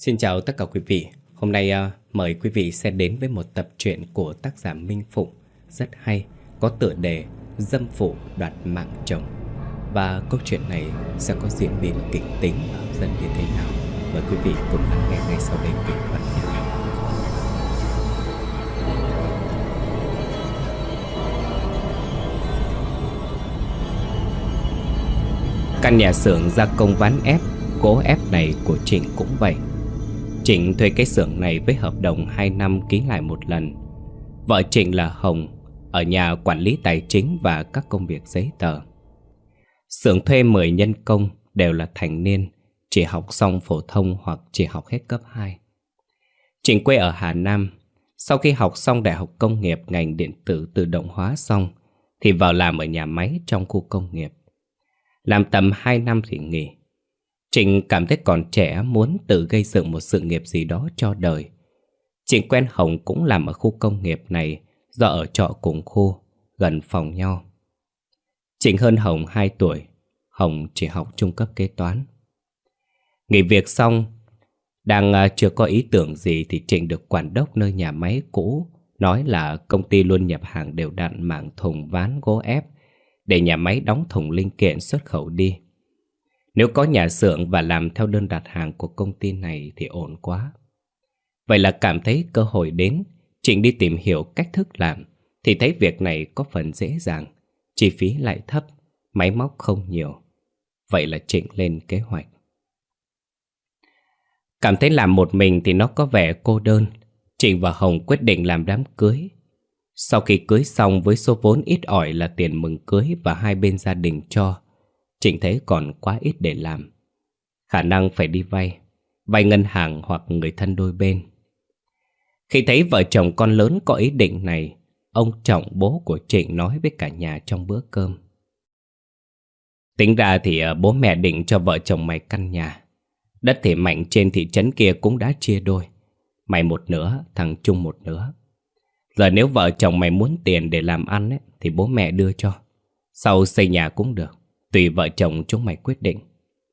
Xin chào tất cả quý vị. Hôm nay mời quý vị sẽ đến với một tập truyện của tác giả Minh Phụng rất hay, có tựa đề Dâm phụ đoạt mạng chồng. Và câu chuyện này sẽ có diễn biến kịch tính và hấp dẫn như thế nào? Mời quý vị cùng lắng nghe ngay sau đây của Thuận nhé. Căn nhà xưởng gia công ván ép, gỗ ép này của Trịnh cũng vậy. Trịnh thuê cái xưởng này với hợp đồng 2 năm ký lại một lần. Vợ Trịnh là Hồng, ở nhà quản lý tài chính và các công việc giấy tờ. Xưởng thuê 10 nhân công đều là thành niên, chỉ học xong phổ thông hoặc chỉ học hết cấp 2. Trịnh quê ở Hà Nam. Sau khi học xong đại học công nghiệp ngành điện tử tự động hóa xong thì vào làm ở nhà máy trong khu công nghiệp. Làm tầm 2 năm thì nghỉ. Trịnh cảm thấy còn trẻ, muốn tự gây dựng một sự nghiệp gì đó cho đời. Trịnh quen Hồng cũng làm ở khu công nghiệp này, do ở trọ cùng khu, gần phòng nhau. Trịnh hơn Hồng 2 tuổi, Hồng chỉ học trung cấp kế toán. Nghỉ việc xong, đang chưa có ý tưởng gì thì Trịnh được quản đốc nơi nhà máy cũ nói là công ty luôn nhập hàng đều đặn mảng thùng ván gỗ ép để nhà máy đóng thùng linh kiện xuất khẩu đi. Nếu có nhà xưởng và làm theo đơn đặt hàng của công ty này thì ổn quá. Vậy là cảm thấy cơ hội đến, Trịnh đi tìm hiểu cách thức làm thì thấy việc này có phần dễ dàng, chi phí lại thấp, máy móc không nhiều. Vậy là Trịnh lên kế hoạch. Cảm thấy làm một mình thì nó có vẻ cô đơn, Trịnh và Hồng quyết định làm đám cưới. Sau khi cưới xong với số vốn ít ỏi là tiền mừng cưới và hai bên gia đình cho, Trịnh thấy còn quá ít để làm. Khả năng phải đi vay ngân hàng hoặc người thân đôi bên. Khi thấy vợ chồng con lớn có ý định này, ông Trọng bố của Trịnh nói với cả nhà trong bữa cơm. Tính ra thì bố mẹ định cho vợ chồng mày căn nhà. Đất thì Mạnh trên thị trấn kia cũng đã chia đôi. Mày một nửa, thằng Trung một nửa. Giờ nếu vợ chồng mày muốn tiền để làm ăn ấy, thì bố mẹ đưa cho. Sau xây nhà cũng được, tùy vợ chồng chúng mày quyết định.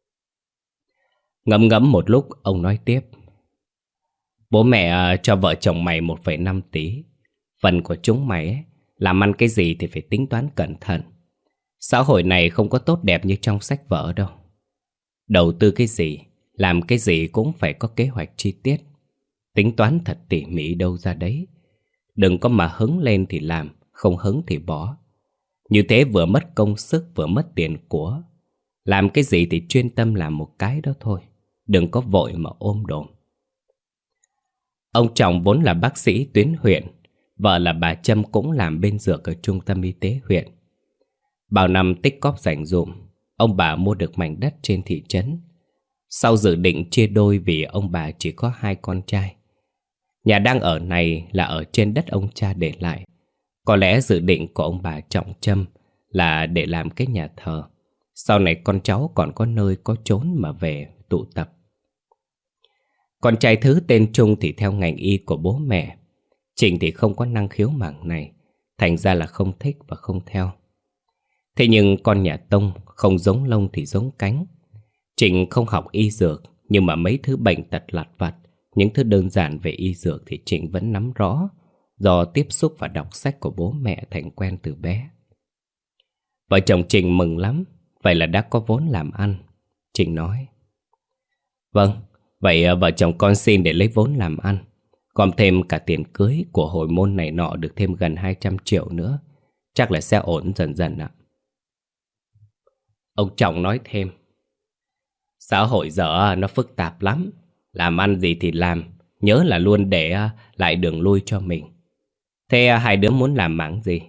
Ngẫm ngẫm một lúc, ông nói tiếp. Bố mẹ cho vợ chồng mày 1,5 tỷ. Phần của chúng mày ấy, làm ăn cái gì thì phải tính toán cẩn thận. Xã hội này không có tốt đẹp như trong sách vở đâu. Đầu tư cái gì, làm cái gì cũng phải có kế hoạch chi tiết. Tính toán thật tỉ mỉ đâu ra đấy. Đừng có mà hứng lên thì làm, không hứng thì bỏ. Như thế vừa mất công sức vừa mất tiền của. Làm cái gì thì chuyên tâm làm một cái đó thôi. Đừng có vội mà ôm đồm. Ông Trọng vốn là bác sĩ tuyến huyện. Vợ là bà Trâm cũng làm bên dược ở trung tâm y tế huyện. Bao năm tích cóp dành dụm, ông bà mua được mảnh đất trên thị trấn. Sau dự định chia đôi vì ông bà chỉ có 2 con trai. Nhà đang ở này là ở trên đất ông cha để lại. Có lẽ dự định của ông bà Trọng Trâm là để làm cái nhà thờ. Sau này con cháu còn có nơi có chốn mà về tụ tập. Con trai thứ tên Trung thì theo ngành y của bố mẹ. Trịnh thì không có năng khiếu mảng này, thành ra là không thích và không theo. Thế nhưng con nhà Tông không giống lông thì giống cánh. Trịnh không học y dược, nhưng mà mấy thứ bệnh tật lặt vặt, những thứ đơn giản về y dược thì Trịnh vẫn nắm rõ, do tiếp xúc và đọc sách của bố mẹ thành quen từ bé. Vợ chồng Trịnh mừng lắm, vậy là đã có vốn làm ăn. Trịnh nói: Vâng, vậy vợ chồng con xin để lấy vốn làm ăn, gom thêm cả tiền cưới của hồi môn này nọ được thêm gần 200 triệu nữa. Chắc là sẽ ổn dần dần ạ. Ông Trọng nói thêm: Xã hội giờ nó phức tạp lắm. Làm ăn gì thì làm, nhớ là luôn để lại đường lui cho mình. Thế hai đứa muốn làm mảng gì?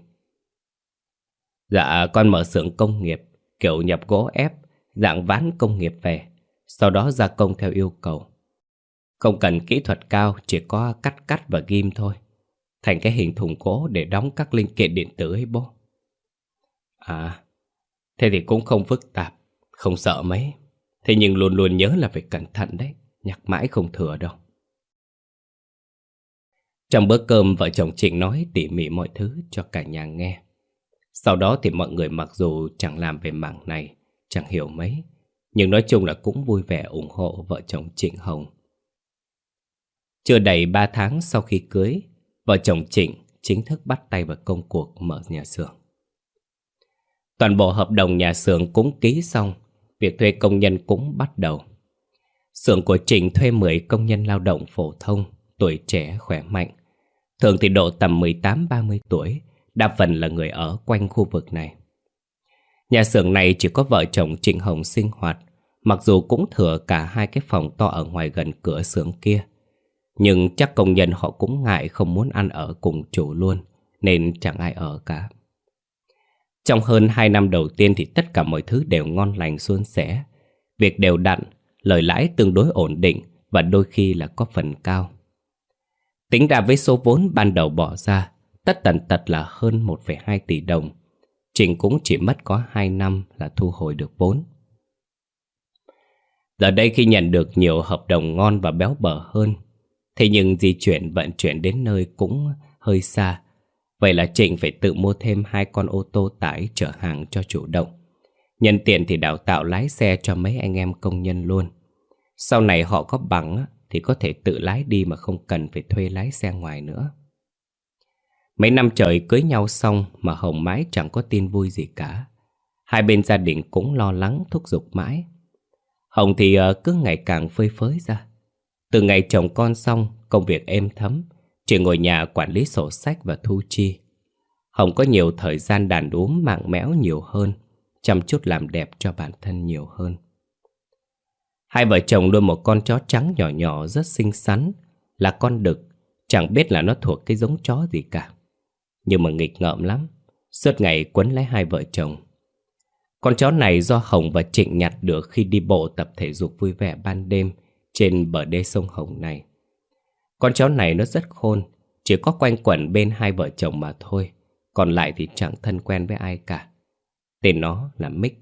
Dạ con mở xưởng công nghiệp, kiểu nhập gỗ ép, dạng ván công nghiệp về, sau đó gia công theo yêu cầu. Không cần kỹ thuật cao, chỉ có cắt và ghim thôi. Thành cái hình thùng gỗ để đóng các linh kiện điện tử ấy bố. À, thế thì cũng không phức tạp, không sợ mấy. Thế nhưng luôn luôn nhớ là phải cẩn thận đấy, nhắc mãi không thừa đâu. Trong bữa cơm, vợ chồng Trịnh nói tỉ mỉ mọi thứ cho cả nhà nghe. Sau đó thì mọi người mặc dù chẳng làm về mảng này, chẳng hiểu mấy, nhưng nói chung là cũng vui vẻ ủng hộ vợ chồng Trịnh Hồng. Chưa đầy 3 tháng sau khi cưới, vợ chồng Trịnh chính thức bắt tay vào công cuộc mở nhà xưởng. Toàn bộ hợp đồng nhà xưởng cũng ký xong, việc thuê công nhân cũng bắt đầu. Xưởng của Trịnh thuê 10 công nhân lao động phổ thông, tuổi trẻ, khỏe mạnh. Thường thì độ tầm 18-30 tuổi, đa phần là người ở quanh khu vực này. Nhà xưởng này chỉ có vợ chồng Trịnh Hồng sinh hoạt, mặc dù cũng thừa cả 2 cái phòng to ở ngoài gần cửa xưởng kia. Nhưng chắc công nhân họ cũng ngại không muốn ăn ở cùng chủ luôn, nên chẳng ai ở cả. Trong hơn 2 năm đầu tiên thì tất cả mọi thứ đều ngon lành suôn sẻ. Việc đều đặn, lời lãi tương đối ổn định và đôi khi là có phần cao. Tính ra với số vốn ban đầu bỏ ra, tất tần tật là hơn 1,2 tỷ đồng. Trịnh cũng chỉ mất có 2 năm là thu hồi được vốn. Giờ đây khi nhận được nhiều hợp đồng ngon và béo bở hơn, thế nhưng di chuyển vận chuyển đến nơi cũng hơi xa. Vậy là Trịnh phải tự mua thêm 2 con ô tô tải chở hàng cho chủ động. Nhân tiện thì đào tạo lái xe cho mấy anh em công nhân luôn. Sau này họ có bằng thì có thể tự lái đi mà không cần phải thuê lái xe ngoài nữa. Mấy năm trời cưới nhau xong mà Hồng mãi chẳng có tin vui gì cả. Hai bên gia đình cũng lo lắng thúc giục mãi. Hồng thì cứ ngày càng phơi phới ra. Từ ngày chồng con xong, công việc êm thấm, chỉ ngồi nhà quản lý sổ sách và thu chi. Hồng có nhiều thời gian đàn đúm mạng mẽo nhiều hơn, chăm chút làm đẹp cho bản thân nhiều hơn. Hai vợ chồng nuôi một con chó trắng nhỏ nhỏ rất xinh xắn, là con đực, chẳng biết là nó thuộc cái giống chó gì cả. Nhưng mà nghịch ngợm lắm, suốt ngày quấn lấy hai vợ chồng. Con chó này do Hồng và Trịnh nhặt được khi đi bộ tập thể dục vui vẻ ban đêm trên bờ đê sông Hồng này. Con chó này nó rất khôn, chỉ có quanh quẩn bên hai vợ chồng mà thôi, còn lại thì chẳng thân quen với ai cả. Tên nó là Mick.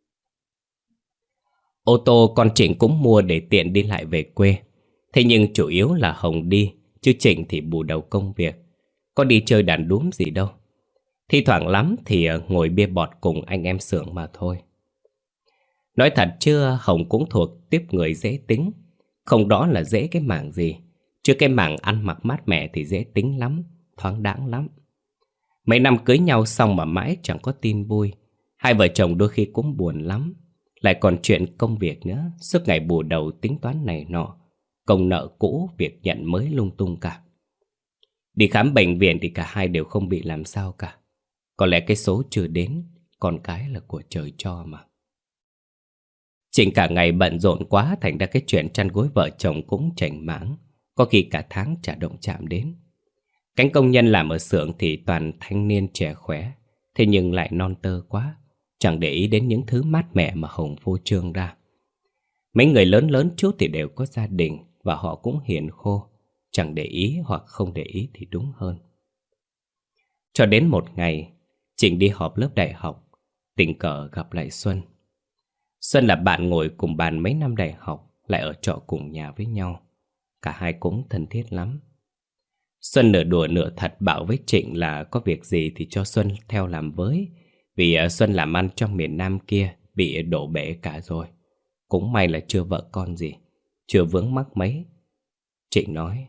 Ô tô con Trịnh cũng mua để tiện đi lại về quê. Thế nhưng chủ yếu là Hồng đi, chứ Trịnh thì bù đầu công việc. Có đi chơi đàn đúm gì đâu. Thi thoảng lắm thì ngồi bia bọt cùng anh em xưởng mà thôi. Nói thật chứ Hồng cũng thuộc tiếp người dễ tính. Không rõ là dễ cái mảng gì, chứ cái mảng ăn mặc mát mẻ thì dễ tính lắm, thoáng đãng lắm. Mấy năm cưới nhau xong mà mãi chẳng có tin vui. Hai vợ chồng đôi khi cũng buồn lắm. Lại còn chuyện công việc nữa, suốt ngày bù đầu tính toán này nọ. Công nợ cũ, việc nhận mới lung tung cả. Đi khám bệnh viện thì cả hai đều không bị làm sao cả. Có lẽ cái số chưa đến, con cái là của trời cho mà. Trịnh cả ngày bận rộn quá, thành ra cái chuyện chăn gối vợ chồng cũng chảnh mảng. Có khi cả tháng chả động chạm đến. Cánh công nhân làm ở xưởng thì toàn thanh niên trẻ khỏe, thế nhưng lại non tơ quá, chẳng để ý đến những thứ mát mẻ mà Hồng phô trương ra. Mấy người lớn lớn chút thì đều có gia đình, và họ cũng hiền khô, chẳng để ý hoặc không để ý thì đúng hơn. Cho đến một ngày, Trịnh đi họp lớp đại học, tình cờ gặp lại Xuân. Xuân là bạn ngồi cùng bàn mấy năm đại học, lại ở trọ cùng nhà với nhau. Cả hai cũng thân thiết lắm. Xuân nửa đùa nửa thật bảo với Trịnh là có việc gì thì cho Xuân theo làm với, vì Xuân làm ăn trong miền Nam kia bị đổ bể cả rồi. Cũng may là chưa vợ con gì, chưa vướng mắc mấy. Trịnh nói: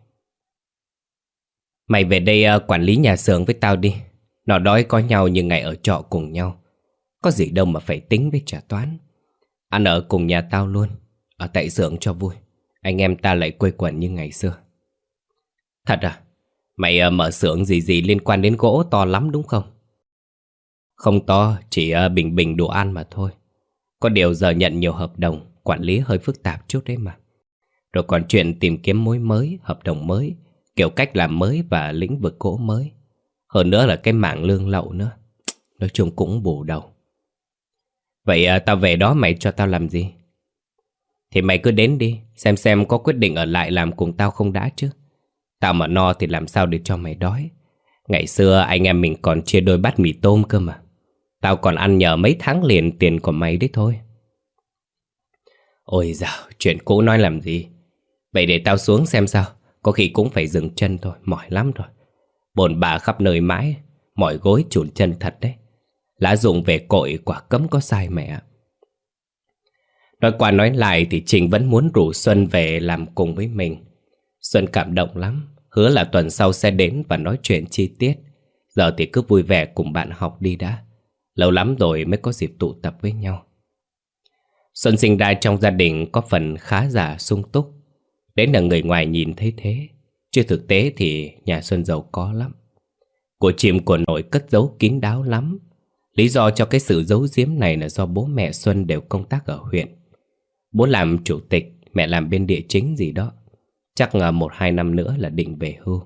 "Mày về đây quản lý nhà xưởng với tao đi. Nó đói có nhau như ngày ở trọ cùng nhau. Có gì đâu mà phải tính với trả toán. Ăn ở cùng nhà tao luôn, ở tại xưởng cho vui. Anh em ta lại quây quần như ngày xưa." "Thật à? Mày mở xưởng gì liên quan đến gỗ to lắm đúng không?" "Không to, chỉ bình bình đồ ăn mà thôi. Có điều giờ nhận nhiều hợp đồng, quản lý hơi phức tạp chút đấy mà. Rồi còn chuyện tìm kiếm mối mới, hợp đồng mới, kiểu cách làm mới và lĩnh vực gỗ mới. Hơn nữa là cái mảng lương lậu nữa. Nói chung cũng bù đầu." "Vậy tao về đó mày cho tao làm gì?" "Thì mày cứ đến đi, xem có quyết định ở lại làm cùng tao không đã chứ. Tao mà no thì làm sao để cho mày đói. Ngày xưa anh em mình còn chia đôi bát mì tôm cơ mà. Tao còn ăn nhờ mấy tháng liền tiền của mày đấy thôi." "Ôi dào, chuyện cũ nói làm gì. Vậy để tao xuống xem sao. Có khi cũng phải dừng chân thôi, mỏi lắm rồi. Bồn bà khắp nơi mãi, mỏi gối chùn chân thật đấy. Lá rụng về cội quả cấm có sai mẹ." Nói qua nói lại thì Trình vẫn muốn rủ Xuân về làm cùng với mình. Xuân cảm động lắm, hứa là tuần sau sẽ đến và nói chuyện chi tiết. Giờ thì cứ vui vẻ cùng bạn học đi đã. Lâu lắm rồi mới có dịp tụ tập với nhau. Xuân sinh ra trong gia đình có phần khá giả sung túc. Đến là người ngoài nhìn thấy thế, chứ thực tế thì nhà Xuân giàu có lắm. Của chim của nội cất giấu kín đáo lắm. Lý do cho cái sự giấu giếm này là do bố mẹ Xuân đều công tác ở huyện. Bố làm chủ tịch, mẹ làm bên địa chính gì đó. Chắc là 1-2 năm nữa là định về hưu.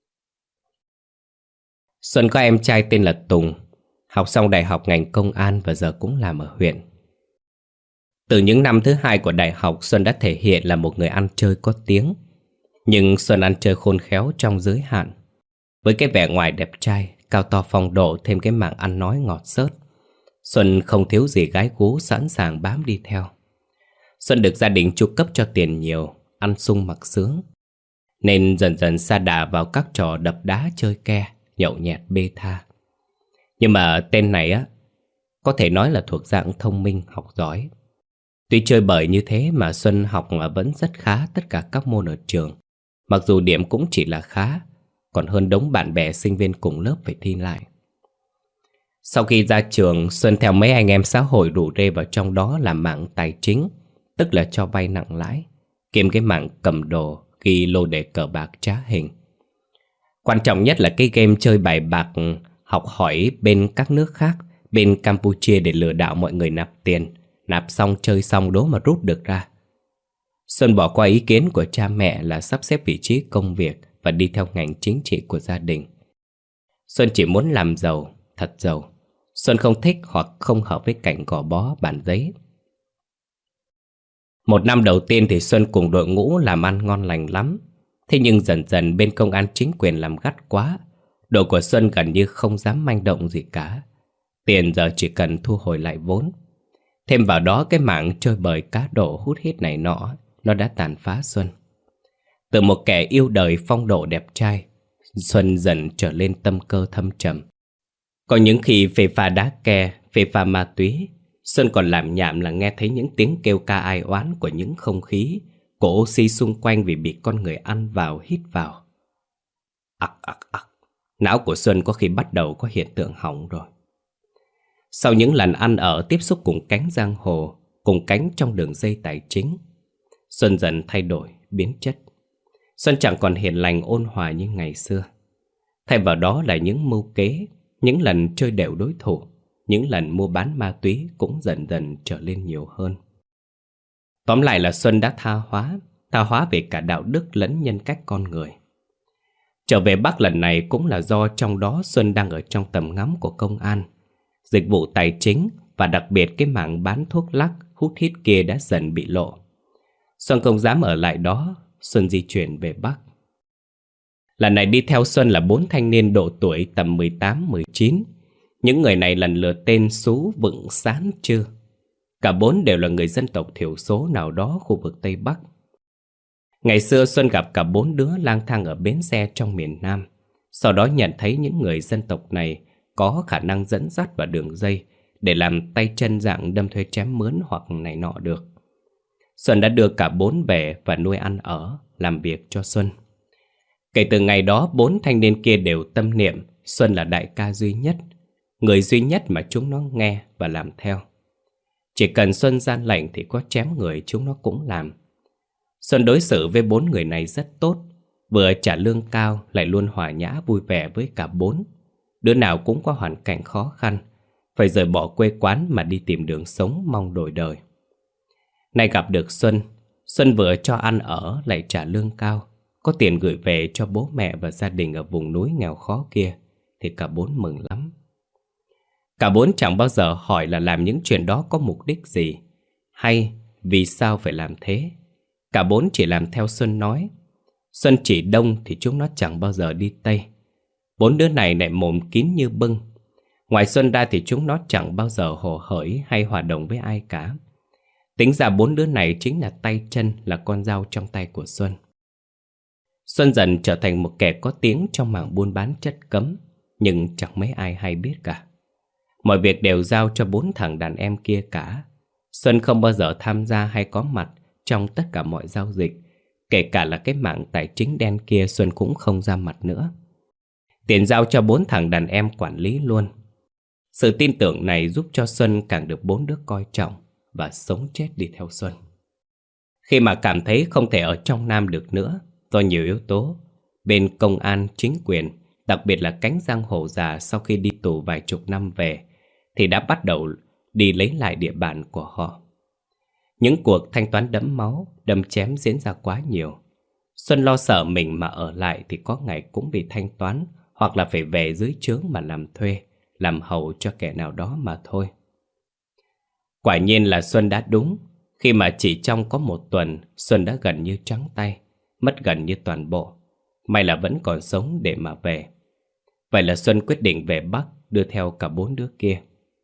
Xuân có em trai tên là Tùng, học xong đại học ngành công an và giờ cũng làm ở huyện. Từ những năm thứ 2 của đại học, Xuân đã thể hiện là một người ăn chơi có tiếng. Nhưng Xuân ăn chơi khôn khéo trong giới hạn. Với cái vẻ ngoài đẹp trai, cao to phong độ, thêm cái mảng ăn nói ngọt xớt, Xuân không thiếu gì gái gú sẵn sàng bám đi theo. Xuân được gia đình chu cấp cho tiền nhiều, ăn sung mặc sướng, nên dần dần sa đà vào các trò đập đá chơi ke, nhậu nhẹt bê tha. Nhưng mà tên này á, có thể nói là thuộc dạng thông minh, học giỏi. Tuy chơi bời như thế mà Xuân học vẫn rất khá tất cả các môn ở trường. Mặc dù điểm cũng chỉ là khá, còn hơn đống bạn bè sinh viên cùng lớp phải thi lại. Sau khi ra trường, Xuân theo mấy anh em xã hội rủ rê vào trong đó làm mảng tài chính, tức là cho vay nặng lãi, kiêm cái mảng cầm đồ, ghi lô đề cờ bạc trá hình. Quan trọng nhất là cái game chơi bài bạc học hỏi bên các nước khác, bên Campuchia để lừa đảo mọi người nạp tiền. Nạp xong chơi xong đố mà rút được ra. Xuân bỏ qua ý kiến của cha mẹ là sắp xếp vị trí công việc và đi theo ngành chính trị của gia đình. Xuân chỉ muốn làm giàu, thật giàu. Xuân không thích hoặc không hợp với cảnh gò bó bản giấy. Một năm đầu tiên thì Xuân cùng đội ngũ làm ăn ngon lành lắm. Thế nhưng dần dần bên công an chính quyền làm gắt quá. Đội của Xuân gần như không dám manh động gì cả. Tiền giờ chỉ cần thu hồi lại vốn. Thêm vào đó cái mảng chơi bời cá độ hút hít này nọ, nó đã tàn phá Xuân. Từ một kẻ yêu đời phong độ đẹp trai, Xuân dần trở lên tâm cơ thâm trầm. Có những khi phê pha đá ke, phê pha ma túy, Xuân còn làm nhảm là nghe thấy những tiếng kêu ca ai oán của những không khí, của oxy xung quanh vì bị con người ăn vào hít vào. Ặc ặc ặc, não của Xuân có khi bắt đầu có hiện tượng hỏng rồi. Sau những lần ăn ở tiếp xúc cùng cánh giang hồ, cùng cánh trong đường dây tài chính, Xuân dần thay đổi, biến chất. Xuân chẳng còn hiền lành ôn hòa như ngày xưa. Thay vào đó là những mưu kế, những lần chơi đều đối thủ, những lần mua bán ma túy cũng dần dần trở lên nhiều hơn. Tóm lại là Xuân đã tha hóa về cả đạo đức lẫn nhân cách con người. Trở về Bắc lần này cũng là do trong đó Xuân đang ở trong tầm ngắm của công an. Dịch vụ tài chính và đặc biệt cái mảng bán thuốc lắc, hút hít kia đã dần bị lộ. Xuân không dám ở lại đó, Xuân di chuyển về Bắc. Lần này đi theo Xuân là 4 thanh niên độ tuổi tầm 18-19. Những người này lần lượt tên Sú, Vựng, Sán, Chư. Cả 4 đều là người dân tộc thiểu số nào đó khu vực Tây Bắc. Ngày xưa Xuân gặp cả 4 đứa lang thang ở bến xe trong miền Nam. Sau đó nhận thấy những người dân tộc này có khả năng dẫn dắt vào đường dây để làm tay chân dạng đâm thuê chém mướn hoặc này nọ được. Xuân đã đưa cả 4 về và nuôi ăn ở, làm việc cho Xuân. Kể từ ngày đó 4 thanh niên kia đều tâm niệm Xuân là đại ca duy nhất, người duy nhất mà chúng nó nghe và làm theo. Chỉ cần Xuân gian lệnh thì có chém người chúng nó cũng làm. Xuân đối xử với 4 người này rất tốt, vừa trả lương cao lại luôn hòa nhã vui vẻ với cả 4. Đứa nào cũng có hoàn cảnh khó khăn, phải rời bỏ quê quán mà đi tìm đường sống mong đổi đời. Nay gặp được Xuân, Xuân vừa cho ăn ở lại trả lương cao, có tiền gửi về cho bố mẹ và gia đình ở vùng núi nghèo khó kia, thì cả 4 mừng lắm. Cả 4 chẳng bao giờ hỏi là làm những chuyện đó có mục đích gì, hay vì sao phải làm thế. Cả 4 chỉ làm theo Xuân nói. Xuân chỉ đông thì chúng nó chẳng bao giờ đi tây. 4 đứa này lại mồm kín như bưng. Ngoài Xuân ra thì chúng nó chẳng bao giờ hồ hởi hay hòa đồng với ai cả. Tính ra 4 đứa này chính là tay chân, là con dao trong tay của Xuân. Xuân dần trở thành một kẻ có tiếng trong mảng buôn bán chất cấm, nhưng chẳng mấy ai hay biết cả. Mọi việc đều giao cho 4 thằng đàn em kia cả. Xuân không bao giờ tham gia hay có mặt trong tất cả mọi giao dịch, Kể cả là cái mảng tài chính đen kia Xuân cũng không ra mặt nữa. Tiền giao cho 4 thằng đàn em quản lý luôn. Sự tin tưởng này giúp cho Xuân càng được 4 đứa coi trọng và sống chết đi theo Xuân. Khi mà cảm thấy không thể ở trong Nam được nữa do nhiều yếu tố, bên công an, chính quyền, đặc biệt là cánh giang hồ già sau khi đi tù vài chục năm về, thì đã bắt đầu đi lấy lại địa bàn của họ. Những cuộc thanh toán đẫm máu, đâm chém diễn ra quá nhiều. Xuân lo sợ mình mà ở lại thì có ngày cũng bị thanh toán, hoặc là phải về dưới trướng mà làm thuê, làm hầu cho kẻ nào đó mà thôi. Quả nhiên là Xuân đã đúng, khi mà chỉ trong có 1 tuần, Xuân đã gần như trắng tay, mất gần như toàn bộ. May là vẫn còn sống để mà về. Vậy là Xuân quyết định về Bắc, đưa theo cả 4 đứa kia.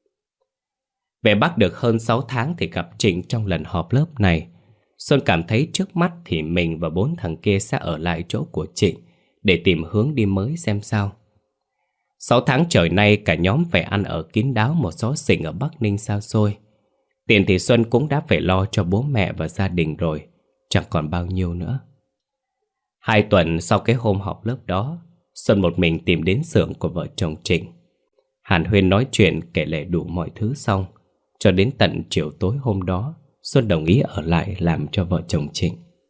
Về Bắc được hơn 6 tháng thì gặp Trịnh trong lần họp lớp này. Xuân cảm thấy trước mắt thì mình và 4 thằng kia sẽ ở lại chỗ của Trịnh để tìm hướng đi mới xem sao. 6 tháng trời nay cả nhóm phải ăn ở kín đáo một xó xỉnh ở Bắc Ninh xa xôi. Tiền thì Xuân cũng đã phải lo cho bố mẹ và gia đình rồi, chẳng còn bao nhiêu nữa. 2 tuần sau cái hôm họp lớp đó, Xuân một mình tìm đến xưởng của vợ chồng Trịnh. Hàn huyên nói chuyện kể lể đủ mọi thứ xong, cho đến tận chiều tối hôm đó, Xuân đồng ý ở lại làm cho vợ chồng Trịnh.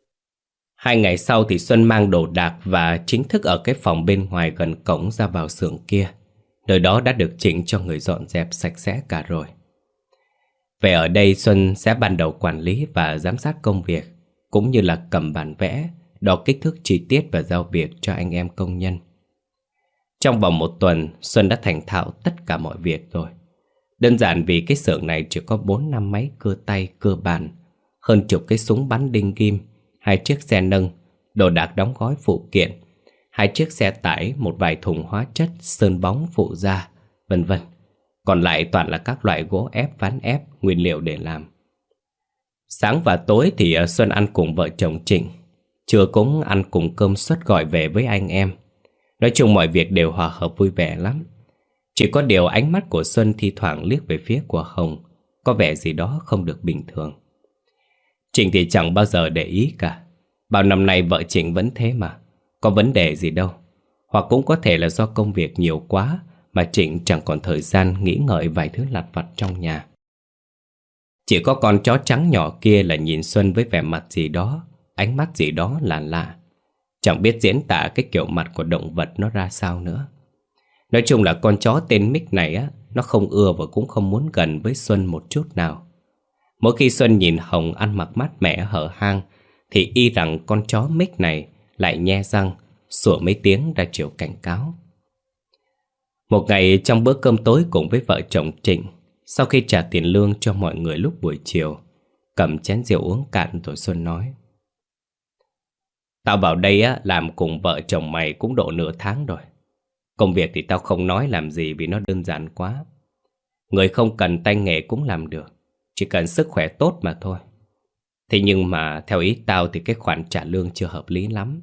2 ngày sau thì Xuân mang đồ đạc và chính thức ở cái phòng bên ngoài gần cổng ra vào xưởng kia. Nơi đó đã được Trịnh cho người dọn dẹp sạch sẽ cả rồi. Về ở đây Xuân sẽ ban đầu quản lý và giám sát công việc, cũng như là cầm bản vẽ, đo kích thước chi tiết và giao việc cho anh em công nhân. Trong vòng 1 tuần, Xuân đã thành thạo tất cả mọi việc rồi. Đơn giản vì cái xưởng này chỉ có 4-5 máy cưa tay cơ bản, hơn chục cái súng bắn đinh ghim, 2 chiếc xe nâng, đồ đạc đóng gói phụ kiện, 2 chiếc xe tải, một vài thùng hóa chất, sơn bóng phụ gia, vân vân. Còn lại toàn là các loại gỗ ép, ván ép, nguyên liệu để làm. Sáng và tối thì Xuân ăn cùng vợ chồng Trịnh, trưa cũng ăn cùng cơm suất gọi về với anh em. Nói chung mọi việc đều hòa hợp vui vẻ lắm. Chỉ có điều ánh mắt của Xuân thi thoảng liếc về phía của Hồng, có vẻ gì đó không được bình thường. Trịnh thì chẳng bao giờ để ý cả. Bao năm nay vợ Trịnh vẫn thế mà, có vấn đề gì đâu. Hoặc cũng có thể là do công việc nhiều quá mà Trịnh chẳng còn thời gian nghĩ ngợi vài thứ lặt vặt trong nhà. Chỉ có con chó trắng nhỏ kia là nhìn Xuân với vẻ mặt gì đó, ánh mắt gì đó là lạ. Chẳng biết diễn tả cái kiểu mặt của động vật nó ra sao nữa. Nói chung là con chó tên Mick này á, nó không ưa và cũng không muốn gần với Xuân một chút nào. Mỗi khi Xuân nhìn Hồng ăn mặc mát mẻ hở hang, thì y rằng con chó Mick này lại nhe răng, sủa mấy tiếng ra chiều cảnh cáo. Một ngày trong bữa cơm tối cùng với vợ chồng Trịnh, sau khi trả tiền lương cho mọi người lúc buổi chiều, cầm chén rượu uống cạn rồi Xuân nói: Tao vào đây á, làm cùng vợ chồng mày cũng độ nửa tháng rồi. Công việc thì tao không nói làm gì vì nó đơn giản quá. Người không cần tay nghề cũng làm được, chỉ cần sức khỏe tốt mà thôi. Thế nhưng mà theo ý tao thì cái khoản trả lương chưa hợp lý lắm.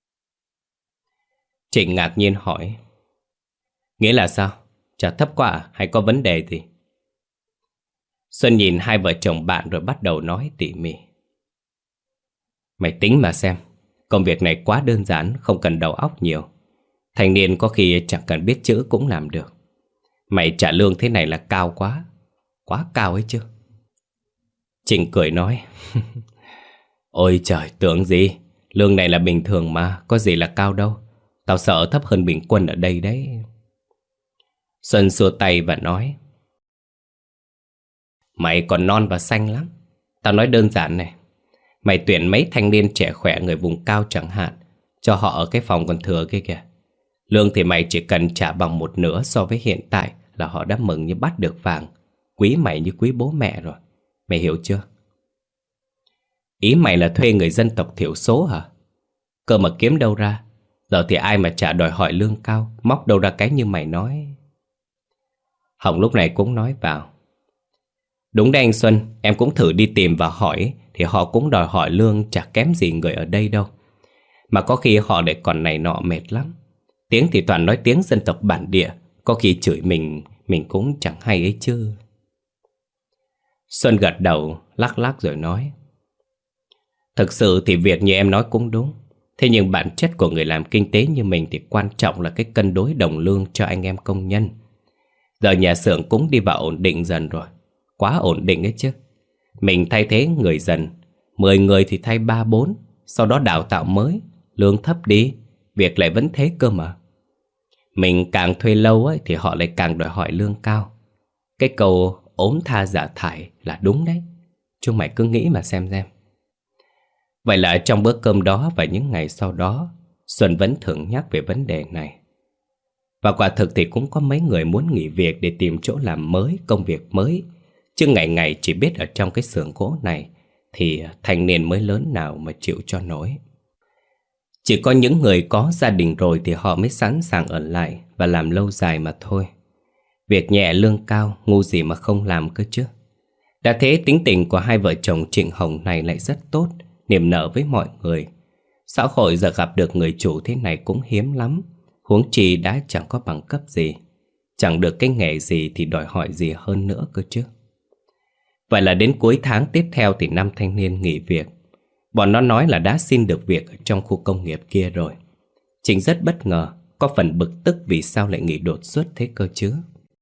Trịnh ngạc nhiên hỏi: Nghĩa là sao? Trả thấp quá à? Hay có vấn đề gì? Xuân nhìn hai vợ chồng bạn rồi bắt đầu nói tỉ mỉ: Mày tính mà xem, công việc này quá đơn giản, không cần đầu óc nhiều. Thanh niên có khi chẳng cần biết chữ cũng làm được. Mày trả lương thế này là cao quá, quá cao ấy chứ. Trịnh cười nói: Ôi trời, tưởng gì, lương này là bình thường mà, có gì là cao đâu. Tao sợ thấp hơn bình quân ở đây đấy. Xuân xua tay và nói: Mày còn non và xanh lắm. Tao nói đơn giản này, mày tuyển mấy thanh niên trẻ khỏe người vùng cao chẳng hạn, cho họ ở cái phòng còn thừa kia kìa. Lương thì mày chỉ cần trả bằng 1/2 so với hiện tại là họ đã mừng như bắt được vàng. Quý mày như quý bố mẹ rồi. Mày hiểu chưa? Ý mày là thuê người dân tộc thiểu số hả? Cơ mà kiếm đâu ra? Giờ thì ai mà chả đòi hỏi lương cao, móc đâu ra cái như mày nói. Hồng lúc này cũng nói vào: Đúng đấy anh Xuân, em cũng thử đi tìm và hỏi, thì họ cũng đòi hỏi lương chả kém gì người ở đây đâu. Mà có khi họ lại còn này nọ mệt lắm. Tiếng thì toàn nói tiếng dân tộc bản địa, có khi chửi mình cũng chẳng hay ấy chứ. Xuân gật đầu, lắc lắc rồi nói: Thực sự thì việc như em nói cũng đúng. Thế nhưng bản chất của người làm kinh tế như mình thì quan trọng là cái cân đối đồng lương cho anh em công nhân. Giờ nhà xưởng cũng đi vào ổn định dần rồi. Quá ổn định ấy chứ. Mình thay thế người dần, 10 người thì thay 3-4, sau đó đào tạo mới, lương thấp đi, việc lại vẫn thế cơ mà. Mình càng thuê lâu ấy thì họ lại càng đòi hỏi lương cao. Cái câu ốm tha dạ thải là đúng đấy. Chúng mày cứ nghĩ mà xem. Vậy là trong bữa cơm đó và những ngày sau đó, Xuân vẫn thường nhắc về vấn đề này. Và quả thực thì cũng có mấy người muốn nghỉ việc để tìm chỗ làm mới, công việc mới. Chứ ngày ngày chỉ biết ở trong cái xưởng gỗ này thì thanh niên mới lớn nào mà chịu cho nổi. Chỉ có những người có gia đình rồi thì họ mới sẵn sàng ở lại và làm lâu dài mà thôi. Việc nhẹ lương cao, ngu gì mà không làm cơ chứ. Đã thế tính tình của hai vợ chồng Trịnh Hồng này lại rất tốt, niềm nở với mọi người. Xã hội giờ gặp được người chủ thế này cũng hiếm lắm. Huống chi đã chẳng có bằng cấp gì, chẳng được cái nghề gì thì đòi hỏi gì hơn nữa cơ chứ. Vậy là đến cuối tháng tiếp theo thì 5 thanh niên nghỉ việc. Bọn nó nói là đã xin được việc ở trong khu công nghiệp kia rồi. Trịnh rất bất ngờ, có phần bực tức vì sao lại nghỉ đột xuất thế cơ chứ.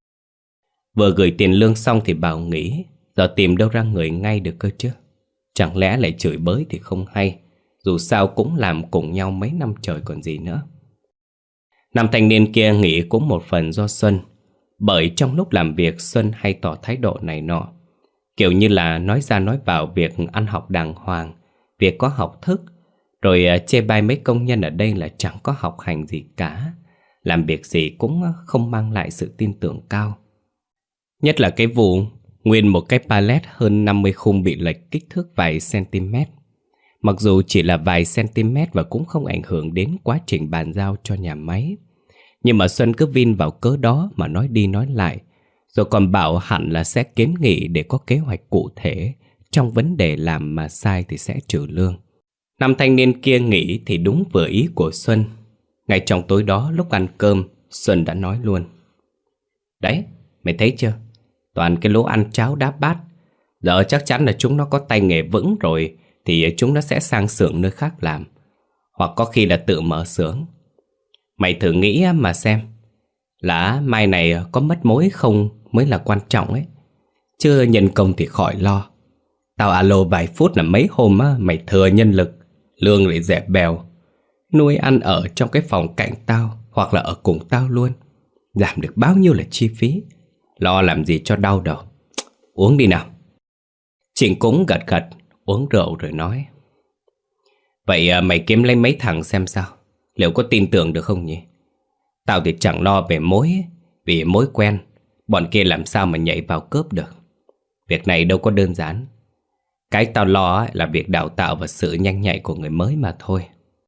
Vừa gửi tiền lương xong thì bảo nghỉ, giờ tìm đâu ra người ngay được cơ chứ. Chẳng lẽ lại chửi bới thì không hay, dù sao cũng làm cùng nhau mấy năm trời còn gì nữa. Năm thanh niên kia nghỉ cũng một phần do Xuân, bởi trong lúc làm việc Xuân hay tỏ thái độ này nọ, kiểu như là nói ra nói vào việc ăn học đàng hoàng, việc có học thức, rồi chê bai mấy công nhân ở đây là chẳng có học hành gì cả, làm việc gì cũng không mang lại sự tin tưởng cao. Nhất là cái vụ nguyên một cái pallet hơn 50 khung bị lệch kích thước vài cm. Mặc dù chỉ là vài cm và cũng không ảnh hưởng đến quá trình bàn giao cho nhà máy, nhưng mà Xuân cứ vin vào cớ đó mà nói đi nói lại, rồi còn bảo hẳn là sẽ kiến nghị để có kế hoạch cụ thể, trong vấn đề làm mà sai thì sẽ trừ lương. Năm thanh niên kia nghĩ thì đúng vừa ý của Xuân. Ngay trong tối đó lúc ăn cơm, Xuân đã nói luôn: "Đấy, mày thấy chưa? Toàn cái lỗ ăn cháo đá bát. Giờ chắc chắn là chúng nó có tay nghề vững rồi thì chúng nó sẽ sang xưởng nơi khác làm, hoặc có khi là tự mở xưởng. Mày thử nghĩ mà xem, là mai này có mất mối không mới là quan trọng ấy. Chứ nhân công thì khỏi lo. Tao alo vài phút là mấy hôm mày thừa nhân lực, lương lại dẹp bèo. Nuôi ăn ở trong cái phòng cạnh tao, hoặc là ở cùng tao luôn. Giảm được bao nhiêu là chi phí. Lo làm gì cho đau đầu. Uống đi nào." Trịnh cũng gật gật, uống rượu rồi nói: "Vậy mày kiếm lấy mấy thằng xem sao, liệu có tin tưởng được không nhỉ? Tao thì chẳng lo về mối, vì mối quen, bọn kia làm sao mà nhảy vào cướp được. Việc này đâu có đơn giản. Cái tao lo là việc đào tạo và sự nhanh nhạy của người mới mà thôi."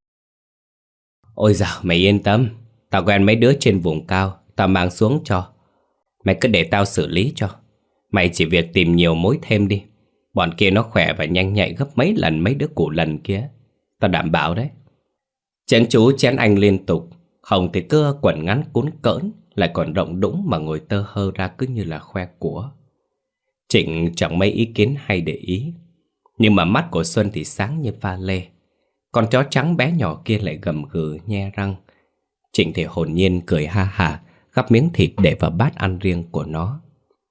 "Ôi dào, mày yên tâm, tao quen mấy đứa trên vùng cao, tao mang xuống cho. Mày cứ để tao xử lý cho. Mày chỉ việc tìm nhiều mối thêm đi. Bọn kia nó khỏe và nhanh nhạy gấp mấy lần mấy đứa củ lần kia, tao đảm bảo đấy." Chén chú chén anh liên tục. Hồng thì cứ quần ngắn cuốn cỡn, lại còn rộng đũng mà ngồi tơ hơ ra cứ như là khoe của. Trịnh chẳng mấy ý kiến hay để ý, nhưng mà mắt của Xuân thì sáng như pha lê. Con chó trắng bé nhỏ kia lại gầm gừ nhe răng. Trịnh thì hồn nhiên cười ha hả, gắp miếng thịt để vào bát ăn riêng của nó.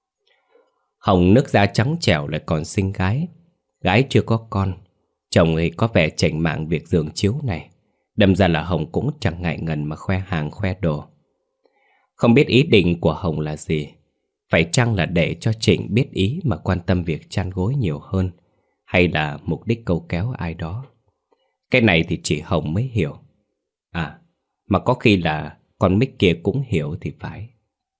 Hồng nước da trắng trẻo lại còn xinh gái. Gái chưa có con, chồng ấy có vẻ chảnh mảng việc giường chiếu này. Đâm ra là Hồng cũng chẳng ngại ngần mà khoe hàng khoe đồ. Không biết ý định của Hồng là gì. Phải chăng là để cho Trịnh biết ý mà quan tâm việc chăn gối nhiều hơn, hay là mục đích câu kéo ai đó? Cái này thì chỉ Hồng mới hiểu. À, mà có khi là con Mích kia cũng hiểu thì phải.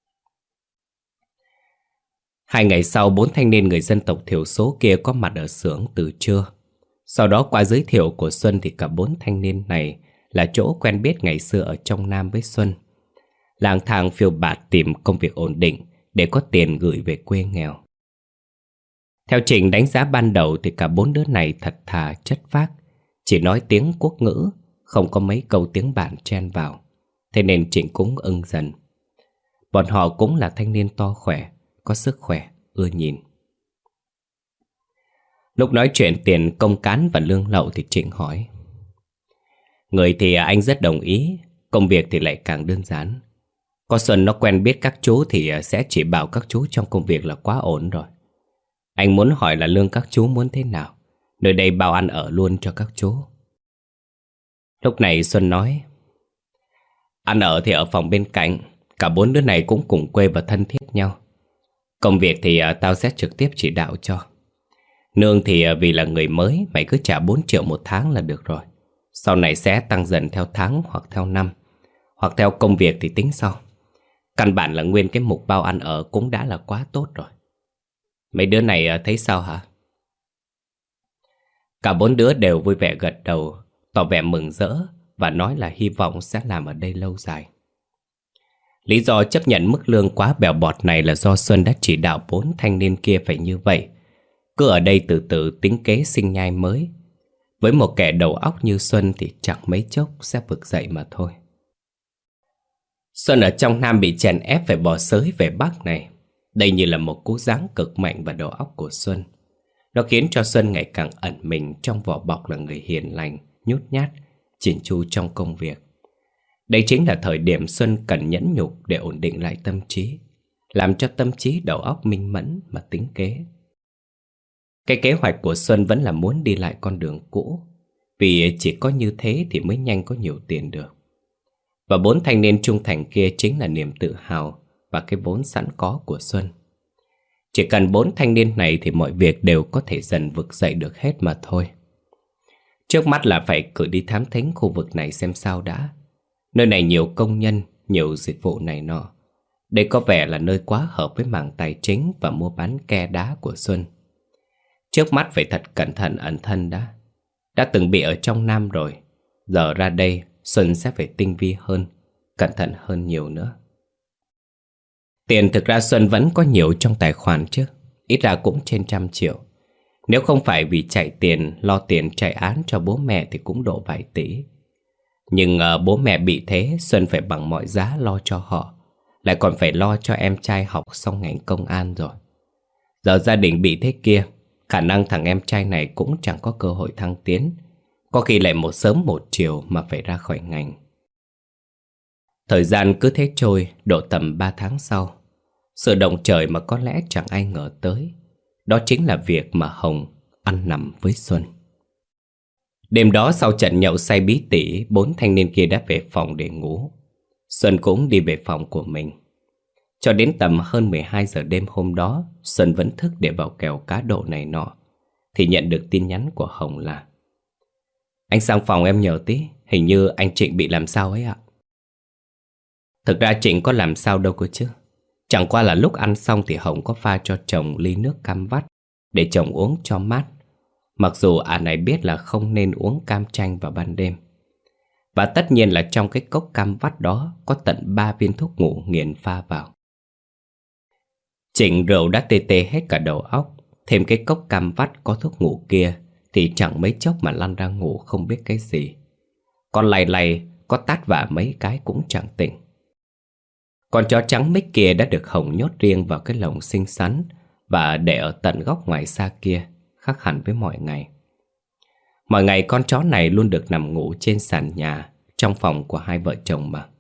2 ngày sau, 4 thanh niên người dân tộc thiểu số kia có mặt ở xưởng từ trưa. Sau đó qua giới thiệu của Xuân thì cả 4 thanh niên này là chỗ quen biết ngày xưa ở trong Nam với Xuân. Lang thang phiêu bạt tìm công việc ổn định để có tiền gửi về quê nghèo. Theo Trịnh đánh giá ban đầu thì cả 4 đứa này thật thà chất phác, chỉ nói tiếng quốc ngữ, không có mấy câu tiếng bản chen vào. Thế nên Trịnh cũng ưng dần. Bọn họ cũng là thanh niên to khỏe, có sức khỏe, ưa nhìn. Lúc nói chuyện tiền công cán và lương lậu thì Trịnh hỏi: người thì anh rất đồng ý, công việc thì lại càng đơn giản. Có Xuân nó quen biết các chú thì sẽ chỉ bảo các chú trong công việc là quá ổn rồi. Anh muốn hỏi là lương các chú muốn thế nào, nơi đây bao ăn ở luôn cho các chú. Lúc này Xuân nói: ăn ở thì ở phòng bên cạnh, cả 4 đứa này cũng cùng quê và thân thiết nhau. Công việc thì tao sẽ trực tiếp chỉ đạo cho. Nương thì vì là người mới, mày cứ trả 4 triệu một tháng là được rồi. Sau này sẽ tăng dần theo tháng hoặc theo năm, hoặc theo công việc thì tính sau. Căn bản là nguyên cái mục bao ăn ở cũng đã là quá tốt rồi. Mấy đứa này thấy sao hả? Cả 4 đứa đều vui vẻ gật đầu, tỏ vẻ mừng rỡ và nói là hy vọng sẽ làm ở đây lâu dài. Lý do chấp nhận mức lương quá bèo bọt này là do Xuân đã chỉ đạo 4 thanh niên kia phải như vậy. Cứ ở đây từ từ tính kế sinh nhai mới. Với một kẻ đầu óc như Xuân thì chẳng mấy chốc sẽ vực dậy mà thôi. Xuân ở trong Nam bị chèn ép phải bỏ xới về Bắc này. Đây như là một cú giáng cực mạnh vào đầu óc của Xuân. Nó khiến cho Xuân ngày càng ẩn mình trong vỏ bọc là người hiền lành, nhút nhát, chỉn chu trong công việc. Đây chính là thời điểm Xuân cần nhẫn nhục để ổn định lại tâm trí, làm cho tâm trí đầu óc minh mẫn mà tính kế. Cái kế hoạch của Xuân vẫn là muốn đi lại con đường cũ, vì chỉ có như thế thì mới nhanh có nhiều tiền được. Và 4 thanh niên trung thành kia chính là niềm tự hào và cái vốn sẵn có của Xuân. Chỉ cần 4 thanh niên này thì mọi việc đều có thể dần vực dậy được hết mà thôi. Trước mắt là phải cử đi thám thính khu vực này xem sao đã. Nơi này nhiều công nhân, nhiều dịch vụ này nọ. Đây có vẻ là nơi quá hợp với mảng tài chính và mua bán ke đá của Xuân. Trước mắt phải thật cẩn thận ẩn thân đã. Đã từng bị ở trong Nam rồi, giờ ra đây Xuân sẽ phải tinh vi hơn, cẩn thận hơn nhiều nữa. Tiền thực ra Xuân vẫn có nhiều trong tài khoản chứ, ít ra cũng trên 100 triệu. Nếu không phải vì chạy tiền, lo tiền chạy án cho bố mẹ thì cũng độ vài tỷ. Nhưng bố mẹ bị thế, Xuân phải bằng mọi giá lo cho họ, lại còn phải lo cho em trai học xong ngành công an rồi. Giờ gia đình bị thế kia, khả năng thằng em trai này cũng chẳng có cơ hội thăng tiến, có khi lại một sớm một chiều mà phải ra khỏi ngành. Thời gian cứ thế trôi, độ tầm 3 tháng sau, sự động trời mà có lẽ chẳng ai ngờ tới, đó chính là việc mà Hồng ăn nằm với Xuân. Đêm đó sau trận nhậu say bí tỉ, 4 thanh niên kia đã về phòng để ngủ. Xuân cũng đi về phòng của mình. Cho đến tầm hơn 12 giờ đêm hôm đó, Xuân vẫn thức để vào kèo cá độ này nọ, thì nhận được tin nhắn của Hồng là: anh sang phòng em nhờ tí, hình như anh Trịnh bị làm sao ấy ạ. Thực ra Trịnh có làm sao đâu cơ chứ. Chẳng qua là lúc ăn xong thì Hồng có pha cho chồng ly nước cam vắt để chồng uống cho mát. Mặc dù này biết là không nên uống cam chanh vào ban đêm. Và tất nhiên là trong cái cốc cam vắt đó có tận 3 viên thuốc ngủ nghiền pha vào. Trịnh rượu đã tê tê hết cả đầu óc, thêm cái cốc cam vắt có thuốc ngủ kia thì chẳng mấy chốc mà lăn ra ngủ không biết cái gì. Con lay lay, có tát vả mấy cái cũng chẳng tỉnh. Con chó trắng mích kia đã được Hồng nhốt riêng vào cái lồng xinh xắn và để ở tận góc ngoài xa kia, khác hẳn với mọi ngày. Mọi ngày con chó này luôn được nằm ngủ trên sàn nhà trong phòng của hai vợ chồng mà.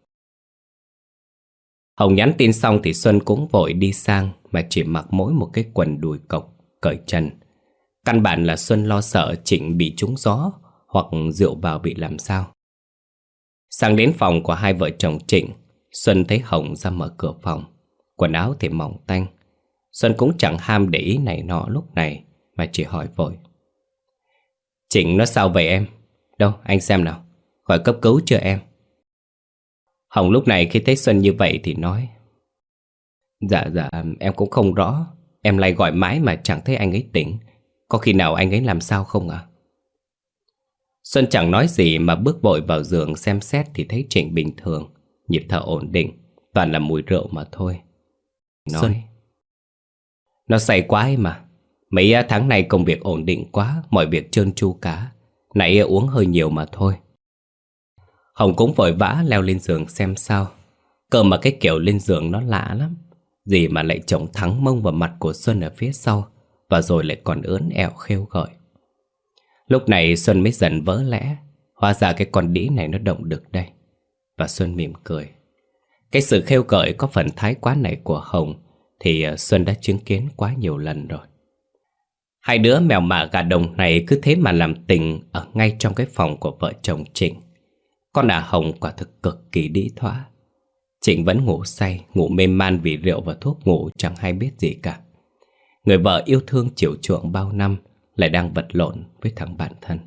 Hồng nhắn tin xong thì Xuân cũng vội đi sang, mà chỉ mặc mỗi một cái quần đùi cộc, cởi chân. Căn bản là Xuân lo sợ Trịnh bị trúng gió hoặc rượu vào bị làm sao. Sang đến phòng của hai vợ chồng Trịnh, Xuân thấy Hồng ra mở cửa phòng. Quần áo thì mỏng tanh. Xuân cũng chẳng ham để ý này nọ lúc này, mà chỉ hỏi vội: Trịnh nó sao vậy em? Đâu anh xem nào, gọi cấp cứu chưa em? Hồng lúc này khi thấy Xuân như vậy thì nói: Dạ em cũng không rõ. Em lại gọi mãi mà chẳng thấy anh ấy tỉnh. Có khi nào anh ấy làm sao không ạ? Xuân chẳng nói gì mà bước vội vào giường xem xét thì thấy Trịnh bình thường, nhịp thở ổn định, toàn là mùi rượu mà thôi. Nói: Xuân, nó say quá ấy mà. Mấy tháng này công việc ổn định quá, mọi việc trơn tru cả. Nãy uống hơi nhiều mà thôi. Hồng cũng vội vã leo lên giường xem sao. Cơ mà cái kiểu lên giường nó lạ lắm. Gì mà lại chổng thẳng mông vào mặt của Xuân ở phía sau, và rồi lại còn ớn ẹo khêu gợi. Lúc này Xuân mới dần vỡ lẽ, hóa ra cái con đĩ này nó động được đây. Và Xuân mỉm cười. Cái sự khêu gợi có phần thái quá này của Hồng thì Xuân đã chứng kiến quá nhiều lần rồi. Hai đứa mèo mả gà đồng này cứ thế mà làm tình ở ngay trong cái phòng của vợ chồng Trịnh. Con ả Hồng quả thực cực kỳ đĩ thỏa. Trịnh vẫn ngủ say, ngủ mê man vì rượu và thuốc ngủ chẳng hay biết gì cả. Người vợ yêu thương chiều chuộng bao năm lại đang vật lộn với thằng bạn thân.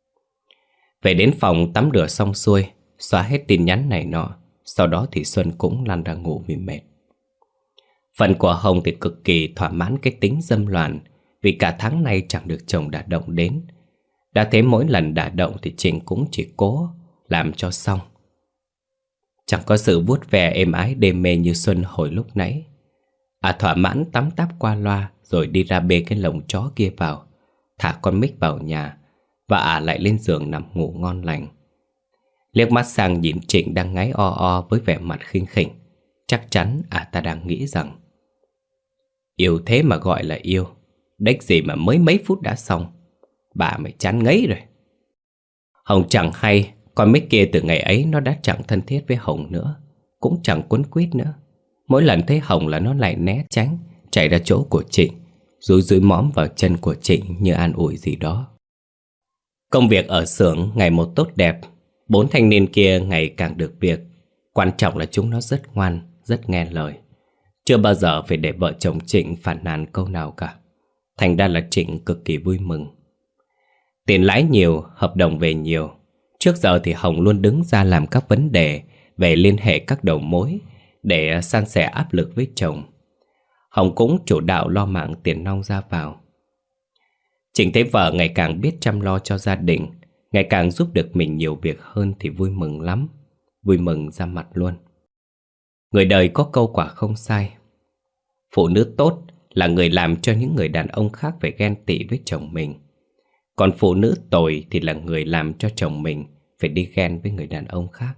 Về đến phòng tắm rửa xong xuôi, xóa hết tin nhắn này nọ, sau đó thì Xuân cũng lăn ra ngủ vì mệt. Phần của Hồng thì cực kỳ thỏa mãn cái tính dâm loạn, vì cả tháng nay chẳng được chồng đả động đến. Đã thế mỗi lần đả động thì Trịnh cũng chỉ cố làm cho xong. Chẳng có sự vuốt ve êm ái đê mê như Xuân hồi lúc nãy. Thỏa mãn tắm táp qua loa rồi đi ra bê cái lồng chó kia vào, thả con Mick vào nhà, và lại lên giường nằm ngủ ngon lành. Liếc mắt sang nhìn Trịnh đang ngáy o o với vẻ mặt khinh khỉnh. Chắc chắn ta đang nghĩ rằng yêu thế mà gọi là yêu, đếch gì mà mới mấy phút đã xong. Bà mày chán ngấy rồi. Hồng chẳng hay con Mick kia từ ngày ấy nó đã chẳng thân thiết với Hồng nữa, cũng chẳng quấn quýt nữa. Mỗi lần thấy Hồng là nó lại né tránh, chạy ra chỗ của Trịnh, rồi dúi mõm vào chân của Trịnh như an ủi gì đó. Công việc ở xưởng ngày một tốt đẹp. 4 thanh niên kia ngày càng được việc. Quan trọng là chúng nó rất ngoan, rất nghe lời. Chưa bao giờ phải để vợ chồng Trịnh phàn nàn câu nào cả. Thành ra là Trịnh cực kỳ vui mừng. Tiền lãi nhiều, hợp đồng về nhiều. Trước giờ thì Hồng luôn đứng ra làm các vấn đề về liên hệ các đầu mối để san sẻ áp lực với chồng. Hồng cũng chủ đạo lo mạng tiền nong ra vào. Trịnh thấy vợ ngày càng biết chăm lo cho gia đình, ngày càng giúp được mình nhiều việc hơn thì vui mừng lắm. Vui mừng ra mặt luôn. Người đời có câu quả không sai. Phụ nữ tốt là người làm cho những người đàn ông khác phải ghen tị với chồng mình. Còn phụ nữ tồi thì là người làm cho chồng mình phải đi ghen với người đàn ông khác.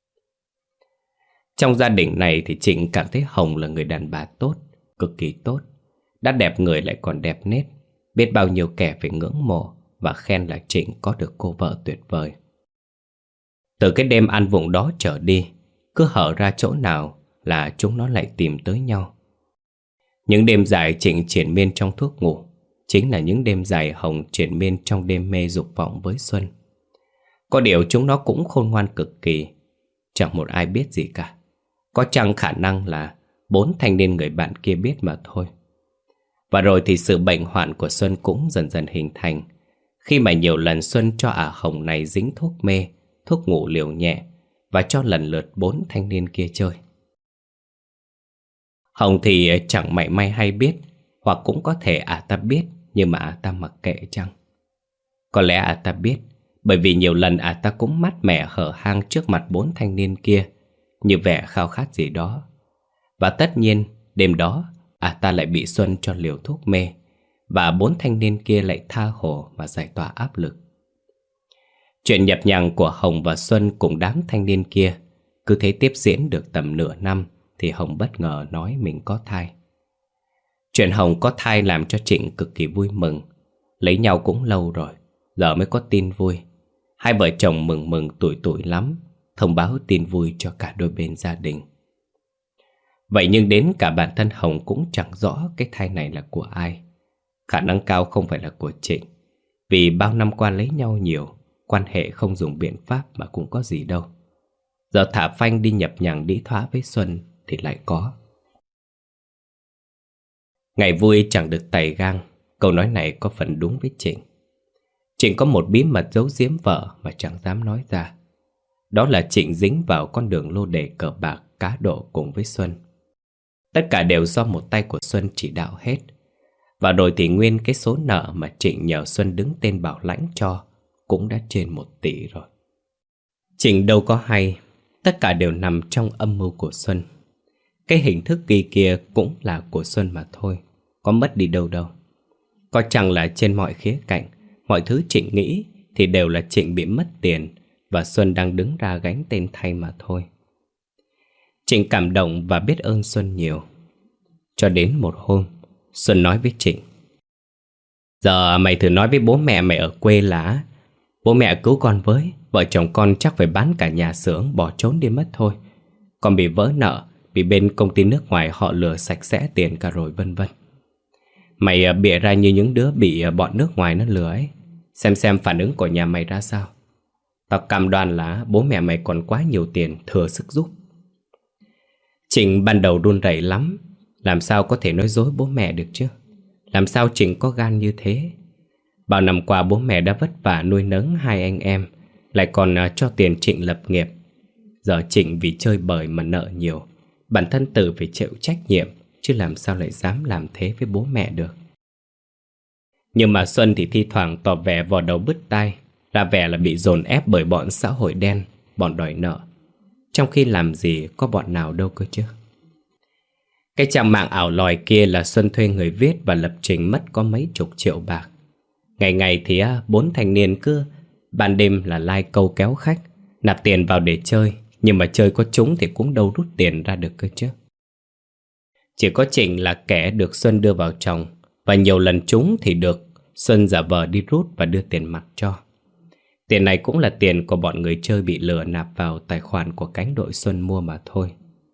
Trong gia đình này thì Trịnh cảm thấy Hồng là người đàn bà tốt, cực kỳ tốt. Đã đẹp người lại còn đẹp nết. Biết bao nhiêu kẻ phải ngưỡng mộ và khen là Trịnh có được cô vợ tuyệt vời. Từ cái đêm ăn vụng đó trở đi, cứ hở ra chỗ nào là chúng nó lại tìm tới nhau. Những đêm dài Trịnh triền miên trong thuốc ngủ chính là những đêm dài Hồng triền miên trong đêm mê dục vọng với Xuân. Có điều chúng nó cũng khôn ngoan cực kỳ, chẳng một ai biết gì cả. Có chăng khả năng là 4 thanh niên người bạn kia biết mà thôi. Và rồi thì sự bệnh hoạn của Xuân cũng dần dần hình thành, khi mà nhiều lần Xuân cho Hồng này dính thuốc mê, thuốc ngủ liều nhẹ, và cho lần lượt 4 thanh niên kia chơi. Hồng thì chẳng mảy may hay biết, hoặc cũng có thể ta biết, nhưng mà ta mặc kệ chăng? Có lẽ ta biết, bởi vì nhiều lần ta cũng mát mẻ hở hang trước mặt 4 thanh niên kia, như vẻ khao khát gì đó. Và tất nhiên, đêm đó ta lại bị Xuân cho liều thuốc mê, và 4 thanh niên kia lại tha hồ mà giải tỏa áp lực. Chuyện nhập nhằng của Hồng và Xuân cùng đám thanh niên kia cứ thế tiếp diễn được tầm nửa năm thì Hồng bất ngờ nói mình có thai. Chuyện Hồng có thai làm cho Trịnh cực kỳ vui mừng. Lấy nhau cũng lâu rồi, giờ mới có tin vui. Hai vợ chồng mừng mừng tủi tủi lắm, thông báo tin vui cho cả đôi bên gia đình. Vậy nhưng đến cả bản thân Hồng cũng chẳng rõ cái thai này là của ai. Khả năng cao không phải là của Trịnh, vì bao năm qua lấy nhau nhiều, quan hệ không dùng biện pháp mà cũng có gì đâu. Giờ thả phanh đi nhập nhằng đĩ thoá với Xuân thì lại có. Ngày vui chẳng được tày gang, câu nói này có phần đúng với Trịnh. Trịnh có một bí mật giấu giếm vợ mà chẳng dám nói ra. Đó là Trịnh dính vào con đường lô đề cờ bạc cá độ cùng với Xuân. Tất cả đều do một tay của Xuân chỉ đạo hết. Và rồi thì nguyên cái số nợ mà Trịnh nhờ Xuân đứng tên bảo lãnh cho cũng đã trên 1 tỷ rồi. Trịnh đâu có hay, tất cả đều nằm trong âm mưu của Xuân. Cái hình thức ghi kia cũng là của Xuân mà thôi, có mất đi đâu đâu. Có chăng là trên mọi khía cạnh, mọi thứ Trịnh nghĩ thì đều là Trịnh bị mất tiền và Xuân đang đứng ra gánh tên thay mà thôi. Trịnh cảm động và biết ơn Xuân nhiều. Cho đến một hôm, Xuân nói với Trịnh: Giờ mày thử nói với bố mẹ mày ở quê là bố mẹ cứu con với, vợ chồng con chắc phải bán cả nhà xưởng bỏ trốn đi mất thôi. Con bị vỡ nợ, bị bên công ty nước ngoài họ lừa sạch sẽ tiền cả rồi vân vân. Mày bịa ra như những đứa bị bọn nước ngoài nó lừa ấy. Xem phản ứng của nhà mày ra sao. Tao cam đoan là bố mẹ mày còn quá nhiều tiền thừa sức giúp. Trịnh ban đầu run rẩy lắm. Làm sao có thể nói dối bố mẹ được chứ? Làm sao Trịnh có gan như thế? Bao năm qua bố mẹ đã vất vả nuôi nấng hai anh em, lại còn cho tiền Trịnh lập nghiệp. Giờ Trịnh vì chơi bời mà nợ nhiều, bản thân tự phải chịu trách nhiệm, chứ làm sao lại dám làm thế với bố mẹ được. Nhưng mà Xuân thì thi thoảng tỏ vẻ vò đầu bứt tai, ra vẻ là bị dồn ép bởi bọn xã hội đen, bọn đòi nợ. Trong khi làm gì có bọn nào đâu cơ chứ. Cái trang mạng ảo lòi kia là Xuân thuê người viết và lập trình mất có mấy chục triệu bạc. Ngày ngày thì 4 thanh niên cứ ban đêm là lai câu kéo khách, nạp tiền vào để chơi, nhưng mà chơi có trúng thì cũng đâu rút tiền ra được cơ chứ. Chỉ có Trịnh là kẻ được Xuân đưa vào chồng, và nhiều lần trúng thì được Xuân giả vờ đi rút và đưa tiền mặt cho. Tiền này cũng là tiền của bọn người chơi bị lừa nạp vào tài khoản của cánh đội Xuân mua mà thôi.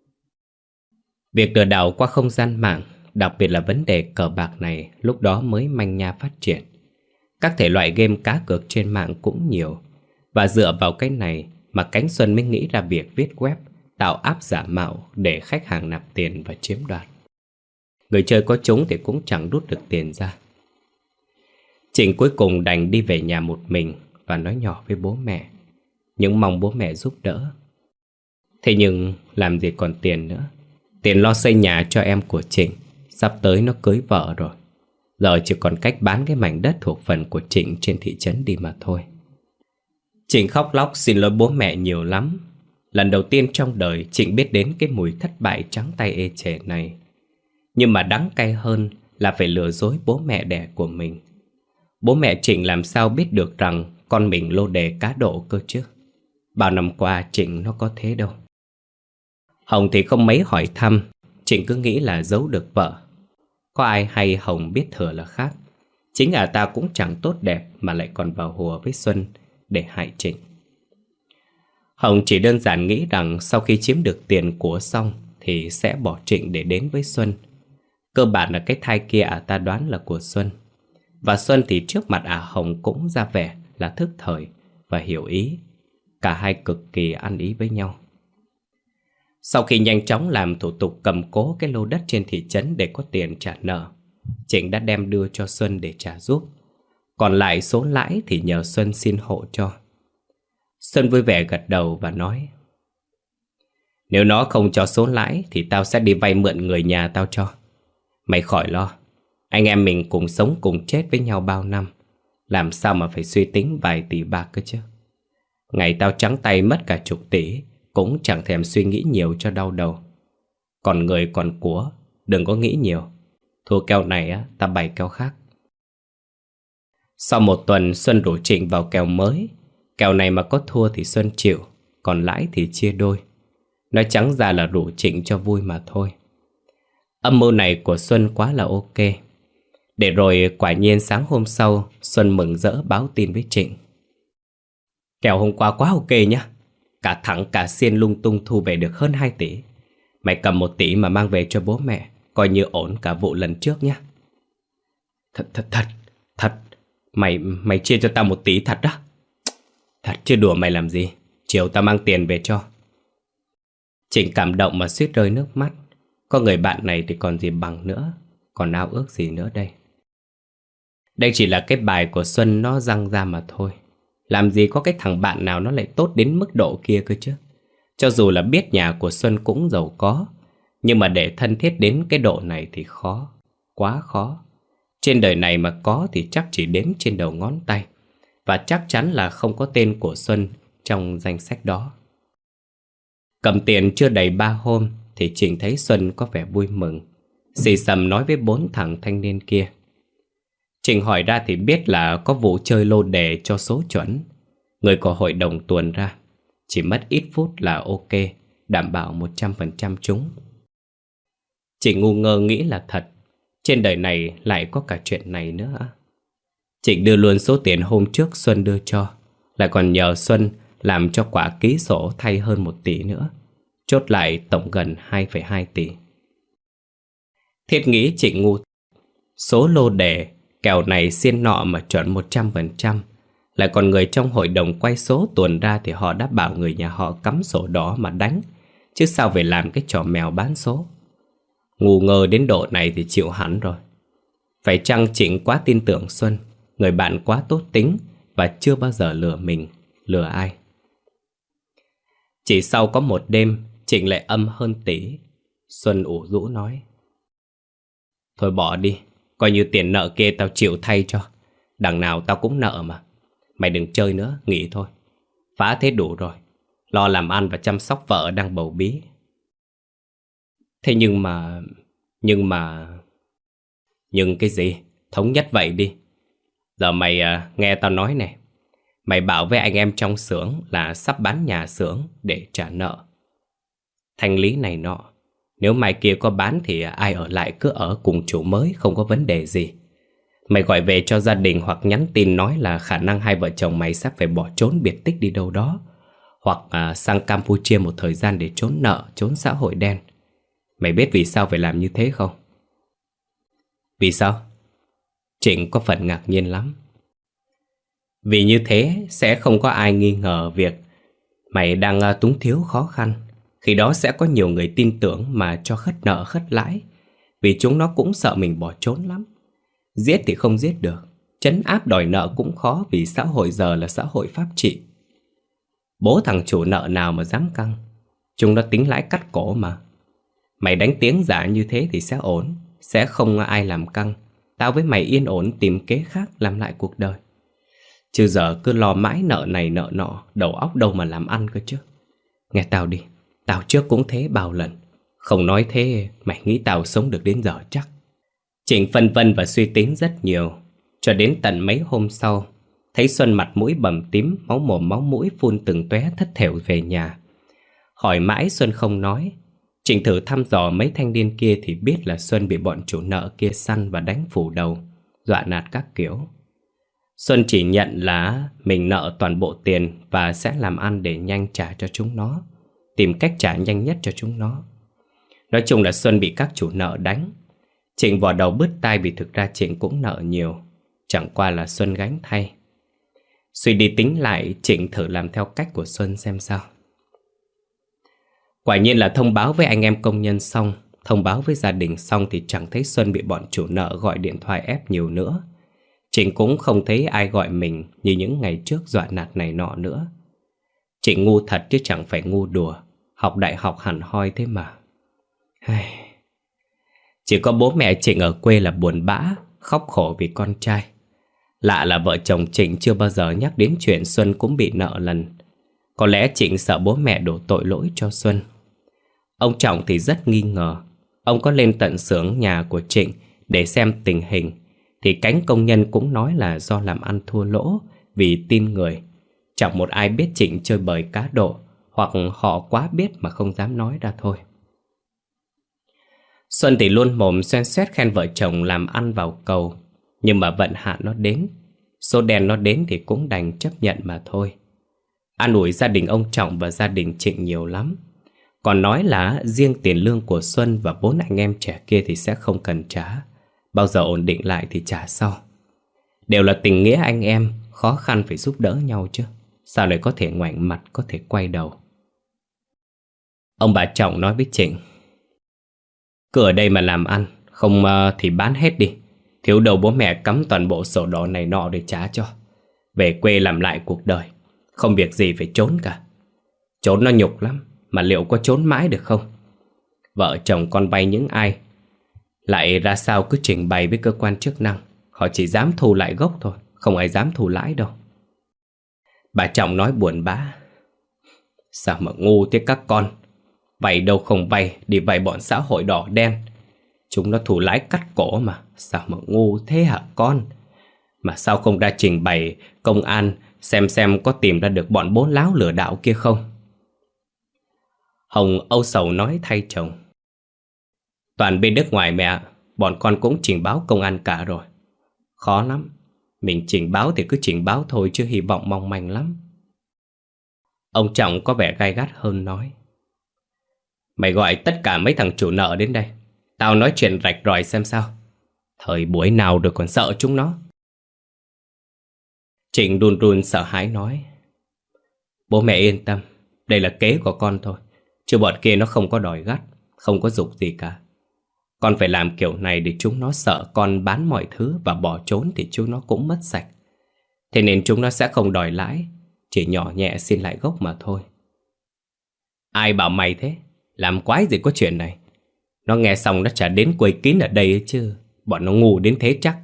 Việc lừa đảo qua không gian mạng, đặc biệt là vấn đề cờ bạc này, lúc đó mới manh nha phát triển. Các thể loại game cá cược trên mạng cũng nhiều, và dựa vào cái này mà cánh Xuân mới nghĩ ra việc viết web, tạo app giả mạo để khách hàng nạp tiền và chiếm đoạt. Người chơi có trúng thì cũng chẳng rút được tiền ra. Trịnh cuối cùng đành đi về nhà một mình và nói nhỏ với bố mẹ, nhưng mong bố mẹ giúp đỡ. Thế nhưng làm gì còn tiền nữa. Tiền lo xây nhà cho em của Trịnh, sắp tới nó cưới vợ rồi. Giờ chỉ còn cách bán cái mảnh đất thuộc phần của Trịnh trên thị trấn đi mà thôi. Trịnh khóc lóc xin lỗi bố mẹ nhiều lắm. Lần đầu tiên trong đời Trịnh biết đến cái mùi thất bại trắng tay ê chề này. Nhưng mà đắng cay hơn là phải lừa dối bố mẹ đẻ của mình. Bố mẹ Trịnh làm sao biết được rằng con mình lô đề cá độ cơ chứ. Bao năm qua Trịnh nó có thế đâu. Hồng thì không mấy hỏi thăm, Trịnh cứ nghĩ là giấu được vợ. Có ai hay Hồng biết thừa là khác. Chính ta cũng chẳng tốt đẹp mà lại còn vào hùa với Xuân để hại Trịnh. Hồng chỉ đơn giản nghĩ rằng sau khi chiếm được tiền của xong thì sẽ bỏ Trịnh để đến với Xuân. Cơ bản là cái thai kia ta đoán là của Xuân. Và Xuân thì trước mặt Hồng cũng ra vẻ là thức thời và hiểu ý. Cả hai cực kỳ ăn ý với nhau. Sau khi nhanh chóng làm thủ tục cầm cố cái lô đất trên thị trấn để có tiền trả nợ, Trịnh đã đem đưa cho Xuân để trả giúp. Còn lại số lãi thì nhờ Xuân xin hộ cho. Xuân vui vẻ gật đầu và nói, nếu nó không cho số lãi thì tao sẽ đi vay mượn người nhà tao cho. Mày khỏi lo. Anh em mình cùng sống cùng chết với nhau bao năm, làm sao mà phải suy tính vài tỷ bạc cơ chứ. Ngày tao trắng tay mất cả chục tỷ cũng chẳng thèm suy nghĩ nhiều cho đau đầu. Còn người còn của, đừng có nghĩ nhiều. Thua kèo này ta bày kèo khác. Sau một tuần Xuân rủ Trịnh vào kèo mới. Kèo này mà có thua thì Xuân chịu, còn lãi thì chia đôi. Nói trắng ra là rủ Trịnh cho vui mà thôi. Âm mưu này của Xuân quá là ok. Để rồi quả nhiên sáng hôm sau Xuân mừng rỡ báo tin với Trịnh, kèo hôm qua quá ok nhá. Cả thẳng cả xiên lung tung thu về được hơn 2 tỷ. Mày cầm 1 tỷ mà mang về cho bố mẹ, coi như ổn cả vụ lần trước nhá. Thật. Mày chia cho tao 1 tỷ thật đó. Thật chứ đùa mày làm gì. Chiều tao mang tiền về cho. Trịnh cảm động mà suýt rơi nước mắt. Có người bạn này thì còn gì bằng nữa. Còn ao ước gì nữa đây. Đây chỉ là cái bài của Xuân nó răng ra mà thôi. Làm gì có cái thằng bạn nào nó lại tốt đến mức độ kia cơ chứ. Cho dù là biết nhà của Xuân cũng giàu có, nhưng mà để thân thiết đến cái độ này thì khó. Quá khó. Trên đời này mà có thì chắc chỉ đếm trên đầu ngón tay. Và chắc chắn là không có tên của Xuân trong danh sách đó. Cầm tiền chưa đầy 3 hôm thì Trịnh thấy Xuân có vẻ vui mừng. Xì xầm nói với 4 thằng thanh niên kia. Trịnh hỏi ra thì biết là có vụ chơi lô đề cho số chuẩn. Người của hội đồng tuồn ra. Chỉ mất ít phút là ok, đảm bảo 100% trúng. Trịnh ngu ngơ nghĩ là thật. Trên đời này lại có cả chuyện này nữa. Trịnh đưa luôn số tiền hôm trước Xuân đưa cho, lại còn nhờ Xuân làm cho quả ký sổ thay hơn 1 tỷ nữa, chốt lại tổng gần 2,2 tỷ. Thiết nghĩ Trịnh ngu. Số lô đề kèo này xiên nọ mà chuẩn 100%. Lại còn người trong hội đồng quay số tuần ra thì họ đã bảo người nhà họ cắm sổ đỏ mà đánh, chứ sao phải làm cái trò mèo bán số. Ngu ngơ đến độ này thì chịu hẳn rồi. Phải chăng Trịnh quá tin tưởng Xuân, người bạn quá tốt tính và chưa bao giờ lừa mình, lừa ai. Chỉ sau có một đêm, Trịnh lại âm hơn tỷ. Xuân ủ rũ nói: thôi bỏ đi, coi như tiền nợ kia tao chịu thay cho. Đằng nào tao cũng nợ mà. Mày đừng chơi nữa, nghỉ thôi. Phá thế đủ rồi. Lo làm ăn và chăm sóc vợ đang bầu bí. Thế nhưng cái gì? Thống nhất vậy đi. Giờ mày nghe tao nói này. Mày bảo với anh em trong xưởng là sắp bán nhà xưởng để trả nợ, thanh lý này nọ. Nếu mai kia có bán thì ai ở lại cứ ở cùng chủ mới, không có vấn đề gì. Mày gọi về cho gia đình hoặc nhắn tin nói là khả năng hai vợ chồng mày sắp phải bỏ trốn biệt tích đi đâu đó, hoặc sang Campuchia một thời gian để trốn nợ, trốn xã hội đen. Mày biết vì sao phải làm như thế không? Vì sao? Trịnh có phần ngạc nhiên lắm. Vì như thế sẽ không có ai nghi ngờ việc mày đang túng thiếu khó khăn. Khi đó sẽ có nhiều người tin tưởng mà cho khất nợ khất lãi, vì chúng nó cũng sợ mình bỏ trốn lắm. Giết thì không giết được, trấn áp đòi nợ cũng khó, vì xã hội giờ là xã hội pháp trị. Bố thằng chủ nợ nào mà dám căng. Chúng nó tính lãi cắt cổ mà. Mày đánh tiếng giả như thế thì sẽ ổn, sẽ không ai làm căng. Tao với mày yên ổn tìm kế khác làm lại cuộc đời. Chứ giờ cứ lo mãi nợ này nợ nọ, đầu óc đâu mà làm ăn cơ chứ. Nghe tao đi, tao trước cũng thế bao lần. Không nói thế mày nghĩ tao sống được đến giờ chắc. Trịnh phân vân và suy tính rất nhiều, cho đến tận mấy hôm sau, thấy Xuân mặt mũi bầm tím, máu mồm máu mũi phun từng tóe thất thểu về nhà. Hỏi mãi Xuân không nói. Trịnh thử thăm dò mấy thanh niên kia thì biết là Xuân bị bọn chủ nợ kia săn và đánh phủ đầu, dọa nạt các kiểu. Xuân chỉ nhận là mình nợ toàn bộ tiền và sẽ làm ăn để nhanh trả cho chúng nó, tìm cách trả nhanh nhất cho chúng nó. Nói chung là Xuân bị các chủ nợ đánh. Trịnh vò đầu bứt tai vì thực ra Trịnh cũng nợ nhiều, chẳng qua là Xuân gánh thay. Suy đi tính lại, Trịnh thử làm theo cách của Xuân xem sao. Quả nhiên là thông báo với anh em công nhân xong, thông báo với gia đình xong thì chẳng thấy Xuân bị bọn chủ nợ gọi điện thoại ép nhiều nữa. Trịnh cũng không thấy ai gọi mình như những ngày trước dọa nạt này nọ nữa. Trịnh ngu thật chứ chẳng phải ngu đùa, học đại học hẳn hoi thế mà. Chỉ có bố mẹ Trịnh ở quê là buồn bã, khóc khổ vì con trai. Lạ là vợ chồng Trịnh chưa bao giờ nhắc đến chuyện Xuân cũng bị nợ lần. Có lẽ Trịnh sợ bố mẹ đổ tội lỗi cho Xuân. Ông Trọng thì rất nghi ngờ. Ông có lên tận xưởng nhà của Trịnh để xem tình hình, thì cánh công nhân cũng nói là do làm ăn thua lỗ vì tin người. Chẳng một ai biết Trịnh chơi bời cá độ, hoặc họ quá biết mà không dám nói ra thôi. Xuân thì luôn mồm xoen xoét khen vợ chồng làm ăn vào cầu. Nhưng mà vận hạn nó đến, số đen nó đến thì cũng đành chấp nhận mà thôi. An ủi gia đình ông Trọng và gia đình Trịnh nhiều lắm. Còn nói là riêng tiền lương của Xuân và 4 anh em trẻ kia thì sẽ không cần trả, bao giờ ổn định lại thì trả sau. Đều là tình nghĩa anh em, khó khăn phải giúp đỡ nhau chứ. Sao lại có thể ngoảnh mặt, có thể quay đầu. Ông bà Trọng nói với Trịnh: cứ ở đây mà làm ăn, không thì bán hết đi. Thiếu đầu bố mẹ cắm toàn bộ sổ đỏ này nọ để trả cho. Về quê làm lại cuộc đời, không việc gì phải trốn cả. Trốn nó nhục lắm, mà liệu có trốn mãi được không? Vợ chồng con vay những ai, lại ra sao cứ trình bày với cơ quan chức năng. Họ chỉ dám thu lại gốc thôi, không ai dám thu lãi đâu. Bà Trọng nói buồn bã: sao mà ngu thế các con. Vay đâu không vay, đi vay bọn xã hội đỏ đen. Chúng nó thu lãi cắt cổ mà. Sao mà ngu thế hả con? Mà sao không ra trình bày công an xem có tìm ra được bọn bố láo lừa đảo kia không? Hồng âu sầu nói thay chồng: toàn bên nước ngoài mẹ, bọn con cũng trình báo công an cả rồi. Khó lắm. Mình trình báo thì cứ trình báo thôi, chứ hy vọng mong manh lắm. Ông Trọng có vẻ gay gắt hơn nói: Mày gọi tất cả mấy thằng chủ nợ đến đây, tao nói chuyện rạch ròi xem sao. Thời buổi nào rồi còn sợ chúng nó. Trịnh run run sợ hãi nói: Bố mẹ yên tâm, đây là kế của con thôi, chứ bọn kia nó không có đòi gắt, không có giục gì cả. Con phải làm kiểu này để chúng nó sợ con bán mọi thứ và bỏ trốn thì chúng nó cũng mất sạch. Thế nên chúng nó sẽ không đòi lãi, chỉ nhỏ nhẹ xin lại gốc mà thôi. Ai bảo mày thế? Làm quái gì có chuyện này. Nó nghe xong nó chả đến quây kín ở đây ấy chứ. Bọn nó ngu đến thế chắc.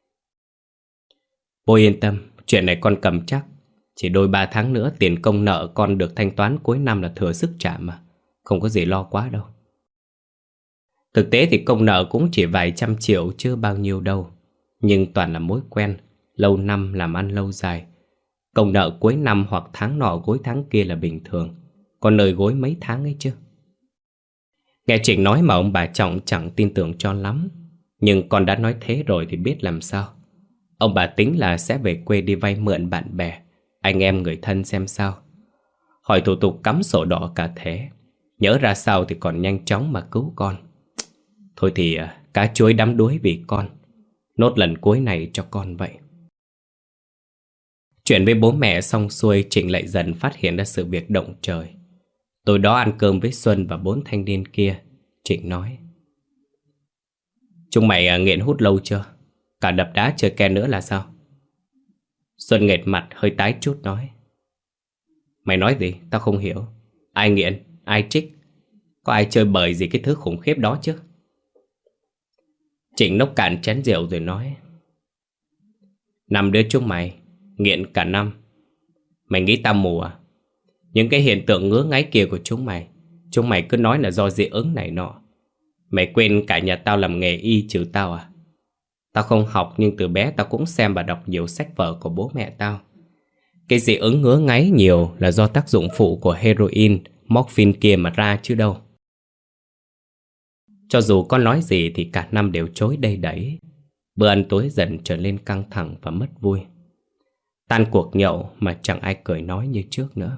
Bố yên tâm, chuyện này con cầm chắc. Chỉ đôi 3 tháng nữa tiền công nợ con được thanh toán cuối năm là thừa sức trả mà. Không có gì lo quá đâu. Thực tế thì công nợ cũng chỉ vài trăm triệu chứ bao nhiêu đâu. Nhưng toàn là mối quen, lâu năm làm ăn lâu dài. Công nợ cuối năm hoặc tháng nọ gối tháng kia là bình thường. Còn nơi gối mấy tháng ấy chứ. Nghe Trịnh nói mà ông bà Trọng chẳng tin tưởng cho lắm. Nhưng con đã nói thế rồi thì biết làm sao. Ông bà tính là sẽ về quê đi vay mượn bạn bè, anh em người thân xem sao. Hỏi thủ tục cắm sổ đỏ cả thế. Nhớ ra sao thì còn nhanh chóng mà cứu con. Thôi thì cá chuối đắm đuối vì con. Nốt lần cuối này cho con vậy. Chuyện với bố mẹ xong xuôi, Trịnh lại dần phát hiện ra sự việc động trời. Tối đó ăn cơm với Xuân và 4 thanh niên kia, Trịnh nói: Chúng mày nghiện hút lâu chưa? Cả đập đá chơi ke nữa là sao? Xuân nghệt mặt hơi tái chút nói: Mày nói gì? Tao không hiểu. Ai nghiện? Ai trích? Có ai chơi bời gì cái thứ khủng khiếp đó chứ? Trịnh nốc cạn chén rượu rồi nói: 5 đứa chúng mày nghiện cả năm. Mày nghĩ tao mù à? Những cái hiện tượng ngứa ngáy kia của chúng mày cứ nói là do dị ứng này nọ. Mày quên cả nhà tao làm nghề y trừ tao à? Tao không học nhưng từ bé tao cũng xem và đọc nhiều sách vở của bố mẹ tao. Cái dị ứng ngứa ngáy nhiều là do tác dụng phụ của heroin, morphine kia mà ra chứ đâu. Cho dù có nói gì thì cả năm đều chối đây đẩy. Bữa ăn tối dần trở nên căng thẳng và mất vui. Tan cuộc nhậu mà chẳng ai cười nói như trước nữa.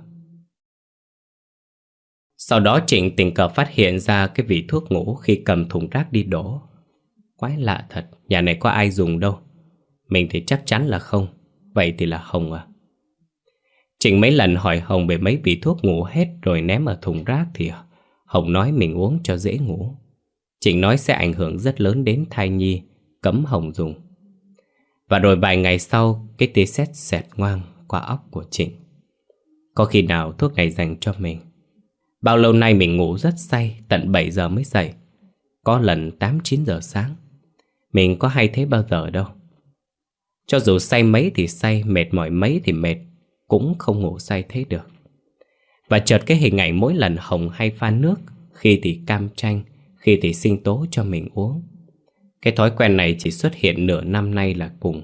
Sau đó Trịnh tình cờ phát hiện ra cái vỉ thuốc ngủ khi cầm thùng rác đi đổ. Quái lạ thật, nhà này có ai dùng đâu. Mình thì chắc chắn là không. Vậy thì là Hồng à? Trịnh mấy lần hỏi Hồng về mấy vỉ thuốc ngủ hết rồi ném ở thùng rác thì Hồng nói mình uống cho dễ ngủ. Trịnh nói sẽ ảnh hưởng rất lớn đến thai nhi, cấm Hồng dùng. Và rồi vài ngày sau, cái tia sét xẹt ngoang qua óc của Trịnh. Có khi nào thuốc này dành cho mình? Bao lâu nay mình ngủ rất say, tận 7 giờ mới dậy. Có lần 8-9 giờ sáng. Mình có hay thế bao giờ đâu. Cho dù say mấy thì say, mệt mỏi mấy thì mệt, cũng không ngủ say thế được. Và chợt cái hình ảnh mỗi lần Hồng hay pha nước, khi thì cam chanh, khi thì sinh tố cho mình uống. Cái thói quen này chỉ xuất hiện nửa năm nay là cùng.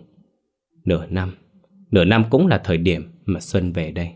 Nửa năm cũng là thời điểm mà Xuân về đây.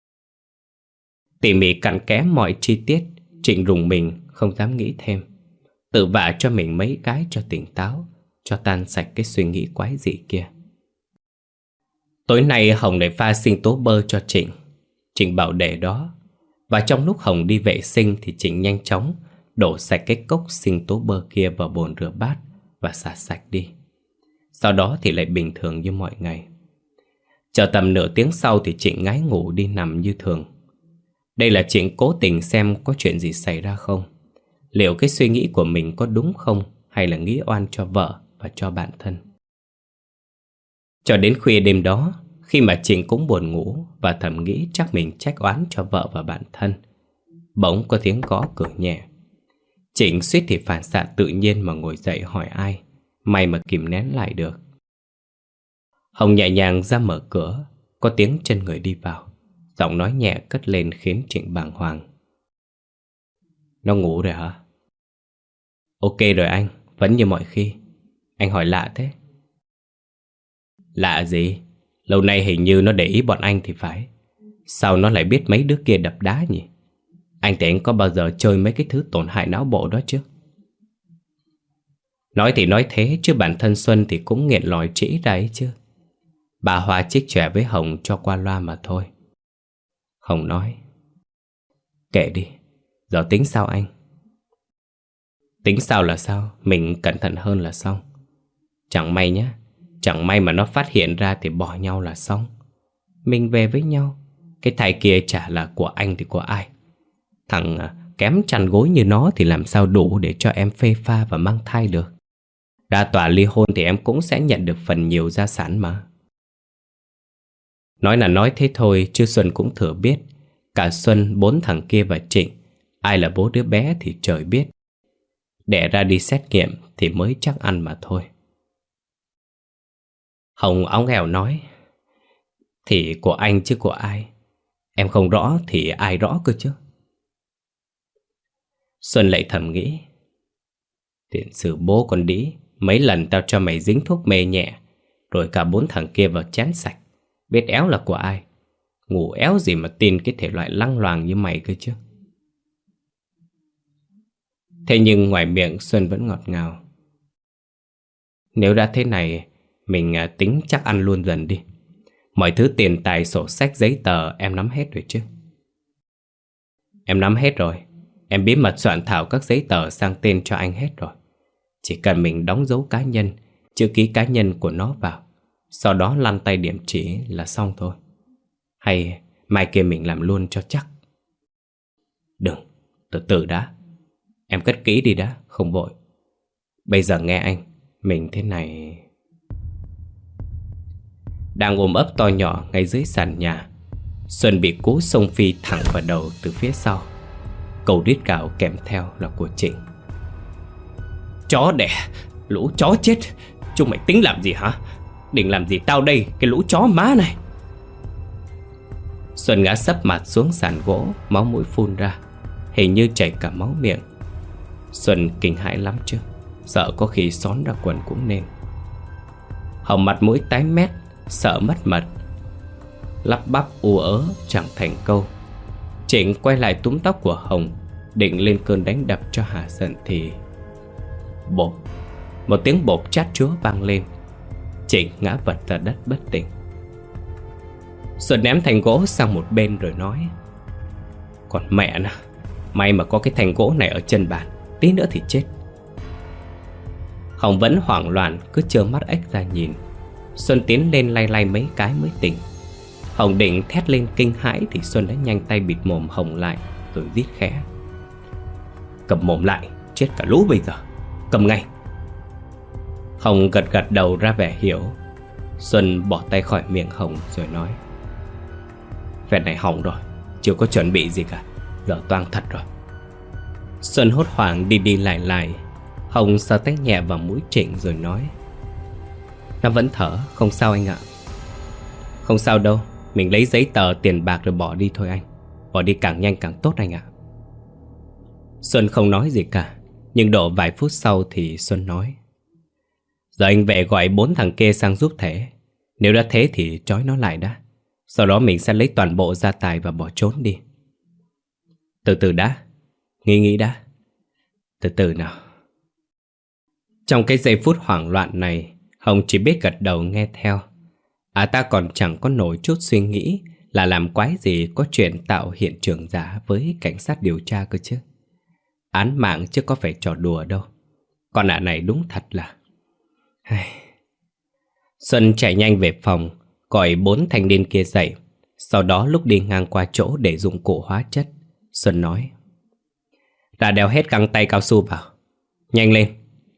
Tỉ mỉ cặn kẽ mọi chi tiết, Trịnh rùng mình không dám nghĩ thêm. Tự vả cho mình mấy cái cho tỉnh táo, cho tan sạch cái suy nghĩ quái dị kia. Tối nay Hồng lại pha sinh tố bơ cho Trịnh. Trịnh bảo để đó. Và trong lúc Hồng đi vệ sinh thì Trịnh nhanh chóng đổ sạch cái cốc sinh tố bơ kia vào bồn rửa bát và xả sạch đi. Sau đó thì lại bình thường như mọi ngày. Chờ tầm nửa tiếng sau thì Trịnh ngái ngủ đi nằm như thường. Đây là Trịnh cố tình xem có chuyện gì xảy ra không. Liệu cái suy nghĩ của mình có đúng không, hay là nghĩ oan cho vợ và cho bản thân. Cho đến khuya đêm đó, khi mà Trịnh cũng buồn ngủ và thầm nghĩ chắc mình trách oán cho vợ và bản thân, bỗng có tiếng gõ cửa nhẹ. Trịnh suýt thì phản xạ tự nhiên mà ngồi dậy hỏi ai. May mà kìm nén lại được. Hồng nhẹ nhàng ra mở cửa. Có tiếng chân người đi vào. Giọng nói nhẹ cất lên khiến Trịnh bàng hoàng. Nó ngủ rồi hả? Ok rồi anh, vẫn như mọi khi. Anh hỏi lạ thế. Lạ gì? Lâu nay hình như nó để ý bọn anh thì phải. Sao nó lại biết mấy đứa kia đập đá nhỉ? Anh thì anh có bao giờ chơi mấy cái thứ tổn hại não bộ đó chứ? Nói thì nói thế chứ bản thân Xuân thì cũng nghiện lòi trĩ ra ấy chứ. Bà Hoa chích chòe với Hồng cho qua loa mà thôi. Hồng nói: Kệ đi, giờ tính sao anh? Tính sao là sao? Mình cẩn thận hơn là xong. Chẳng may nhá, chẳng may mà nó phát hiện ra thì bỏ nhau là xong. Mình về với nhau. Cái thai kia chả là của anh thì của ai? Thằng kém chăn gối như nó thì làm sao đủ để cho em phê pha và mang thai được. Ra tòa ly hôn thì em cũng sẽ nhận được phần nhiều gia sản mà. Nói là nói thế thôi, chứ Xuân cũng thừa biết. Cả Xuân, 4 thằng kia và Trịnh, ai là bố đứa bé thì trời biết. Đẻ ra đi xét nghiệm thì mới chắc ăn mà thôi. Hồng óng ẻo nói: Thì của anh chứ của ai? Em không rõ thì ai rõ cơ chứ? Xuân lại thầm nghĩ: Tiền sử bố con đĩ, mấy lần tao cho mày dính thuốc mê nhẹ, rồi cả 4 thằng kia vào chén sạch. Biết éo là của ai? Ngủ éo gì mà tin cái thể loại lăng loàng như mày cơ chứ? Thế nhưng ngoài miệng Xuân vẫn ngọt ngào: Nếu đã thế này, mình tính chắc ăn luôn dần đi. Mọi thứ tiền tài sổ sách giấy tờ em nắm hết rồi chứ? Em nắm hết rồi. Em bí mật soạn thảo các giấy tờ sang tên cho anh hết rồi. Chỉ cần mình đóng dấu cá nhân, chữ ký cá nhân của nó vào, sau đó lăn tay điểm chỉ là xong thôi. Hay mai kia mình làm luôn cho chắc? Đừng, từ từ đã. Em cất kỹ đi đã, không vội. Bây giờ nghe anh, mình thế này. Đang ôm ấp to nhỏ ngay dưới sàn nhà, Xuân bị cú xông phi thẳng vào đầu từ phía sau. Câu rít gào kèm theo là của Trịnh: Chó đẻ, lũ chó chết, chúng mày tính làm gì hả? Định làm gì tao đây, cái lũ chó má này? Xuân ngã sấp mặt xuống sàn gỗ, máu mũi phun ra, hình như chảy cả máu miệng. Xuân kinh hãi lắm chứ, sợ có khi xón ra quần cũng nên. Hồng mặt mũi tái mét, sợ mất mật, lắp bắp u ớ chẳng thành câu. Trịnh quay lại túm tóc của Hồng, định lên cơn đánh đập cho hả giận thì bộp, một tiếng bộp chát chúa vang lên. Trịnh ngã vật ra đất bất tỉnh. Xuân ném thành gỗ sang một bên rồi nói: Còn mẹ nè, may mà có cái thành gỗ này ở chân bàn, tí nữa thì chết. Hồng vẫn hoảng loạn, cứ trơ mắt ếch ra nhìn. Xuân tiến lên lay lay mấy cái mới tỉnh. Hồng định thét lên kinh hãi thì Xuân đã nhanh tay bịt mồm Hồng lại, rồi rít khẽ: Cầm mồm lại, chết cả lũ bây giờ, cầm ngay. Hồng gật gật đầu ra vẻ hiểu. Xuân bỏ tay khỏi miệng Hồng rồi nói: Phen này hỏng rồi, chưa có chuẩn bị gì cả, giờ toang thật rồi. Xuân hốt hoảng đi đi lại lại. Hồng sờ tay nhẹ vào mũi Trịnh rồi nói: Nó vẫn thở, không sao anh ạ. Không sao đâu, mình lấy giấy tờ tiền bạc rồi bỏ đi thôi anh. Bỏ đi càng nhanh càng tốt anh ạ. Xuân không nói gì cả, nhưng độ vài phút sau thì Xuân nói: Giờ anh về gọi 4 thằng kia sang giúp thể. Nếu đã thế thì trói nó lại đã. Sau đó mình sẽ lấy toàn bộ gia tài và bỏ trốn đi. Từ từ đã, nghĩ đã. Từ từ nào. Trong cái giây phút hoảng loạn này, Hồng chỉ biết gật đầu nghe theo. Ta còn chẳng có nổi chút suy nghĩ là làm quái gì có chuyện tạo hiện trường giả với cảnh sát điều tra cơ chứ. Án mạng chứ có phải trò đùa đâu. Con này đúng thật là... Xuân chạy nhanh về phòng, gọi 4 thanh niên kia dậy. Sau đó lúc đi ngang qua chỗ để dụng cụ hóa chất, Xuân nói: Ra đeo hết găng tay cao su vào, nhanh lên.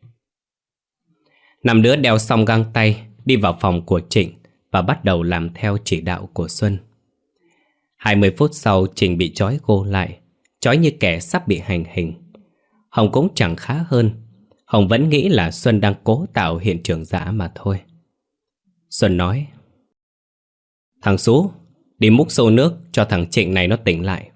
5 đứa đeo xong găng tay, đi vào phòng của Trịnh và bắt đầu làm theo chỉ đạo của Xuân. 20 phút sau Trịnh bị trói gô lại, trói như kẻ sắp bị hành hình. Hồng cũng chẳng khá hơn. Hồng vẫn nghĩ là Xuân đang cố tạo hiện trường giả mà thôi. Xuân nói: Thằng Sú, đi múc xô nước cho thằng Trịnh này nó tỉnh lại.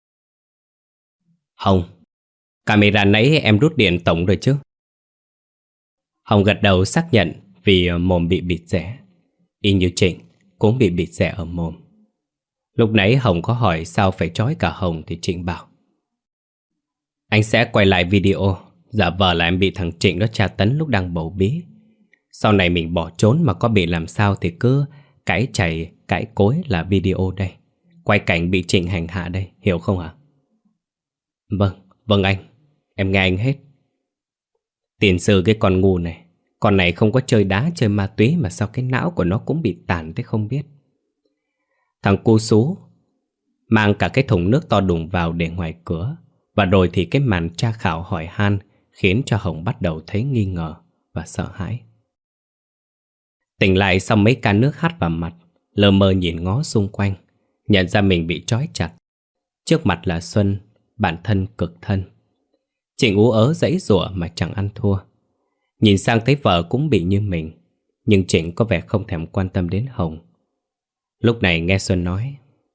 Hồng, camera nãy em rút điện tổng rồi chứ? Hồng gật đầu xác nhận vì mồm bị bịt rẽ. Y như Trịnh cũng bị bịt rẽ ở mồm. Lúc nãy Hồng có hỏi sao phải trói cả Hồng thì Trịnh bảo: Anh sẽ quay lại video giả vờ là em bị thằng Trịnh nó tra tấn lúc đang bầu bí. Sau này mình bỏ trốn mà có bị làm sao thì cứ cãi chày, cãi cối là video đây. Quay cảnh bị Trịnh hành hạ đây, hiểu không hả? Vâng anh, em nghe anh hết. Tiền sư cái con ngu này, con này không có chơi đá chơi ma túy mà sao cái não của nó cũng bị tàn thế không biết. Thằng cu sú mang cả cái thùng nước to đùng vào để ngoài cửa. Và rồi thì cái màn tra khảo hỏi han khiến cho Hồng bắt đầu thấy nghi ngờ và sợ hãi. Tỉnh lại sau mấy ca nước hắt vào mặt, lờ mờ nhìn ngó xung quanh, nhận ra mình bị trói chặt. Trước mặt là Xuân, bạn thân cực thân. Trịnh ú ớ giãy giụa mà chẳng ăn thua. Nhìn sang thấy vợ cũng bị như mình, nhưng Trịnh có vẻ không thèm quan tâm đến Hồng. Lúc này nghe Xuân nói: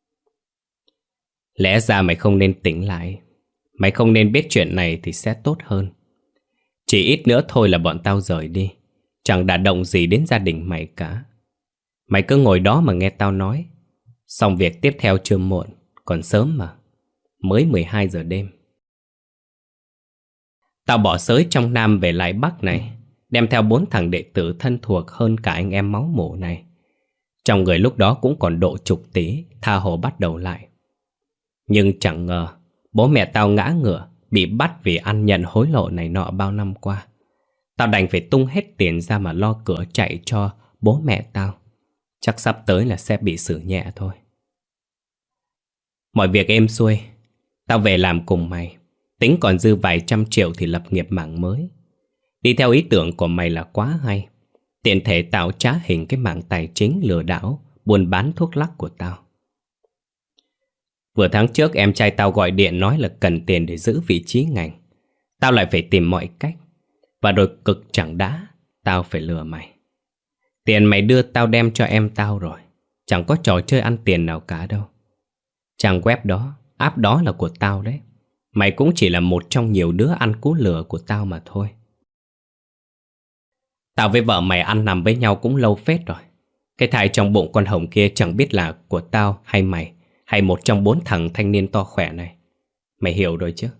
lẽ ra mày không nên tỉnh lại. Mày không nên biết chuyện này thì sẽ tốt hơn. Chỉ ít nữa thôi là bọn tao rời đi, chẳng đả động gì đến gia đình mày cả. Mày cứ ngồi đó mà nghe tao nói. Xong việc tiếp theo chưa muộn, còn sớm mà. Mới 12 giờ đêm. Tao bỏ xới trong Nam về lại Bắc này, đem theo 4 thằng đệ tử thân thuộc hơn cả anh em máu mủ này. Trong người lúc đó cũng còn độ chục tỷ, tha hồ bắt đầu lại. Nhưng chẳng ngờ bố mẹ tao ngã ngửa, bị bắt vì ăn nhận hối lộ này nọ bao năm qua. Tao đành phải tung hết tiền ra mà lo cửa chạy cho bố mẹ tao. Chắc sắp tới là sẽ bị xử nhẹ thôi. Mọi việc êm xuôi, tao về làm cùng mày. Tính còn dư vài trăm triệu thì lập nghiệp mảng mới. Đi theo ý tưởng của mày là quá hay. Tiện thể tạo trá hình cái mảng tài chính lừa đảo, buôn bán thuốc lắc của tao. Vừa tháng trước em trai tao gọi điện nói là cần tiền để giữ vị trí ngành. Tao lại phải tìm mọi cách. Và rồi cực chẳng đã, tao phải lừa mày. Tiền mày đưa tao đem cho em tao rồi. Chẳng có trò chơi ăn tiền nào cả đâu. Trang web đó, app đó là của tao đấy. Mày cũng chỉ là một trong nhiều đứa ăn cú lừa của tao mà thôi. Tao với vợ mày ăn nằm với nhau cũng lâu phết rồi. Cái thai trong bụng con Hồng kia chẳng biết là của tao hay mày, hay một trong 4 thằng thanh niên to khỏe này. Mày hiểu rồi chứ?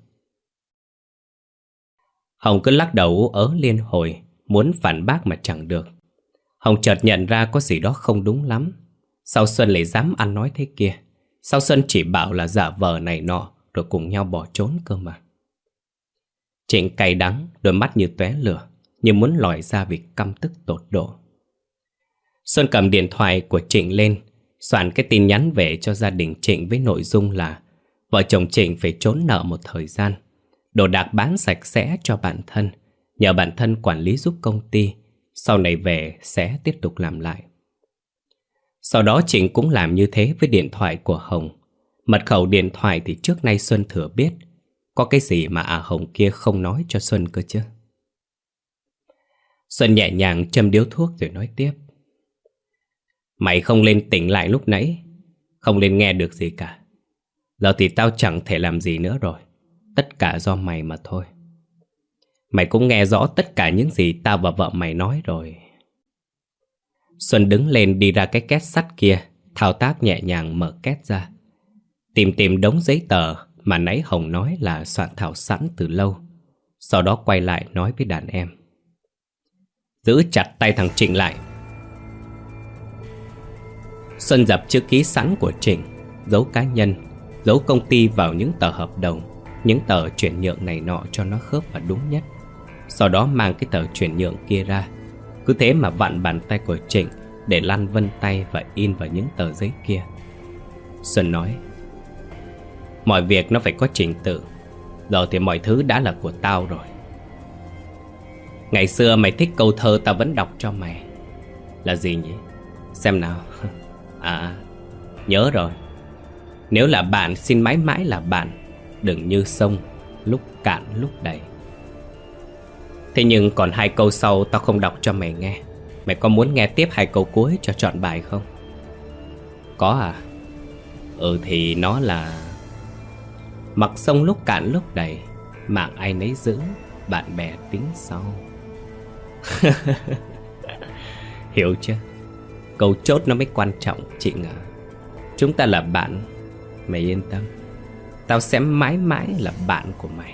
Hồng cứ lắc đầu ớ liên hồi, muốn phản bác mà chẳng được. Hồng chợt nhận ra có gì đó không đúng lắm. Sao Xuân lại dám ăn nói thế kia? Sao Xuân chỉ bảo là giả vờ này nọ rồi cùng nhau bỏ trốn cơ mà? Trịnh cay đắng, đôi mắt như tóe lửa, như muốn lòi ra vì căm tức tột độ. Xuân cầm điện thoại của Trịnh lên, soạn cái tin nhắn về cho gia đình Trịnh với nội dung là vợ chồng Trịnh phải trốn nợ một thời gian, đồ đạc bán sạch sẽ cho bản thân, nhờ bản thân quản lý giúp công ty, sau này về sẽ tiếp tục làm lại. Sau đó Trịnh cũng làm như thế với điện thoại của Hồng. Mật khẩu điện thoại thì trước nay Xuân thừa biết. Có cái gì mà Hồng kia không nói cho Xuân cơ chứ? Xuân nhẹ nhàng châm điếu thuốc rồi nói tiếp: mày không lên tỉnh lại lúc nãy, không lên nghe được gì cả. Giờ thì tao chẳng thể làm gì nữa rồi. Tất cả do mày mà thôi. Mày cũng nghe rõ tất cả những gì tao và vợ mày nói rồi. Xuân đứng lên đi ra cái két sắt kia, thao tác nhẹ nhàng mở két ra. Tìm đống giấy tờ mà nãy Hồng nói là soạn thảo sẵn từ lâu. Sau đó quay lại nói với đàn em: giữ chặt tay thằng Trịnh lại. Xuân dập chữ ký sẵn của Trịnh, dấu cá nhân, dấu công ty vào những tờ hợp đồng, những tờ chuyển nhượng này nọ cho nó khớp và đúng nhất. Sau đó mang cái tờ chuyển nhượng kia ra. Cứ thế mà vặn bàn tay của Trịnh để lăn vân tay và in vào những tờ giấy kia. Xuân nói: mọi việc nó phải có trình tự. Giờ thì mọi thứ đã là của tao rồi. Ngày xưa mày thích câu thơ tao vẫn đọc cho mày. Là gì nhỉ? Xem nào. À, nhớ rồi. Nếu là bạn xin mãi mãi là bạn, đừng như sông, lúc cạn lúc đầy. Thế nhưng còn 2 câu sau tao không đọc cho mày nghe. Mày có muốn nghe tiếp 2 câu cuối cho trọn bài không? Có à? Thì nó là: mặc sông lúc cạn lúc đầy, mạng ai nấy giữ, bạn bè tính sau. Hiểu chưa? Câu chốt nó mới quan trọng, Trịnh à. Chúng ta là bạn. Mày yên tâm, tao sẽ mãi mãi là bạn của mày.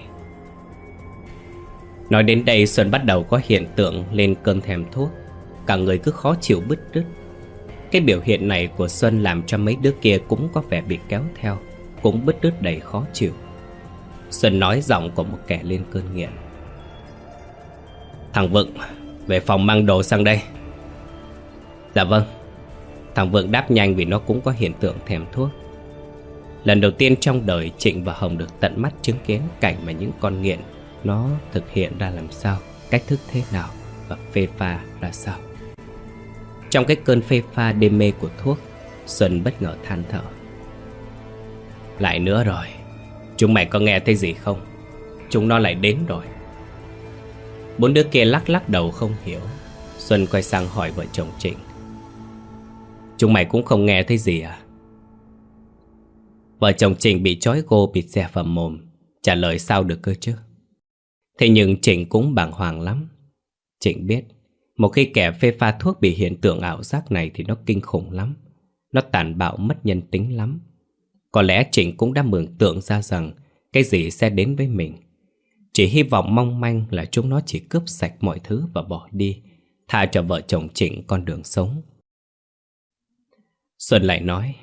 Nói đến đây Xuân bắt đầu có hiện tượng lên cơn thèm thuốc. Cả người cứ khó chịu bứt rứt. Cái biểu hiện này của Xuân làm cho mấy đứa kia cũng có vẻ bị kéo theo, cũng bứt rứt đầy khó chịu. Xuân nói giọng của một kẻ lên cơn nghiện: "Thằng Vượng, về phòng mang đồ sang đây." "Dạ vâng." Thằng Vượng đáp nhanh vì nó cũng có hiện tượng thèm thuốc. Lần đầu tiên trong đời Trịnh và Hồng được tận mắt chứng kiến cảnh mà những con nghiện nó thực hiện ra làm sao, cách thức thế nào và phê pha ra sao. Trong cái cơn phê pha đê mê của thuốc, Xuân bất ngờ than thở: "Lại nữa rồi, chúng mày có nghe thấy gì không? Chúng nó lại đến rồi." Bốn đứa kia lắc lắc đầu không hiểu. Xuân quay sang hỏi vợ chồng Trịnh: "Chúng mày cũng không nghe thấy gì à?" Vợ chồng Trịnh bị trói gô bịt dè vào mồm, trả lời sao được cơ chứ. Thế nhưng Trịnh cũng bàng hoàng lắm. Trịnh biết một khi kẻ phê pha thuốc bị hiện tượng ảo giác này thì nó kinh khủng lắm, nó tàn bạo mất nhân tính lắm. Có lẽ Trịnh cũng đã mường tượng ra rằng cái gì sẽ đến với mình. Chỉ hy vọng mong manh là chúng nó chỉ cướp sạch mọi thứ và bỏ đi, tha cho vợ chồng Trịnh con đường sống. Xuân lại nói: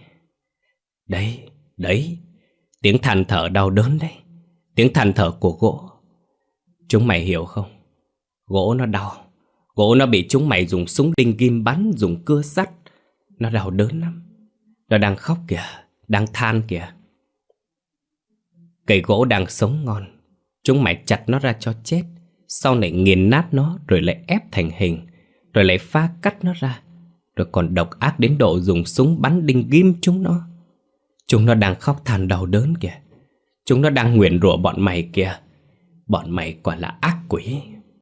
Đấy, tiếng than thở đau đớn đấy, tiếng than thở của gỗ. Chúng mày hiểu không? Gỗ nó đau, gỗ nó bị chúng mày dùng súng đinh ghim bắn, dùng cưa sắt. Nó đau đớn lắm. Nó đang khóc kìa, đang than kìa. Cây gỗ đang sống ngon, chúng mày chặt nó ra cho chết, sau này nghiền nát nó, rồi lại ép thành hình, rồi lại pha cắt nó ra, rồi còn độc ác đến độ dùng súng bắn đinh ghim chúng nó. Chúng nó đang khóc than đau đớn kìa. Chúng nó đang nguyền rủa bọn mày kìa. Bọn mày quả là ác quỷ.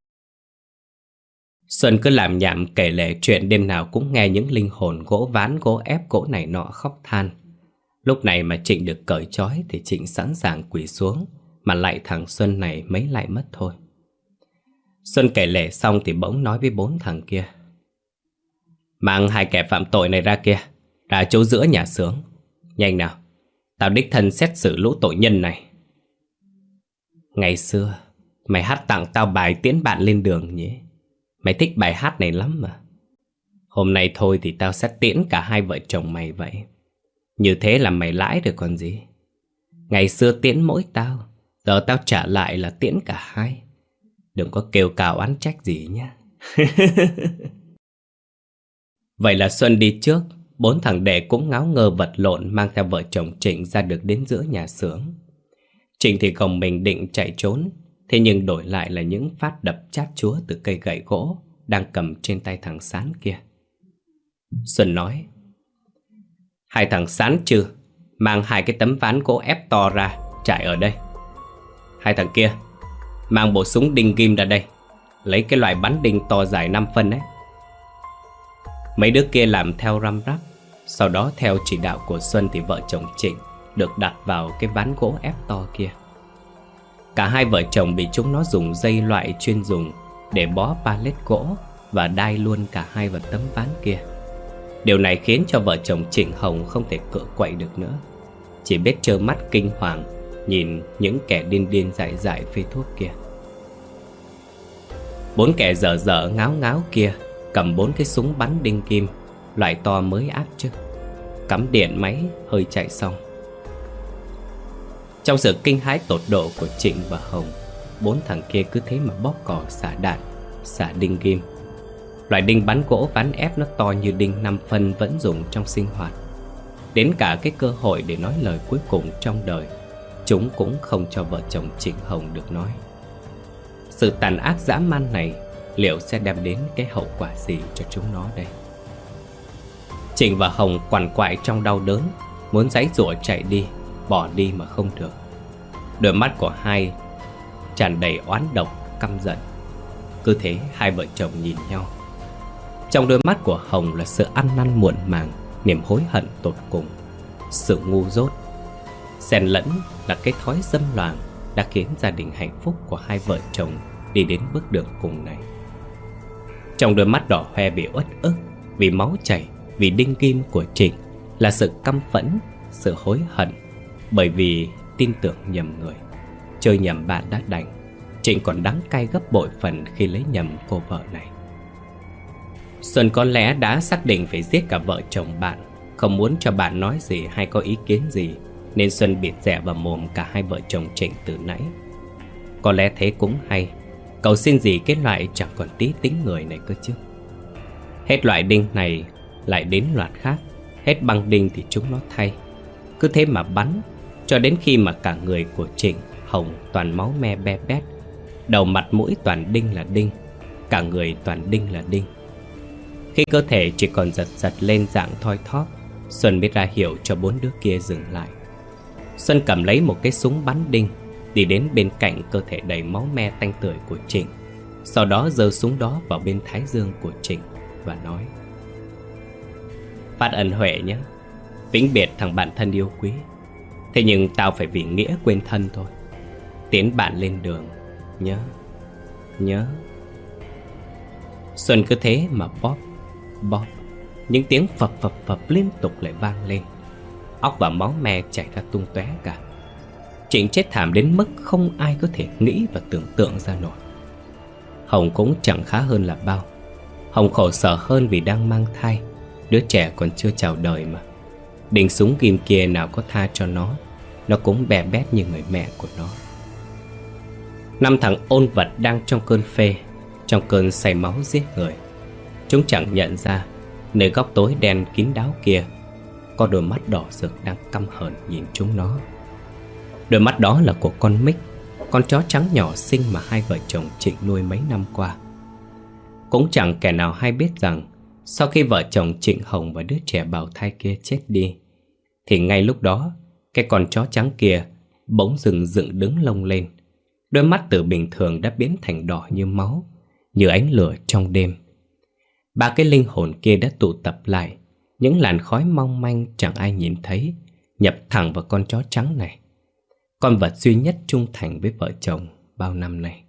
Xuân cứ làm nhảm kể lể chuyện đêm nào cũng nghe những linh hồn gỗ ván, gỗ ép, gỗ này nọ khóc than. Lúc này mà Trịnh được cởi trói thì Trịnh sẵn sàng quỳ xuống mà lạy thằng Xuân này mấy lại mất thôi. Xuân kể lể xong thì bỗng nói với bốn thằng kia: "Mang hai kẻ phạm tội này ra kia, ra chỗ giữa nhà xưởng. Nhanh nào, tao đích thân xét xử lũ tội nhân này." "Ngày xưa mày hát tặng tao bài tiễn bạn lên đường nhỉ? Mày thích bài hát này lắm mà. Hôm nay thôi thì tao sẽ tiễn cả hai vợ chồng mày vậy. Như thế là mày lãi được còn gì. Ngày xưa tiễn mỗi tao, giờ tao trả lại là tiễn cả hai. Đừng có kêu cào oán trách gì nhá." Vậy là Xuân đi trước. Bốn thằng đệ cũng ngáo ngơ vật lộn mang theo vợ chồng Trịnh ra được đến giữa nhà xưởng. Trịnh thì gồng mình định chạy trốn, thế nhưng đổi lại là những phát đập chát chúa từ cây gậy gỗ đang cầm trên tay thằng Sán kia. Xuân nói: "Hai thằng Sán chưa, mang hai cái tấm ván gỗ ép to ra, trải ở đây. Hai thằng kia, mang bộ súng đinh ghim ra đây, lấy cái loại bắn đinh to dài 5 phân ấy." Mấy đứa kia làm theo răm rắp. Sau đó theo chỉ đạo của Xuân thì vợ chồng Trịnh được đặt vào cái ván gỗ ép to kia. Cả hai vợ chồng bị chúng nó dùng dây loại chuyên dùng để bó pallet gỗ và đai luôn cả hai vào tấm ván kia. Điều này khiến cho vợ chồng Trịnh Hồng không thể cựa quậy được nữa, chỉ biết trơ mắt kinh hoàng nhìn những kẻ điên điên dại dại phê thuốc kia. Bốn kẻ dở dở ngáo ngáo kia cầm 4 cái súng bắn đinh kim, loại to mới áp chứ, cắm điện máy hơi chạy xong. Trong sự kinh hãi tột độ của Trịnh và Hồng, 4 thằng kia cứ thế mà bóp cò xả đạn, xả đinh kim. Loại đinh bắn gỗ ván ép nó to như đinh 5 phân vẫn dùng trong sinh hoạt. Đến cả cái cơ hội để nói lời cuối cùng trong đời, chúng cũng không cho vợ chồng Trịnh Hồng được nói. Sự tàn ác dã man này liệu sẽ đem đến cái hậu quả gì cho chúng nó đây? Trịnh và Hồng quằn quại trong đau đớn, muốn giãy giụa chạy đi, bỏ đi mà không được. Đôi mắt của hai tràn đầy oán độc, căm giận. Cứ thế hai vợ chồng nhìn nhau. Trong đôi mắt của Hồng là sự ăn năn muộn màng, niềm hối hận tột cùng, sự ngu dốt, xen lẫn là cái thói dâm loạn đã khiến gia đình hạnh phúc của hai vợ chồng đi đến bước đường cùng này. Trong đôi mắt đỏ hoe vì uất ức, vì máu chảy, vì đinh kim của Trịnh là sự căm phẫn, sự hối hận, bởi vì tin tưởng nhầm người, chơi nhầm bạn đã đành. Trịnh còn đắng cay gấp bội phần khi lấy nhầm cô vợ này. Xuân có lẽ đã xác định phải giết cả vợ chồng bạn, không muốn cho bạn nói gì hay có ý kiến gì, nên Xuân bịt rẻ vào mồm cả hai vợ chồng Trịnh từ nãy. Có lẽ thế cũng hay, cậu xin gì cái loại chẳng còn tí tính người này cơ chứ. Hết loại đinh này lại đến loạt khác, hết băng đinh thì chúng nó thay. Cứ thế mà bắn, cho đến khi mà cả người của Trịnh, Hồng toàn máu me be bét. Đầu mặt mũi toàn đinh là đinh, cả người toàn đinh là đinh. Khi cơ thể chỉ còn giật giật lên dạng thoi thóp, Xuân mới ra hiệu cho bốn đứa kia dừng lại. Xuân cầm lấy một cái súng bắn đinh, đi đến bên cạnh cơ thể đầy máu me tanh tưởi của Trịnh. Sau đó giơ súng đó vào bên thái dương của Trịnh và nói: "Phát ân huệ nhé, vĩnh biệt thằng bạn thân yêu quý. Thế nhưng tao phải vì nghĩa quên thân thôi. Tiến bạn lên đường, nhớ, nhớ." Xuân cứ thế mà bóp, bóp. Những tiếng phập phập phập liên tục lại vang lên. Óc và máu me chảy ra tung tóe cả. Trịnh chết thảm đến mức không ai có thể nghĩ và tưởng tượng ra nổi. Hồng cũng chẳng khá hơn là bao. Hồng khổ sở hơn vì đang mang thai, đứa trẻ còn chưa chào đời mà. Đình súng ghim kia nào có tha cho nó cũng bè bét như người mẹ của nó. Năm thằng ôn vật đang trong cơn phê, trong cơn say máu giết người. Chúng chẳng nhận ra nơi góc tối đen kín đáo kia có đôi mắt đỏ rực đang căm hờn nhìn chúng nó. Đôi mắt đó là của con Mích, con chó trắng nhỏ xinh mà hai vợ chồng Trịnh nuôi mấy năm qua. Cũng chẳng kẻ nào hay biết rằng sau khi vợ chồng Trịnh Hồng và đứa trẻ bào thai kia chết đi, thì ngay lúc đó cái con chó trắng kia bỗng dừng dựng đứng lông lên. Đôi mắt từ bình thường đã biến thành đỏ như máu, như ánh lửa trong đêm. Ba cái linh hồn kia đã tụ tập lại, những làn khói mong manh chẳng ai nhìn thấy, nhập thẳng vào con chó trắng này, con vật duy nhất trung thành với vợ chồng bao năm nay.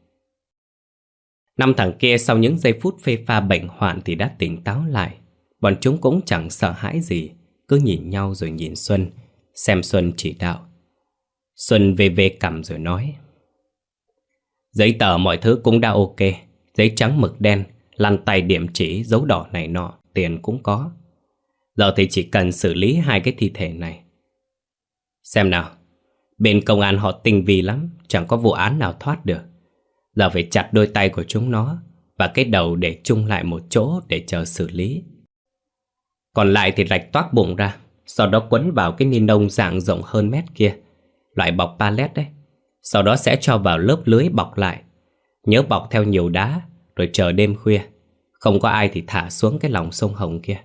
Năm thằng kia sau những giây phút phê pha bệnh hoạn thì đã tỉnh táo lại. Bọn chúng cũng chẳng sợ hãi gì, cứ nhìn nhau rồi nhìn Xuân, xem Xuân chỉ đạo. Xuân về cằm rồi nói: "Giấy tờ mọi thứ cũng đã ok, giấy trắng mực đen, lăn tay điểm chỉ, dấu đỏ này nọ, tiền cũng có. Giờ thì chỉ cần xử lý hai cái thi thể này. Xem nào, bên công an họ tinh vi lắm, chẳng có vụ án nào thoát được. Giờ phải chặt đôi tay của chúng nó và cái đầu để chung lại một chỗ để chờ xử lý. Còn lại thì rạch toác bụng ra, sau đó quấn vào cái ni lông dạng rộng hơn mét kia, loại bọc pallet đấy. Sau đó sẽ cho vào lớp lưới bọc lại. Nhớ bọc theo nhiều đá, rồi chờ đêm khuya, không có ai thì thả xuống cái lòng sông Hồng kia.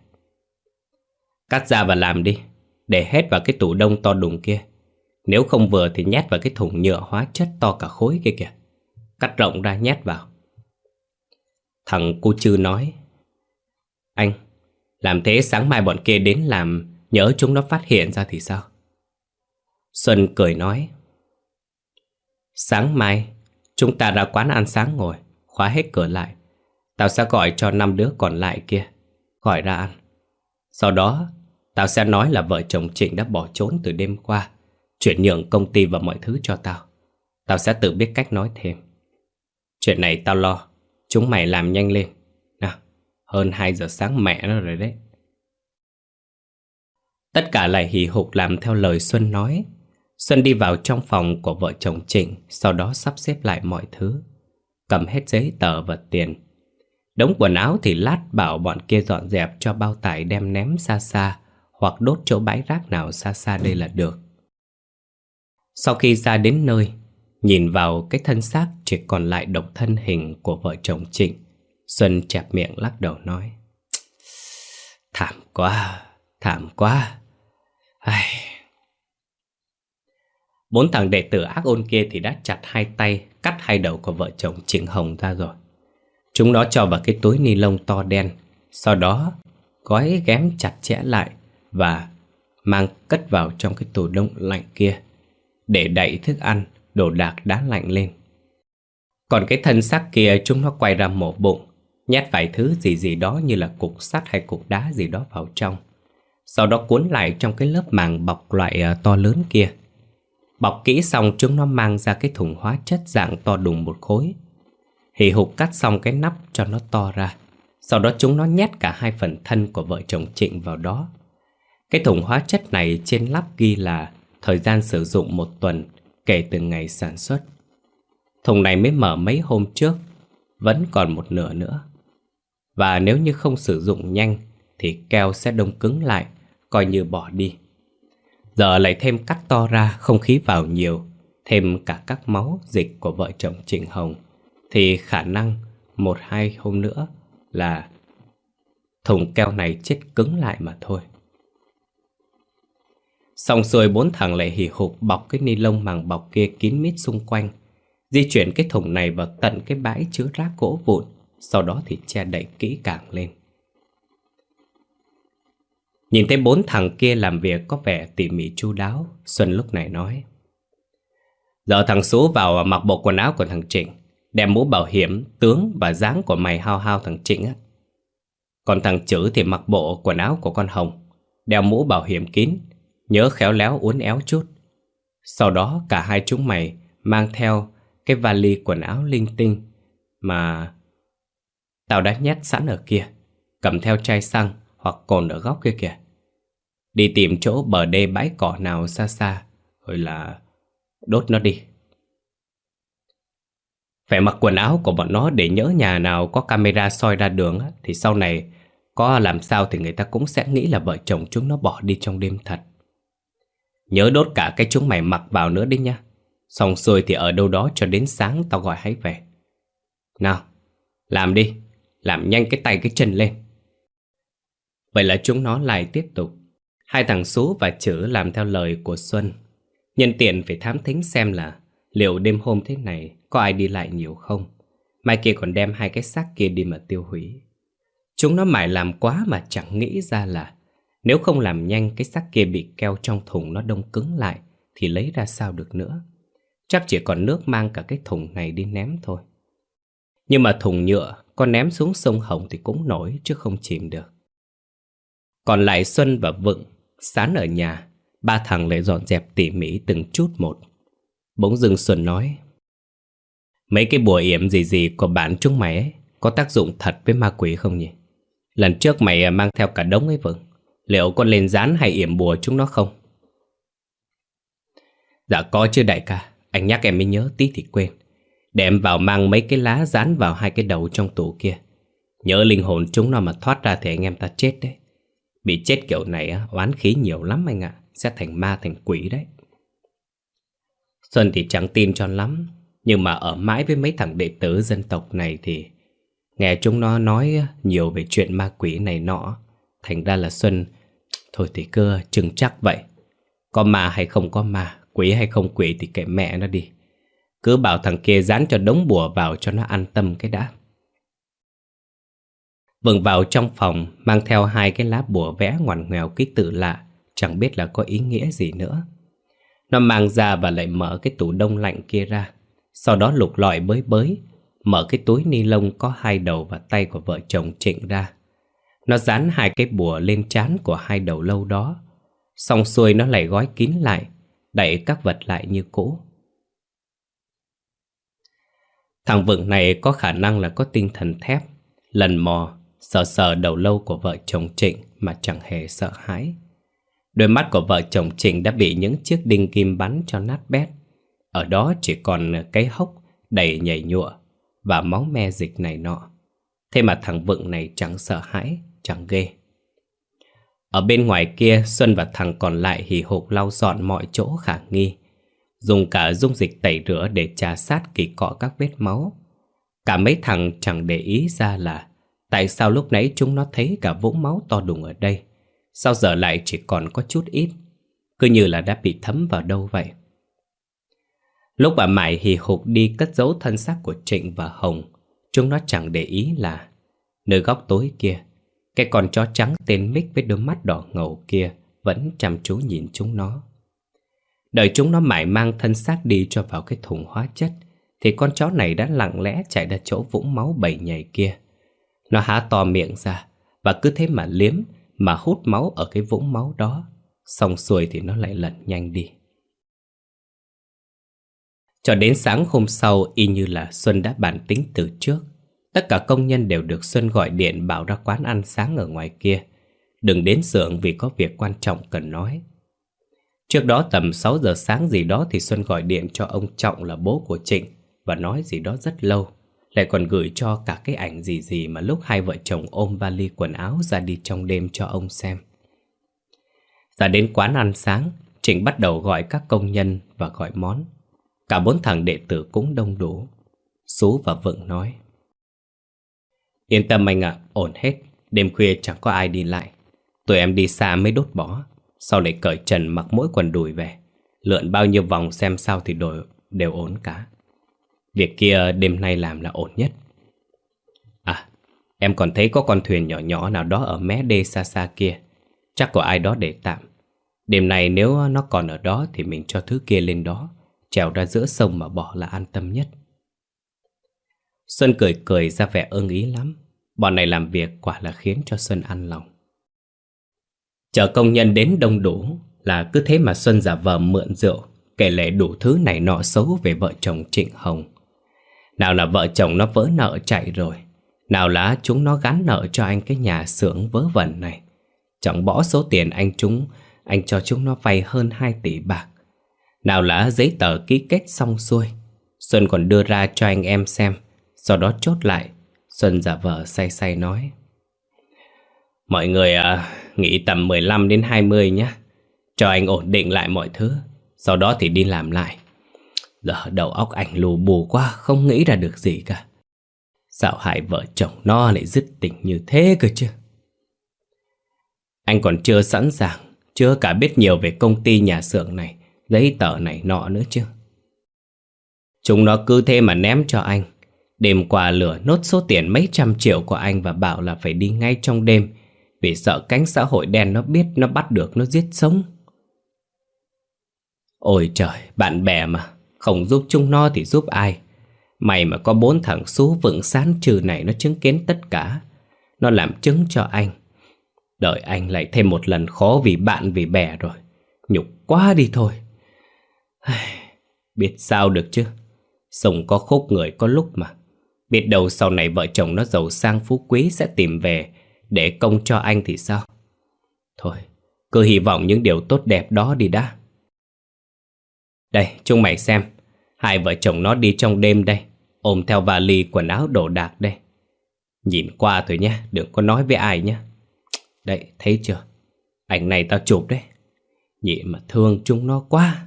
Cắt ra và làm đi, để hết vào cái tủ đông to đùng kia. Nếu không vừa thì nhét vào cái thùng nhựa hóa chất to cả khối kia kìa. Cắt rộng ra nhét vào." Thằng cu Chư nói: "Anh, làm thế sáng mai bọn kia đến làm, nhớ chúng nó phát hiện ra thì sao?" Xuân cười nói: "Sáng mai chúng ta ra quán ăn sáng ngồi, khóa hết cửa lại. Tao sẽ gọi cho 5 đứa còn lại kia, gọi ra ăn. Sau đó tao sẽ nói là vợ chồng Trịnh đã bỏ trốn từ đêm qua, chuyển nhượng công ty và mọi thứ cho tao. Tao sẽ tự biết cách nói thêm. Chuyện này tao lo, chúng mày làm nhanh lên. Nào, hơn 2 giờ sáng mẹ nó rồi đấy." Tất cả lại hì hục làm theo lời Xuân nói. Xuân đi vào trong phòng của vợ chồng Trịnh, sau đó sắp xếp lại mọi thứ, cầm hết giấy tờ và tiền. Đống quần áo thì lát bảo bọn kia dọn dẹp cho bao tải đem ném xa xa, hoặc đốt chỗ bãi rác nào xa xa đây là được. Sau khi ra đến nơi, nhìn vào cái thân xác chỉ còn lại độc thân hình của vợ chồng Trịnh, Xuân chẹp miệng lắc đầu nói: "Thảm quá, thảm quá." Ai... 4 thằng đệ tử ác ôn kia thì đã chặt hai tay, cắt hai đầu của vợ chồng Trịnh Hồng ra rồi. Chúng nó cho vào cái túi ni lông to đen, sau đó gói ghém chặt chẽ lại và mang cất vào trong cái tủ đông lạnh kia, để đậy thức ăn, đồ đạc đá lạnh lên. Còn cái thân xác kia chúng nó quay ra mổ bụng, nhét vài thứ gì đó như là cục sắt hay cục đá gì đó vào trong. Sau đó cuốn lại trong cái lớp màng bọc loại to lớn kia. Bọc kỹ xong chúng nó mang ra cái thùng hóa chất dạng to đùng một khối. Hì hục cắt xong cái nắp cho nó to ra, Sau đó chúng nó nhét cả hai phần thân của vợ chồng Trịnh vào đó. Cái thùng hóa chất này trên lắp ghi là thời gian sử dụng 1 tuần kể từ ngày sản xuất. Thùng này mới mở mấy hôm trước, vẫn còn một nửa nữa. Và nếu như không sử dụng nhanh thì keo sẽ đông cứng lại, coi như bỏ đi. Giờ lại thêm cắt to ra, không khí vào nhiều, thêm cả các máu dịch của vợ chồng Trịnh Hồng, thì khả năng 1-2 hôm nữa là thùng keo này chết cứng lại mà thôi. Xong xuôi 4 thằng lại hì hục bọc cái ni lông màng bọc kia kín mít xung quanh, di chuyển cái thùng này vào tận cái bãi chứa rác gỗ vụn, sau đó thì che đậy kỹ càng lên. Nhìn thấy 4 thằng kia làm việc có vẻ tỉ mỉ chu đáo, Xuân lúc này nói: Giờ thằng Sú vào mặc bộ quần áo của thằng Trịnh, đem mũ bảo hiểm, tướng và dáng của mày hao hao thằng Trịnh á. Còn thằng Chữ thì mặc bộ quần áo của con Hồng, đeo mũ bảo hiểm kín, nhớ khéo léo uốn éo chút. Sau đó cả hai chúng mày mang theo cái vali quần áo linh tinh mà tao đã nhét sẵn ở kia, cầm theo chai xăng hoặc cồn ở góc kia kìa. Đi tìm chỗ bờ đê bãi cỏ nào xa xa, rồi là đốt nó đi. Phải mặc quần áo của bọn nó để nhỡ nhà nào có camera soi ra đường á, thì sau này có làm sao thì người ta cũng sẽ nghĩ là vợ chồng chúng nó bỏ đi trong đêm thật. Nhớ đốt cả cái chúng mày mặc vào nữa đi nha. Xong xuôi thì ở đâu đó cho đến sáng tao gọi hãy về. Nào, làm đi, làm nhanh cái tay cái chân lên. Vậy là chúng nó lại tiếp tục. Hai thằng Sú và Chữ làm theo lời của Xuân. Nhân tiện phải thám thính xem là liệu đêm hôm thế này có ai đi lại nhiều không. Mai kia còn đem hai cái xác kia đi mà tiêu hủy. Chúng nó mải làm quá mà chẳng nghĩ ra là nếu không làm nhanh cái xác kia bị keo trong thùng nó đông cứng lại thì lấy ra sao được nữa. Chắc chỉ còn nước mang cả cái thùng này đi ném thôi. Nhưng mà thùng nhựa có ném xuống sông Hồng thì cũng nổi chứ không chìm được. Còn lại Xuân và Vựng, Sán ở nhà, ba thằng lại dọn dẹp tỉ mỉ từng chút một. Bỗng dưng Xuân nói: Mấy cái bùa yểm gì của bạn chúng mày ấy có tác dụng thật với ma quỷ không nhỉ? Lần trước mày mang theo cả đống ấy Vựng, liệu có lên dán hay yểm bùa chúng nó không? Dạ có chứ đại ca, anh nhắc em mới nhớ tí thì quên. Để em vào mang mấy cái lá dán vào hai cái đầu trong tủ kia. Nhớ linh hồn chúng nó mà thoát ra thì anh em ta chết đấy. Bị chết kiểu này á, oán khí nhiều lắm anh ạ, sẽ thành ma thành quỷ đấy. Xuân thì chẳng tin cho lắm, nhưng mà ở mãi với mấy thằng đệ tử dân tộc này thì nghe chúng nó nói nhiều về chuyện ma quỷ này nọ. Thành ra là Xuân thôi thì cứ chừng chắc vậy. Có ma hay không có ma, quỷ hay không quỷ thì kệ mẹ nó đi. Cứ bảo thằng kia dán cho đống bùa vào cho nó an tâm cái đã. Vừng vào trong phòng mang theo hai cái lá bùa vẽ ngoằn ngoèo ký tự lạ, chẳng biết là có ý nghĩa gì nữa. Nó mang ra và lại mở cái tủ đông lạnh kia ra. Sau đó lục lọi bới bới, mở cái túi ni lông có hai đầu và tay của vợ chồng Trịnh ra. Nó dán hai cái bùa lên trán của hai đầu lâu đó. Xong xuôi nó lại gói kín lại, đậy các vật lại như cũ. Thằng Vựng này có khả năng là có tinh thần thép, lần mò, sờ sờ đầu lâu của vợ chồng Trịnh mà chẳng hề sợ hãi. Đôi mắt của vợ chồng Trịnh đã bị những chiếc đinh kim bắn cho nát bét. Ở đó chỉ còn cái hốc đầy nhầy nhụa và máu me dịch này nọ. Thế mà thằng Vựng này chẳng sợ hãi, chẳng ghê. Ở bên ngoài kia, Xuân và thằng còn lại hì hục lau dọn mọi chỗ khả nghi, dùng cả dung dịch tẩy rửa để trà sát kỳ cọ các vết máu. Cả mấy thằng chẳng để ý ra là tại sao lúc nãy chúng nó thấy cả vũng máu to đùng ở đây, sao giờ lại chỉ còn có chút ít, cứ như là đã bị thấm vào đâu vậy. Lúc bà Mải hì hục đi cất giấu thân xác của Trịnh và Hồng, chúng nó chẳng để ý là nơi góc tối kia, cái con chó trắng tên Mick với đôi mắt đỏ ngầu kia vẫn chăm chú nhìn chúng nó. Đợi chúng nó mải mang thân xác đi cho vào cái thùng hóa chất, thì con chó này đã lặng lẽ chạy ra chỗ vũng máu bầy nhầy kia. Nó há to miệng ra và cứ thế mà liếm, mà hút máu ở cái vũng máu đó. Xong xuôi thì nó lại lẩn nhanh đi. Cho đến sáng hôm sau, y như là Xuân đã bàn tính từ trước, Tất cả công nhân đều được Xuân gọi điện bảo ra quán ăn sáng ở ngoài kia, đừng đến xưởng vì có việc quan trọng cần nói. Trước đó tầm 6 giờ sáng gì đó thì Xuân gọi điện cho ông Trọng là bố của Trịnh và nói gì đó rất lâu, lại còn gửi cho cả cái ảnh gì mà lúc hai vợ chồng ôm vali quần áo ra đi trong đêm cho ông xem. Ra đến quán ăn sáng, Trịnh bắt đầu gọi các công nhân và gọi món. Cả 4 thằng đệ tử cũng đông đủ. Sú và Vượng nói: Yên tâm anh ạ, ổn hết. Đêm khuya chẳng có ai đi lại. Tụi em đi xa mới đốt bỏ, sau lại cởi trần mặc mỗi quần đùi về, lượn bao nhiêu vòng xem sao thì đều ổn cả. Việc kia đêm nay làm là ổn nhất. À, em còn thấy có con thuyền nhỏ nhỏ nào đó ở mé đê xa xa kia. Chắc có ai đó để tạm. Đêm nay nếu nó còn ở đó thì mình cho thứ kia lên đó, trèo ra giữa sông mà bỏ là an tâm nhất. Xuân cười cười ra vẻ ưng ý lắm. Bọn này làm việc quả là khiến cho Xuân an lòng. Chờ công nhân đến đông đủ là cứ thế mà Xuân giả vờ mượn rượu, kể lể đủ thứ này nọ xấu về vợ chồng Trịnh Hồng. Nào là vợ chồng nó vỡ nợ chạy rồi, nào là chúng nó gán nợ cho anh cái nhà xưởng vớ vẩn này. Chẳng bỏ số tiền anh cho chúng nó vay hơn 2 tỷ bạc. Nào là giấy tờ ký kết xong xuôi, Xuân còn đưa ra cho anh em xem. Sau đó chốt lại, Xuân giả vờ say say nói: Mọi người nghỉ tầm 15 đến 20 nhé, cho anh ổn định lại mọi thứ, sau đó thì đi làm lại. Giờ đầu óc anh lù bù quá, không nghĩ ra được gì cả. Sao hai vợ chồng nó lại dứt tình như thế cơ chứ? Anh còn chưa sẵn sàng, chưa cả biết nhiều về công ty nhà xưởng này, giấy tờ này nọ nữa chứ. Chúng nó cứ thế mà ném cho anh. Đêm qua lừa nốt số tiền mấy trăm triệu của anh và bảo là phải đi ngay trong đêm, vì sợ cánh xã hội đen nó biết, nó bắt được nó giết sống. Ôi trời, bạn bè mà, không giúp chúng nó thì giúp ai? May mà có 4 thằng Sú Vượng Sán Trừ này nó chứng kiến tất cả. Nó làm chứng cho anh. Đợi anh lại thêm một lần khó vì bạn vì bè rồi. Nhục quá đi thôi. Biết sao được chứ. Sống có khúc người có lúc mà. Biết đâu sau này vợ chồng nó giàu sang phú quý sẽ tìm về để công cho anh thì sao? Thôi, cứ hy vọng những điều tốt đẹp đó đi đã. Đây, chúng mày xem. Hai vợ chồng nó đi trong đêm đây, ôm theo vali quần áo đồ đạc đây. Nhìn qua thôi nhé, đừng có nói với ai nhé. Đấy, thấy chưa? Ảnh này tao chụp đấy. Nhị mà thương chúng nó quá.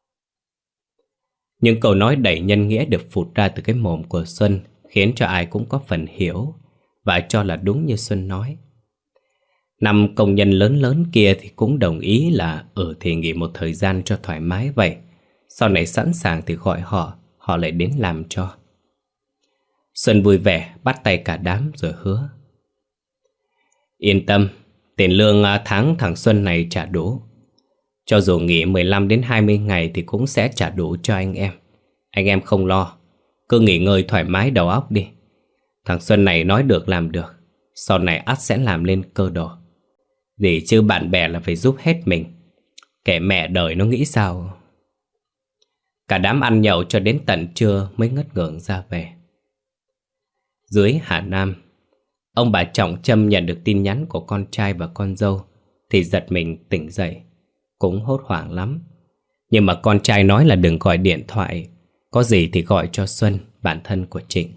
Những câu nói đầy nhân nghĩa được phụt ra từ cái mồm của Xuân khiến cho ai cũng có phần hiểu và cho là đúng như Xuân nói. 5 công nhân lớn kia thì cũng đồng ý là thì nghỉ một thời gian cho thoải mái vậy. Sau này sẵn sàng thì gọi họ lại đến làm cho. Xuân vui vẻ bắt tay cả đám rồi hứa: Yên tâm, tiền lương tháng thằng Xuân này trả đủ. Cho dù nghỉ 15 đến 20 ngày thì cũng sẽ trả đủ cho anh em. Anh em không lo, cứ nghỉ ngơi thoải mái đầu óc đi. Thằng Xuân này nói được làm được, sau này ắt sẽ làm lên cơ đồ. Gì chứ bạn bè là phải giúp hết mình. Kẻ mẹ đời nó nghĩ sao. Cả đám ăn nhậu cho đến tận trưa mới ngất ngưởng ra về. Dưới Hà Nam, ông bà Trọng Trâm nhận được tin nhắn của con trai và con dâu thì giật mình tỉnh dậy, cũng hốt hoảng lắm. Nhưng mà con trai nói là đừng gọi điện thoại, có gì thì gọi cho Xuân, bạn thân của Trịnh.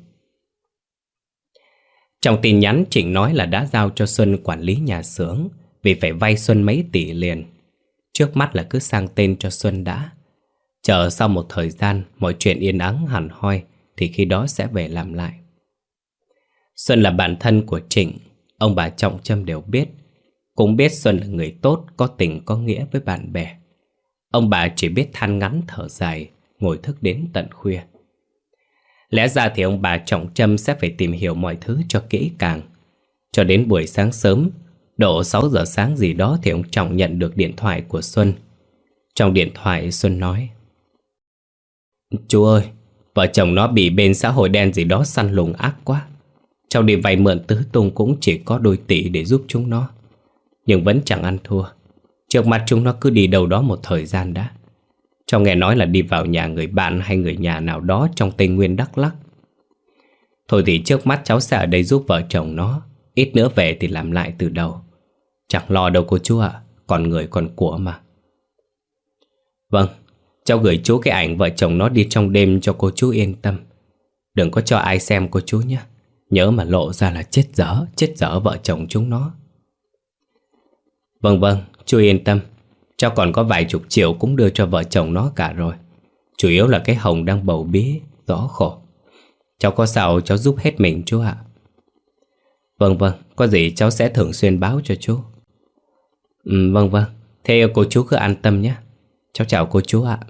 Trong tin nhắn Trịnh nói là đã giao cho Xuân quản lý nhà xưởng vì phải vay Xuân mấy tỷ liền. Trước mắt là cứ sang tên cho Xuân đã. Chờ sau một thời gian mọi chuyện yên ắng hẳn hoi thì khi đó sẽ về làm lại. Xuân là bạn thân của Trịnh, ông bà Trọng Trâm đều biết. Cũng biết Xuân là người tốt, có tình có nghĩa với bạn bè. Ông bà chỉ biết than ngắn thở dài, ngồi thức đến tận khuya. Lẽ ra thì ông bà Trọng Trâm sẽ phải tìm hiểu mọi thứ cho kỹ càng. Cho đến buổi sáng sớm, độ 6 giờ sáng gì đó thì ông Trọng nhận được điện thoại của Xuân. Trong điện thoại Xuân nói: Chú ơi, vợ chồng nó bị bên xã hội đen gì đó săn lùng ác quá. Cháu đi vay mượn tứ tung cũng chỉ có đôi tỷ để giúp chúng nó, nhưng vẫn chẳng ăn thua. Trước mặt chúng nó cứ đi đâu đó một thời gian đã. Cháu nghe nói là đi vào nhà người bạn hay người nhà nào đó trong Tây Nguyên Đắk Lắk. Thôi thì trước mắt cháu sẽ ở đây giúp vợ chồng nó. Ít nữa về thì làm lại từ đầu. Chẳng lo đâu cô chú ạ. Còn người còn của mà. Vâng, cháu gửi chú cái ảnh vợ chồng nó đi trong đêm cho cô chú yên tâm. Đừng có cho ai xem cô chú nhé. Nhớ mà lộ ra là chết dở vợ chồng chúng nó. Vâng vâng, chú yên tâm. Cháu còn có vài chục triệu cũng đưa cho vợ chồng nó cả rồi. Chủ yếu là cái Hồng đang bầu bí, rõ khổ. Cháu có sao cháu giúp hết mình chú ạ. Vâng vâng, có gì cháu sẽ thường xuyên báo cho chú. Vâng vâng, thế cô chú cứ an tâm nhé. Cháu chào cô chú ạ.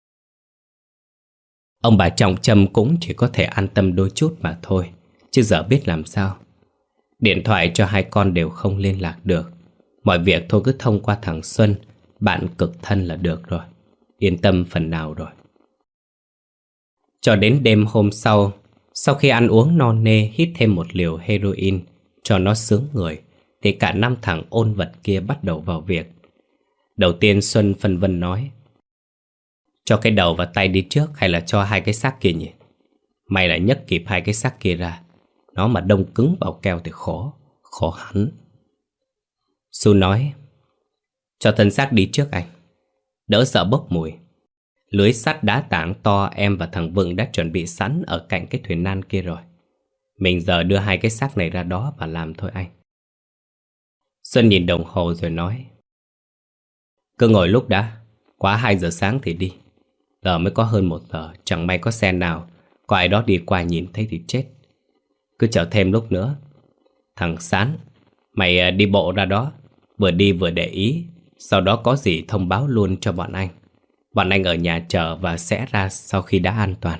Ông bà Trọng Trâm cũng chỉ có thể an tâm đôi chút mà thôi, chứ giờ biết làm sao. Điện thoại cho hai con đều không liên lạc được. Mọi việc thôi cứ thông qua thằng Xuân, bạn cực thân là được rồi. Yên tâm phần nào rồi. Cho đến đêm hôm sau khi ăn uống no nê hít thêm một liều heroin cho nó sướng người, thì cả năm thằng ôn vật kia bắt đầu vào việc. Đầu tiên Xuân phân vân nói: cho cái đầu và tay đi trước hay là cho hai cái xác kia nhỉ? May là nhấc kịp hai cái xác kia ra. Nó mà đông cứng vào keo thì khổ hẳn. Su nói: cho thân xác đi trước anh, đỡ sợ bốc mùi. Lưới sắt đá tảng to em và thằng Vượng đã chuẩn bị sẵn ở cạnh cái thuyền nan kia rồi. Mình giờ đưa hai cái xác này ra đó và làm thôi anh. Xuân nhìn đồng hồ rồi nói: cứ ngồi lúc đã, quá 2 giờ sáng thì đi. Giờ mới có hơn 1 giờ, chẳng may có xe nào, có ai đó đi qua nhìn thấy thì chết. Cứ chờ thêm lúc nữa. Thằng Sán, mày đi bộ ra đó, vừa đi vừa để ý. Sau đó có gì thông báo luôn cho bọn anh. Bọn anh ở nhà chờ và sẽ ra sau khi đã an toàn.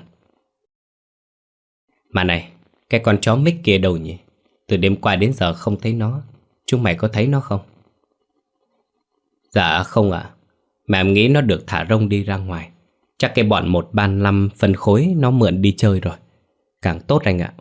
Mà này, cái con chó Mick kia đâu nhỉ? Từ đêm qua đến giờ không thấy nó. Chúng mày có thấy nó không? Dạ không ạ. Mà em nghĩ nó được thả rông đi ra ngoài. Chắc cái bọn 135 phân khối nó mượn đi chơi rồi. Càng tốt anh ạ.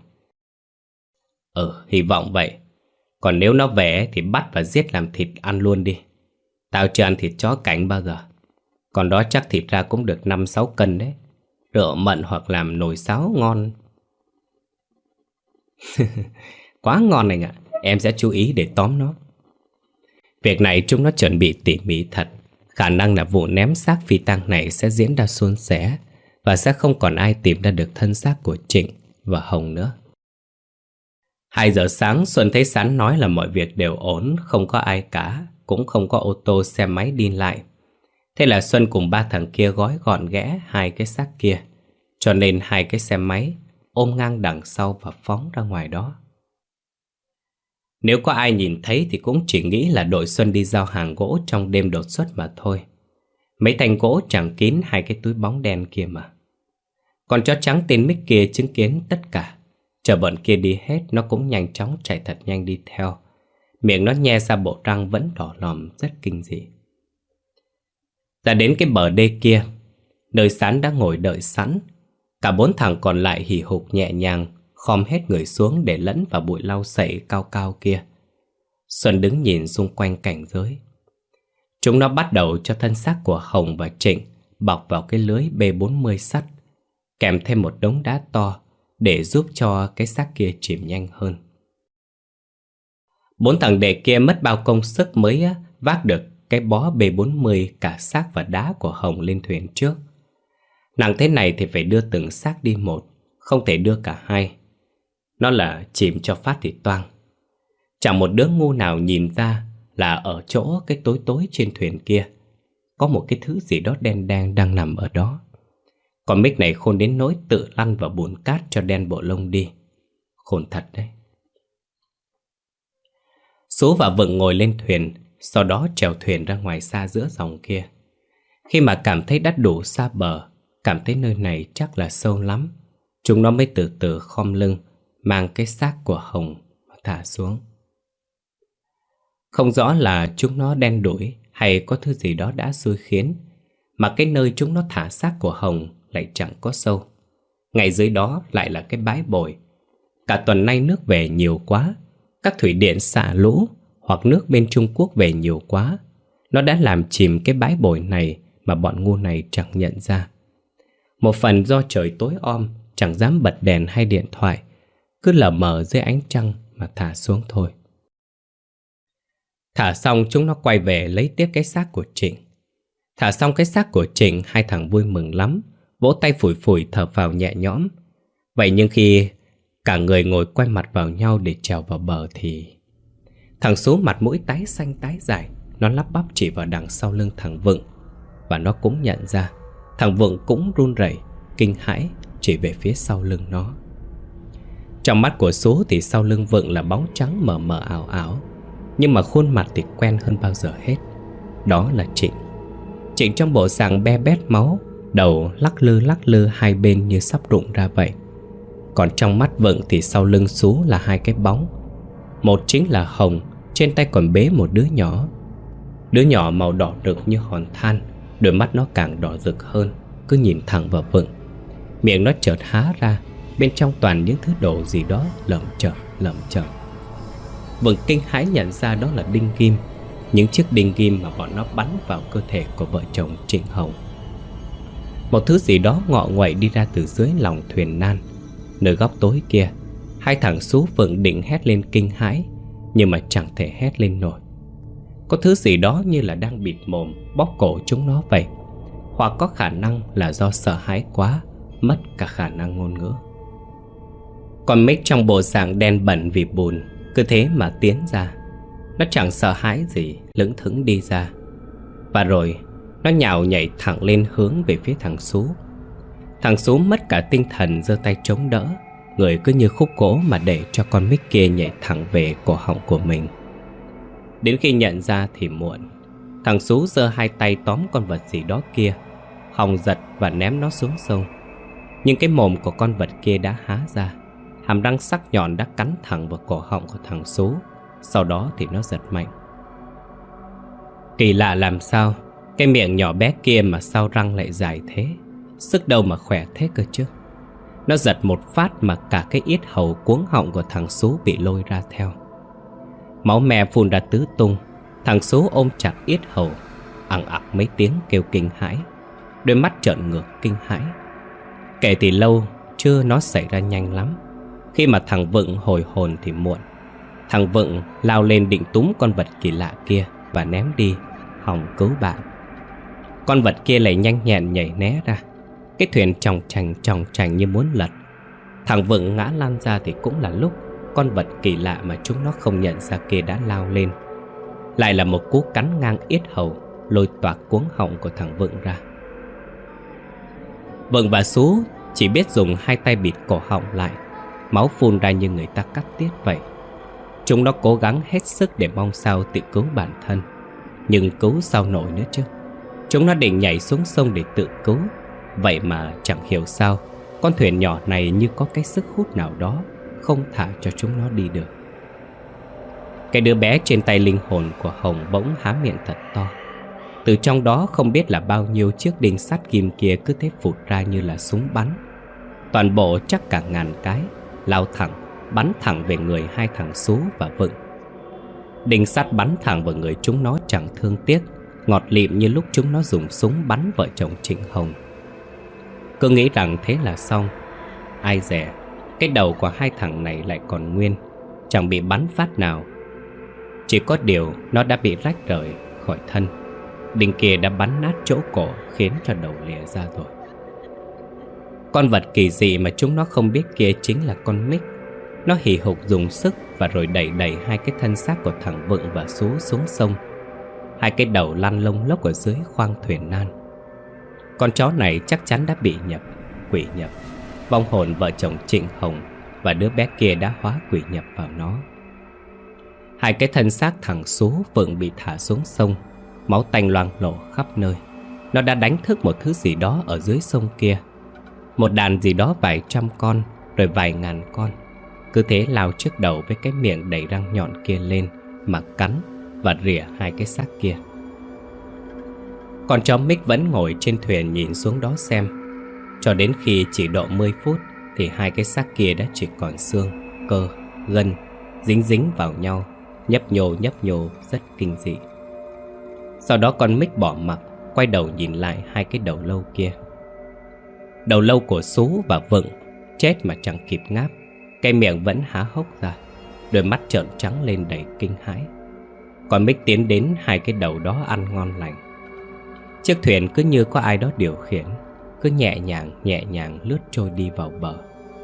Hy vọng vậy. Còn nếu nó về thì bắt và giết làm thịt ăn luôn đi. Tao chưa ăn thịt chó cảnh bao giờ. Còn đó chắc thịt ra cũng được 5-6 cân đấy. Rượu mận hoặc làm nồi sáo ngon. Quá ngon anh ạ. Em sẽ chú ý để tóm nó. Việc này chúng nó chuẩn bị tỉ mỉ thật. Khả năng là vụ ném xác phi tang này sẽ diễn ra suôn sẻ, và sẽ không còn ai tìm ra được thân xác của Trịnh và Hồng nữa. 2 giờ sáng Xuân thấy Sán nói là mọi việc đều ổn, không có ai cả, cũng không có ô tô xe máy đi lại. Thế là Xuân cùng 3 thằng kia gói gọn ghẽ hai cái xác kia, cho nên 2 cái xe máy ôm ngang đằng sau và phóng ra ngoài đó. Nếu có ai nhìn thấy thì cũng chỉ nghĩ là đội Xuân đi giao hàng gỗ trong đêm đột xuất mà thôi. Mấy thanh gỗ chẳng kín 2 cái túi bóng đen kia mà. Con chó trắng tên Mick kia chứng kiến tất cả. Chờ bọn kia đi hết, nó cũng nhanh chóng chạy thật nhanh đi theo. Miệng nó nhe ra bộ răng vẫn đỏ lòm rất kinh dị. Ra đến cái bờ đê kia, nơi Sán đã ngồi đợi sẵn. Cả 4 thằng còn lại hì hục nhẹ nhàng khom hết người xuống để lẫn vào bụi lau sậy cao cao kia. Xuân đứng nhìn xung quanh cảnh giới. Chúng nó bắt đầu cho thân xác của Hồng và Trịnh bọc vào cái lưới B40 sắt, kèm thêm một đống đá to để giúp cho cái xác kia chìm nhanh hơn. 4 thằng đệ kia mất bao công sức mới vác được cái bó B40 cả xác và đá của Hồng lên thuyền trước. Nặng thế này thì phải đưa từng xác đi một, không thể đưa cả hai. Nó là chìm cho phát thì toang. Chẳng một đứa ngu nào nhìn ra là ở chỗ cái tối tối trên thuyền kia có một cái thứ gì đó đen đen đang nằm ở đó. Còn Mick này khôn đến nỗi tự lăn vào bùn cát cho đen bộ lông đi. Khôn thật đấy. Sú và Vượng ngồi lên thuyền, sau đó chèo thuyền ra ngoài xa giữa dòng kia. Khi mà cảm thấy đã đủ xa bờ, cảm thấy nơi này chắc là sâu lắm, chúng nó mới từ từ khom lưng mang cái xác của Hồng và thả xuống. Không rõ là chúng nó đen đủi hay có thứ gì đó đã xui khiến mà cái nơi chúng nó thả xác của Hồng lại chẳng có sâu. Ngay dưới đó lại là cái bãi bồi. Cả tuần nay nước về nhiều quá, các thủy điện xả lũ hoặc nước bên Trung Quốc về nhiều quá, nó đã làm chìm cái bãi bồi này mà bọn ngu này chẳng nhận ra. Một phần do trời tối om, chẳng dám bật đèn hay điện thoại, cứ lờ mờ dưới ánh trăng mà thả xuống thôi. Thả xong chúng nó quay về lấy tiếp cái xác của Trịnh. Thả xong cái xác của Trịnh, hai thằng vui mừng lắm, vỗ tay phủi phủi thở phào nhẹ nhõm. Vậy nhưng khi cả người ngồi quay mặt vào nhau để trèo vào bờ thì thằng Sú mặt mũi tái xanh tái dài. Nó lắp bắp chỉ vào đằng sau lưng thằng Vựng. Và nó cũng nhận ra. Thằng Vựng cũng run rẩy, kinh hãi chỉ về phía sau lưng nó. Trong mắt của Sú thì sau lưng Vựng là bóng trắng mờ mờ ảo ảo, nhưng mà khuôn mặt thì quen hơn bao giờ hết. Đó là Trịnh. Trịnh trong bộ dạng be bét máu, đầu lắc lư hai bên như sắp rụng ra vậy. Còn trong mắt Vựng thì sau lưng Sú là hai cái bóng. Một chính là Hồng, trên tay còn bế một đứa nhỏ. Đứa nhỏ màu đỏ rực như hòn than, đôi mắt nó càng đỏ rực hơn, cứ nhìn thẳng vào Vựng. Miệng nó chợt há ra, bên trong toàn những thứ đồ gì đó lởm chởm. Vựng kinh hãi nhận ra đó là đinh ghim, những chiếc đinh ghim mà bọn nó bắn vào cơ thể của vợ chồng Trịnh Hồng. Một thứ gì đó ngọ nguậy đi ra từ dưới lòng thuyền nan. Nơi góc tối kia, hai thằng Sú Vựng định hét lên kinh hãi, nhưng mà chẳng thể hét lên nổi. Có thứ gì đó như là đang bịt mồm, bóp cổ chúng nó vậy. Hoặc có khả năng là do sợ hãi quá, mất cả khả năng ngôn ngữ. Con Mick trong bộ dạng đen bẩn vì bùn cứ thế mà tiến ra. Nó chẳng sợ hãi gì, lững thững đi ra. Và rồi nó nhào nhảy thẳng lên hướng về phía thằng Sú. Thằng Sú mất cả tinh thần, giơ tay chống đỡ, người cứ như khúc gỗ mà để cho con Mick kia nhảy thẳng về cổ họng của mình. Đến khi nhận ra thì muộn. Thằng Sú giơ hai tay tóm con vật gì đó kia, hòng giật và ném nó xuống sông. Nhưng cái mồm của con vật kia đã há ra, hàm răng sắc nhọn đã cắn thẳng vào cổ họng của thằng Sú. Sau đó thì nó giật mạnh. Kỳ lạ làm sao cái miệng nhỏ bé kia mà sao răng lại dài thế, sức đâu mà khỏe thế cơ chứ. Nó giật một phát mà cả cái yết hầu cuống họng của thằng Sú bị lôi ra theo. Máu me phun ra tứ tung. Thằng Sú ôm chặt yết hầu, ằng ặc mấy tiếng kêu kinh hãi, đôi mắt trợn ngược kinh hãi. Kể từ lâu chưa nó xảy ra nhanh lắm. Khi mà thằng Vựng hồi hồn thì muộn. Thằng Vựng lao lên định túm con vật kỳ lạ kia và ném đi, hòng cứu bạn. Con vật kia lại nhanh nhẹn nhảy né ra. Cái thuyền chòng chành như muốn lật. Thằng Vựng ngã lăn ra thì cũng là lúc con vật kỳ lạ mà chúng nó không nhận ra kia đã lao lên. Lại là một cú cắn ngang yết hầu, lôi toạc cuống họng của thằng Vựng ra. Vựng và Sú chỉ biết dùng hai tay bịt cổ họng lại, máu phun ra như người ta cắt tiết vậy. Chúng nó cố gắng hết sức để mong sao tự cứu bản thân, nhưng cứu sao nổi nữa chứ. Chúng nó định nhảy xuống sông để tự cứu. Vậy mà chẳng hiểu sao con thuyền nhỏ này như có cái sức hút nào đó không thả cho chúng nó đi được. Cái đứa bé trên tay linh hồn của Hồng bỗng há miệng thật to. Từ trong đó không biết là bao nhiêu chiếc đinh sắt kim kia cứ thế phụt ra như là súng bắn. Toàn bộ chắc cả ngàn cái, lao thẳng, bắn thẳng về người hai thằng Sú và Vựng. Đinh sắt bắn thẳng vào người chúng nó chẳng thương tiếc, ngọt lịm như lúc chúng nó dùng súng bắn vợ chồng Trịnh Hồng. Cứ nghĩ rằng thế là xong. Ai dè cái đầu của hai thằng này lại còn nguyên, chẳng bị bắn phát nào. Chỉ có điều nó đã bị rách rời khỏi thân. Đinh kia đã bắn nát chỗ cổ, khiến cho đầu lìa ra rồi. Con vật kỳ dị mà chúng nó không biết kia chính là con Mick. Nó hì hục dùng sức và rồi đẩy hai cái thân xác của thằng Vựng và Sú xuống sông. Hai cái đầu lăn lông lốc ở dưới khoang thuyền nan. Con chó này chắc chắn đã bị nhập, quỷ nhập. Vong hồn vợ chồng Trịnh Hồng và đứa bé kia đã hóa quỷ nhập vào nó. Hai cái thân xác thằng Sú Vựng bị thả xuống sông, máu tanh loang lổ khắp nơi. Nó đã đánh thức một thứ gì đó ở dưới sông kia. Một đàn gì đó vài trăm con, rồi vài ngàn con, cứ thế lao trước đầu với cái miệng đầy răng nhọn kia lên mà cắn và rỉa hai cái xác kia. Còn chó Mick vẫn ngồi trên thuyền nhìn xuống đó xem. Cho đến khi chỉ độ 10 phút thì hai cái xác kia đã chỉ còn xương, cơ, gân dính vào nhau, nhấp nhô rất kinh dị. Sau đó con Mick bỏ mặc, quay đầu nhìn lại hai cái đầu lâu kia. Đầu lâu của Sú và Vựng chết mà chẳng kịp ngáp, cái miệng vẫn há hốc ra, đôi mắt trợn trắng lên đầy kinh hãi. Con Mích tiến đến hai cái đầu đó ăn ngon lành. Chiếc thuyền cứ như có ai đó điều khiển, cứ nhẹ nhàng lướt trôi đi vào bờ.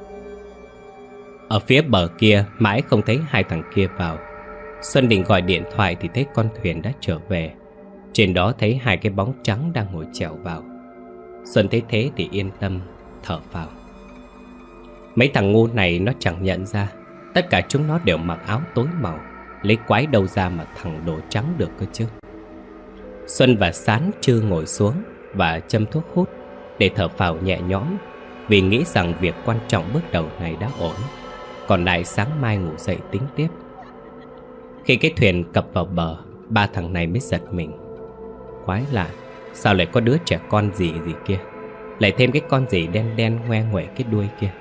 Ở phía bờ kia mãi không thấy hai thằng kia vào. Xuân định gọi điện thoại thì thấy con thuyền đã trở về. Trên đó thấy hai cái bóng trắng đang ngồi chèo vào. Xuân thấy thế thì yên tâm, thở phào. Mấy thằng ngu này nó chẳng nhận ra tất cả chúng nó đều mặc áo tối màu, lấy quái đâu ra mà thằng đồ trắng được cơ chứ. Xuân và Sán chưa ngồi xuống và châm thuốc hút để thở phào nhẹ nhõm, vì nghĩ rằng việc quan trọng bước đầu này đã ổn, còn lại sáng mai ngủ dậy tính tiếp. Khi cái thuyền cập vào bờ, ba thằng này mới giật mình. Quái lạ, sao lại có đứa trẻ con gì kia, lại thêm cái con gì đen đen ngoe nguẩy cái đuôi kia.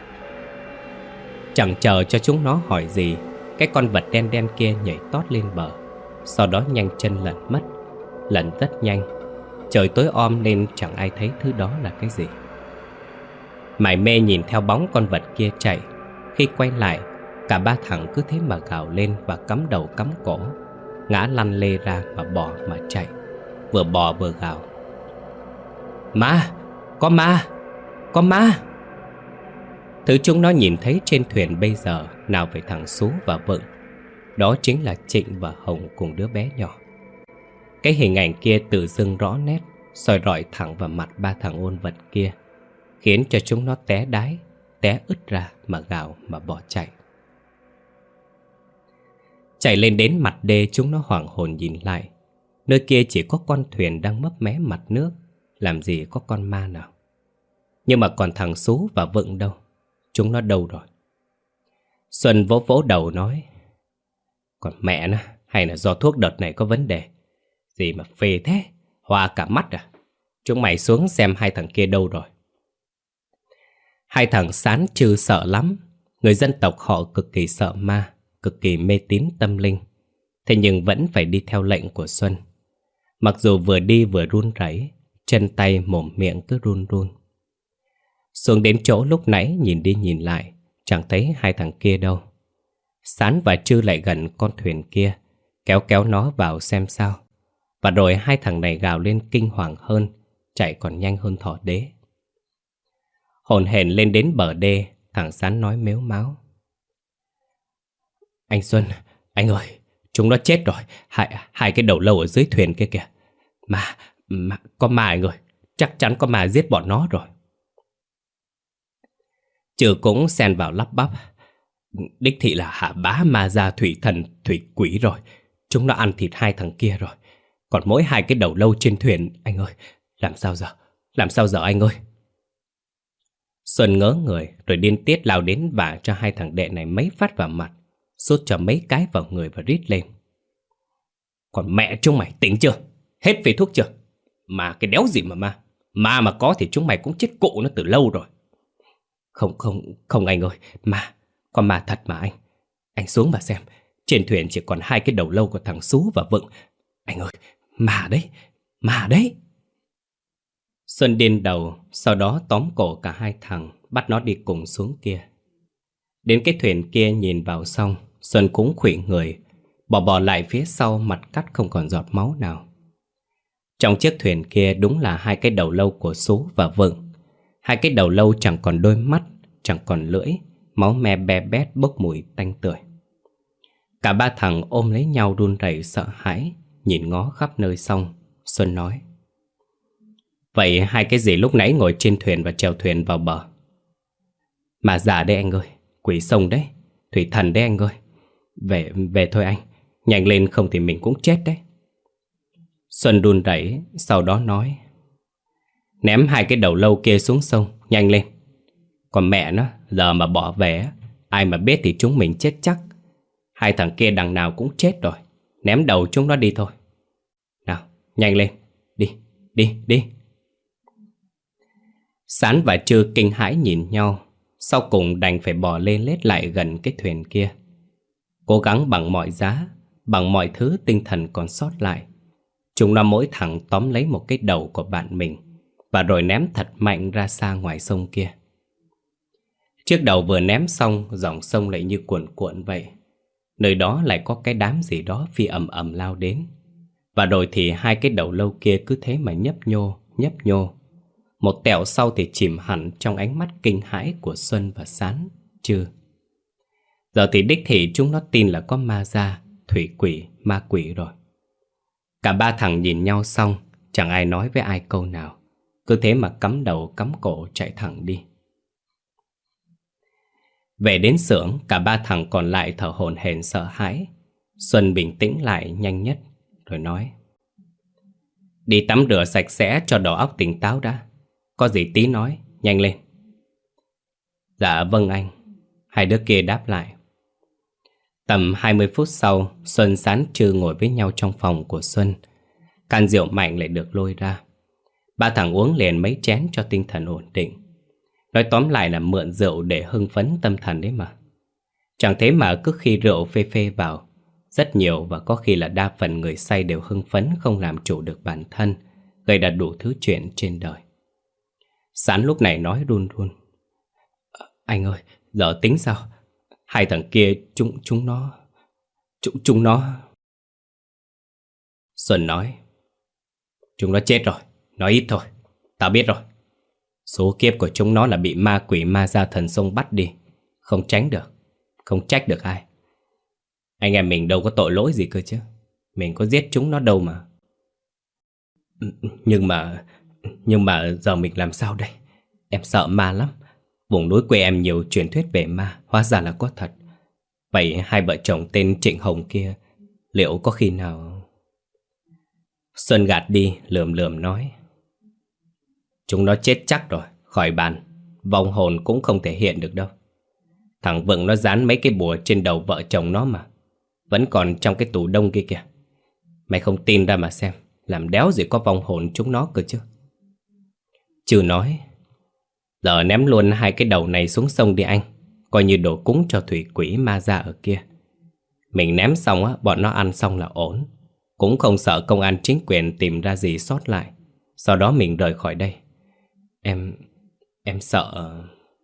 Chẳng chờ cho chúng nó hỏi gì, cái con vật đen đen kia nhảy tót lên bờ, sau đó nhanh chân lẩn mất, lẩn rất nhanh. Trời tối om nên chẳng ai thấy thứ đó là cái gì. Mải mê nhìn theo bóng con vật kia chạy, khi quay lại, cả ba thằng cứ thế mà gào lên và cắm đầu cắm cổ, ngã lăn lê ra mà bò mà chạy, vừa bò vừa gào: Ma! Có ma! Có ma! Thứ chúng nó nhìn thấy trên thuyền bây giờ nào phải thằng Sú và Vựng. Đó chính là Trịnh và Hồng cùng đứa bé nhỏ. Cái hình ảnh kia tự dưng rõ nét, soi rọi thẳng vào mặt ba thằng ôn vật kia, khiến cho chúng nó té đái, té ứt ra mà gào mà bỏ chạy. Chạy lên đến mặt đê, chúng nó hoảng hồn nhìn lại. Nơi kia chỉ có con thuyền đang mấp mé mặt nước, làm gì có con ma nào. Nhưng mà còn thằng Sú và Vựng đâu? Chúng nó đâu rồi? Xuân vỗ vỗ đầu nói: Còn mẹ nó, hay là do thuốc đợt này có vấn đề? Gì mà phê thế, hoa cả mắt à? Chúng mày xuống xem hai thằng kia đâu rồi. Hai thằng Sán Trư sợ lắm. Người dân tộc họ cực kỳ sợ ma, cực kỳ mê tín tâm linh. Thế nhưng vẫn phải đi theo lệnh của Xuân. Mặc dù vừa đi vừa run rẩy, chân tay mồm miệng cứ run run. Xuống đến chỗ lúc nãy nhìn đi nhìn lại, chẳng thấy hai thằng kia đâu. Sán và Trư lại gần con thuyền kia, kéo nó vào xem sao. Và rồi hai thằng này gào lên kinh hoàng hơn, chạy còn nhanh hơn thỏ đế. Hồn hển lên đến bờ đê, thằng Sán nói mếu máo: Anh Xuân, anh ơi, chúng nó chết rồi. Hai cái đầu lâu ở dưới thuyền kia kìa. Có ma anh ơi, chắc chắn có ma giết bọn nó rồi. Trừ cũng xen vào lắp bắp: Đích thị là hạ bá ma gia thủy thần thủy quỷ rồi. Chúng nó ăn thịt hai thằng kia rồi. Còn mỗi hai cái đầu lâu trên thuyền, anh ơi, làm sao giờ? Làm sao giờ anh ơi? Xuân ngớ người rồi điên tiết lao đến vả cho hai thằng đệ này mấy phát vào mặt, sút cho mấy cái vào người và rít lên: Còn mẹ chúng mày tỉnh chưa? Hết phê thuốc chưa? Mà cái đéo gì mà mà có thì chúng mày cũng chết cụ nó từ lâu rồi. Không anh ơi, con ma thật mà anh. Anh xuống mà xem, trên thuyền chỉ còn hai cái đầu lâu của thằng Sú và Vựng. Anh ơi, ma đấy. Xuân điên đầu, sau đó tóm cổ cả hai thằng, bắt nó đi cùng xuống kia. Đến cái thuyền kia nhìn vào xong, Xuân cũng khuỵu người, bò lại phía sau, mặt cắt không còn giọt máu nào. Trong chiếc thuyền kia đúng là hai cái đầu lâu của Sú và Vựng. Hai cái đầu lâu chẳng còn đôi mắt, chẳng còn lưỡi, máu me be bét bốc mùi tanh tưởi. Cả ba thằng ôm lấy nhau run rẩy sợ hãi, nhìn ngó khắp nơi xong, Xuân nói: Vậy hai cái gì lúc nãy ngồi trên thuyền và chèo thuyền vào bờ? Mà già đấy anh ơi, quỷ sông đấy, thủy thần đấy anh ơi. Về thôi anh, nhanh lên không thì mình cũng chết đấy. Xuân run rẩy, sau đó nói: Ném hai cái đầu lâu kia xuống sông, nhanh lên. Còn mẹ nó, giờ mà bỏ về, ai mà biết thì chúng mình chết chắc. Hai thằng kia đằng nào cũng chết rồi, ném đầu chúng nó đi thôi. Nào, nhanh lên, đi. Sán và Trư kinh hãi nhìn nhau, sau cùng đành phải bò lên lết lại gần cái thuyền kia. Cố gắng bằng mọi giá, bằng mọi thứ tinh thần còn sót lại, chúng nó mỗi thằng tóm lấy một cái đầu của bạn mình và rồi ném thật mạnh ra xa ngoài sông kia. Chiếc đầu vừa ném xong, dòng sông lại như cuồn cuộn vậy. Nơi đó lại có cái đám gì đó phi ầm ầm lao đến. Và rồi thì hai cái đầu lâu kia cứ thế mà nhấp nhô, nhấp nhô. Một tẹo sau thì chìm hẳn trong ánh mắt kinh hãi của Xuân và Sán. Chứ giờ thì đích thị chúng nó tin là có ma da, thủy quỷ, ma quỷ rồi. Cả ba thằng nhìn nhau xong, chẳng ai nói với ai câu nào. Cứ thế mà cắm đầu cắm cổ chạy thẳng đi. Về đến xưởng, cả ba thằng còn lại thở hổn hển sợ hãi. Xuân bình tĩnh lại nhanh nhất, rồi nói: đi tắm rửa sạch sẽ cho đầu óc tỉnh táo đã. Có gì tí nói, nhanh lên. Dạ vâng anh. Hai đứa kia đáp lại. Tầm 20 phút sau, Xuân, Sán, Trư ngồi với nhau trong phòng của Xuân. Can rượu mạnh lại được lôi ra. Ba thằng uống liền mấy chén cho tinh thần ổn định. Nói tóm lại là mượn rượu để hưng phấn tâm thần đấy mà. Chẳng thế mà cứ khi rượu phê phê vào, rất nhiều và có khi là đa phần người say đều hưng phấn không làm chủ được bản thân, gây ra đủ thứ chuyện trên đời. Sán lúc này nói run run: anh ơi, giờ tính sao? Hai thằng kia chúng nó. Xuân nói: chúng nó chết rồi, nói ít thôi, tao biết rồi. Số kiếp của chúng nó là bị ma quỷ ma gia thần sông bắt đi, không tránh được, không trách được ai. Anh em mình đâu có tội lỗi gì cơ chứ. Mình có giết chúng nó đâu mà. Nhưng mà giờ mình làm sao đây? Em sợ ma lắm. Vùng núi quê em nhiều truyền thuyết về ma, hóa ra là có thật. Vậy hai vợ chồng tên Trịnh Hồng kia liệu có khi nào... Xuân gạt đi, lườm lườm nói: chúng nó chết chắc rồi, khỏi bàn. Vong hồn cũng không thể hiện được đâu. Thằng Vượng nó dán mấy cái bùa trên đầu vợ chồng nó mà, vẫn còn trong cái tủ đông kia kìa. Mày không tin ra mà xem, làm đéo gì có vong hồn chúng nó cơ chứ. Trừ nói: giờ ném luôn hai cái đầu này xuống sông đi anh, coi như đồ cúng cho thủy quỷ ma gia ở kia. Mình ném xong á, bọn nó ăn xong là ổn. Cũng không sợ công an chính quyền tìm ra gì sót lại. Sau đó mình rời khỏi đây. Em sợ...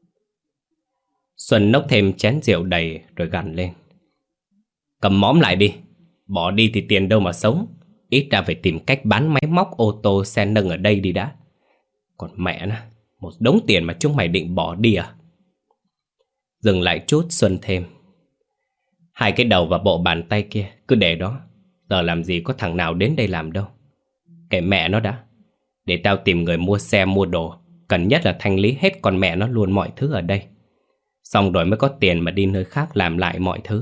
Xuân nốc thêm chén rượu đầy rồi gằn lên: cầm mõm lại đi. Bỏ đi thì tiền đâu mà sống. Ít ra phải tìm cách bán máy móc ô tô xe nâng ở đây đi đã. Còn mẹ nó, một đống tiền mà chúng mày định bỏ đi à? Dừng lại chút, Xuân thêm: hai cái đầu và bộ bàn tay kia cứ để đó. Giờ làm gì có thằng nào đến đây làm đâu. Kệ mẹ nó đã. Để tao tìm người mua xe mua đồ. Cần nhất là thanh lý hết con mẹ nó luôn mọi thứ ở đây. Xong rồi mới có tiền mà đi nơi khác làm lại mọi thứ.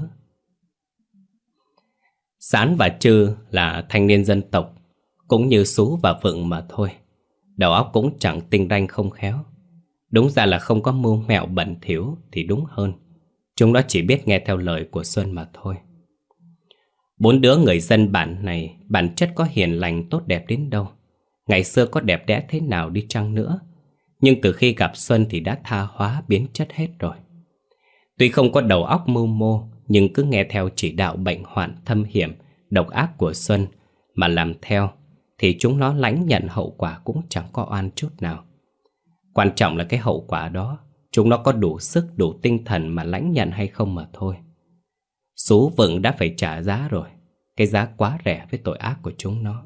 Sán và Trư là thanh niên dân tộc, cũng như Sú và Vượng mà thôi. Đầu óc cũng chẳng tinh ranh không khéo. Đúng ra là không có mưu mẹo bẩn thỉu thì đúng hơn. Chúng nó chỉ biết nghe theo lời của Xuân mà thôi. Bốn đứa người dân bản này bản chất có hiền lành tốt đẹp đến đâu, ngày xưa có đẹp đẽ thế nào đi chăng nữa, nhưng từ khi gặp Xuân thì đã tha hóa biến chất hết rồi. Tuy không có đầu óc mưu mô, nhưng cứ nghe theo chỉ đạo bệnh hoạn thâm hiểm, độc ác của Xuân mà làm theo, thì chúng nó lãnh nhận hậu quả cũng chẳng có oan chút nào. Quan trọng là cái hậu quả đó chúng nó có đủ sức, đủ tinh thần mà lãnh nhận hay không mà thôi. Sú Vượng đã phải trả giá rồi, cái giá quá rẻ với tội ác của chúng nó.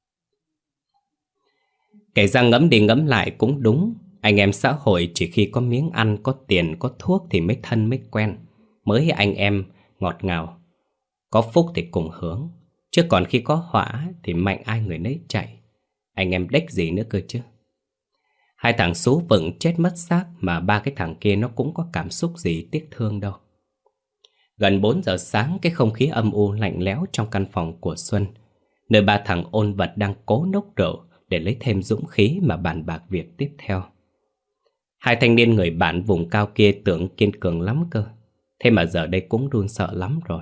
Kể ra ngẫm đi ngẫm lại cũng đúng. Anh em xã hội chỉ khi có miếng ăn, có tiền, có thuốc thì mới thân mới quen, mới anh em ngọt ngào. Có phúc thì cùng hướng, chứ còn khi có họa thì mạnh ai người nấy chạy. Anh em đếch gì nữa cơ chứ. Hai thằng Sú Vượng chết mất xác, mà ba cái thằng kia nó cũng có cảm xúc gì tiếc thương đâu. Gần 4 giờ sáng, cái không khí âm u lạnh lẽo trong căn phòng của Xuân, nơi ba thằng ôn vật đang cố nốc rượu để lấy thêm dũng khí mà bàn bạc việc tiếp theo. Hai thanh niên người bạn vùng cao kia tưởng kiên cường lắm cơ, thế mà giờ đây cũng run sợ lắm rồi.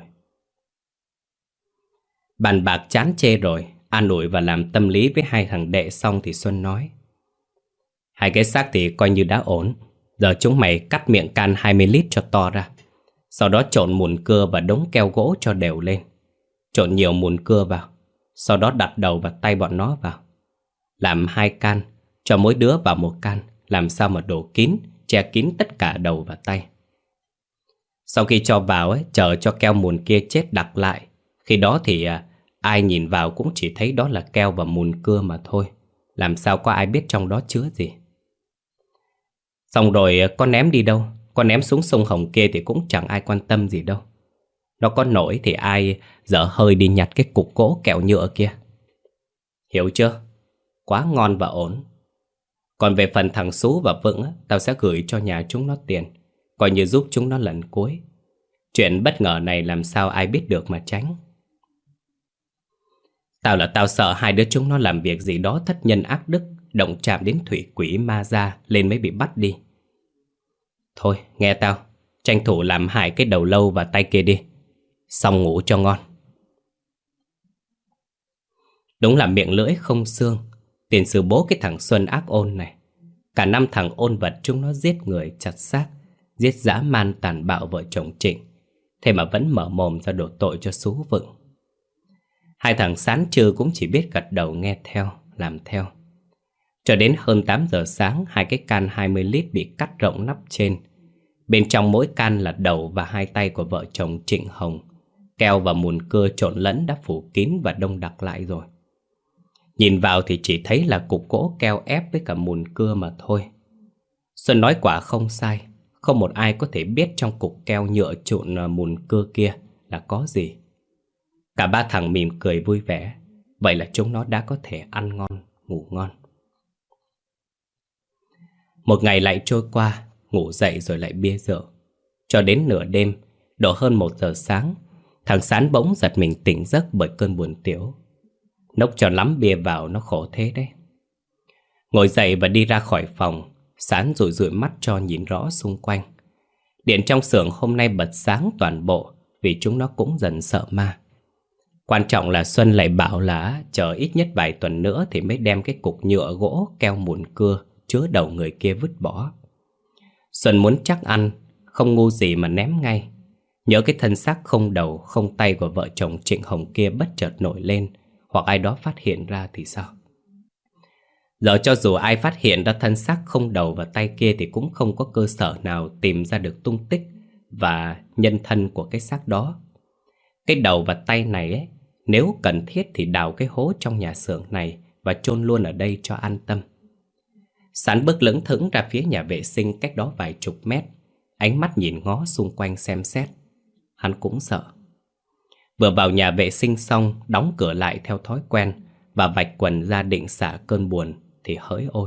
Bàn bạc chán chê rồi, an ủi và làm tâm lý với hai thằng đệ xong thì Xuân nói: hai cái xác thì coi như đã ổn. Giờ chúng mày cắt miệng can 20 lít cho to ra. Sau đó trộn mùn cưa và đống keo gỗ cho đều lên. Trộn nhiều mùn cưa vào. Sau đó đặt đầu và tay bọn nó vào. Làm 2 can, cho mỗi đứa vào 1 can. Làm sao mà đổ kín, che kín tất cả đầu và tay. Sau khi cho vào chờ cho keo mùn kia chết đặc lại. Khi đó thì ai nhìn vào cũng chỉ thấy đó là keo và mùn cưa mà thôi. Làm sao có ai biết trong đó chứa gì. Xong rồi con ném đi đâu? Con ném xuống sông Hồng kia thì cũng chẳng ai quan tâm gì đâu. Nó có nổi thì ai dở hơi đi nhặt cái cục gỗ kẹo nhựa kia. Hiểu chưa? Quá ngon và ổn. Còn về phần thằng Sú và Vững tao sẽ gửi cho nhà chúng nó tiền, coi như giúp chúng nó lần cuối. Chuyện bất ngờ này làm sao ai biết được mà tránh. Tao sợ hai đứa chúng nó làm việc gì đó thất nhân ác đức, động chạm đến thủy quỷ ma gia lên mới bị bắt đi. Thôi nghe tao, tranh thủ làm hại cái đầu lâu và tay kia đi, xong ngủ cho ngon. Đúng là miệng lưỡi không xương. Tiền sư bố cái thằng Xuân ác ôn này. Cả năm thằng ôn vật chúng nó giết người chặt xác, giết dã man tàn bạo vợ chồng Trịnh. Thế mà vẫn mở mồm ra đổ tội cho Sú Vững. Hai thằng Sán Trư cũng chỉ biết gật đầu nghe theo, làm theo. Cho đến hơn 8 giờ sáng, hai cái can 20 lít bị cắt rộng nắp trên. Bên trong mỗi can là đầu và hai tay của vợ chồng Trịnh Hồng. Keo và mùn cưa trộn lẫn đã phủ kín và đông đặc lại rồi. Nhìn vào thì chỉ thấy là cục gỗ keo ép với cả mùn cưa mà thôi. Xuân nói quả không sai. Không một ai có thể biết trong cục keo nhựa trộn mùn cưa kia là có gì. Cả ba thằng mỉm cười vui vẻ. Vậy là chúng nó đã có thể ăn ngon, ngủ ngon. Một ngày lại trôi qua, ngủ dậy rồi lại bia rượu. Cho đến nửa đêm, độ hơn 1 giờ sáng, thằng Sán bỗng giật mình tỉnh giấc bởi cơn buồn tiểu. Nốc cho lắm bia vào nó khổ thế đấy. Ngồi dậy và đi ra khỏi phòng, Sán rủi rủi mắt cho nhìn rõ xung quanh. Điện trong xưởng hôm nay bật sáng toàn bộ vì chúng nó cũng dần sợ ma. Quan trọng là Xuân lại bảo là chờ ít nhất vài tuần nữa thì mới đem cái cục nhựa gỗ keo mùn cưa chứa đầu người kia vứt bỏ. Xuân muốn chắc ăn, không ngu gì mà ném ngay. Nhớ cái thân xác không đầu, không tay của vợ chồng Trịnh Hồng kia bất chợt nổi lên, hoặc ai đó phát hiện ra thì sao? Giờ cho dù ai phát hiện ra thân xác không đầu và tay kia thì cũng không có cơ sở nào tìm ra được tung tích và nhân thân của cái xác đó. Cái đầu và tay này nếu cần thiết thì đào cái hố trong nhà xưởng này và chôn luôn ở đây cho an tâm. Sán bước lững thững ra phía nhà vệ sinh cách đó vài chục mét, ánh mắt nhìn ngó xung quanh xem xét. Hắn cũng sợ. Vừa vào nhà vệ sinh xong, đóng cửa lại theo thói quen và vạch quần ra định xả cơn buồn thì hỡi ôi.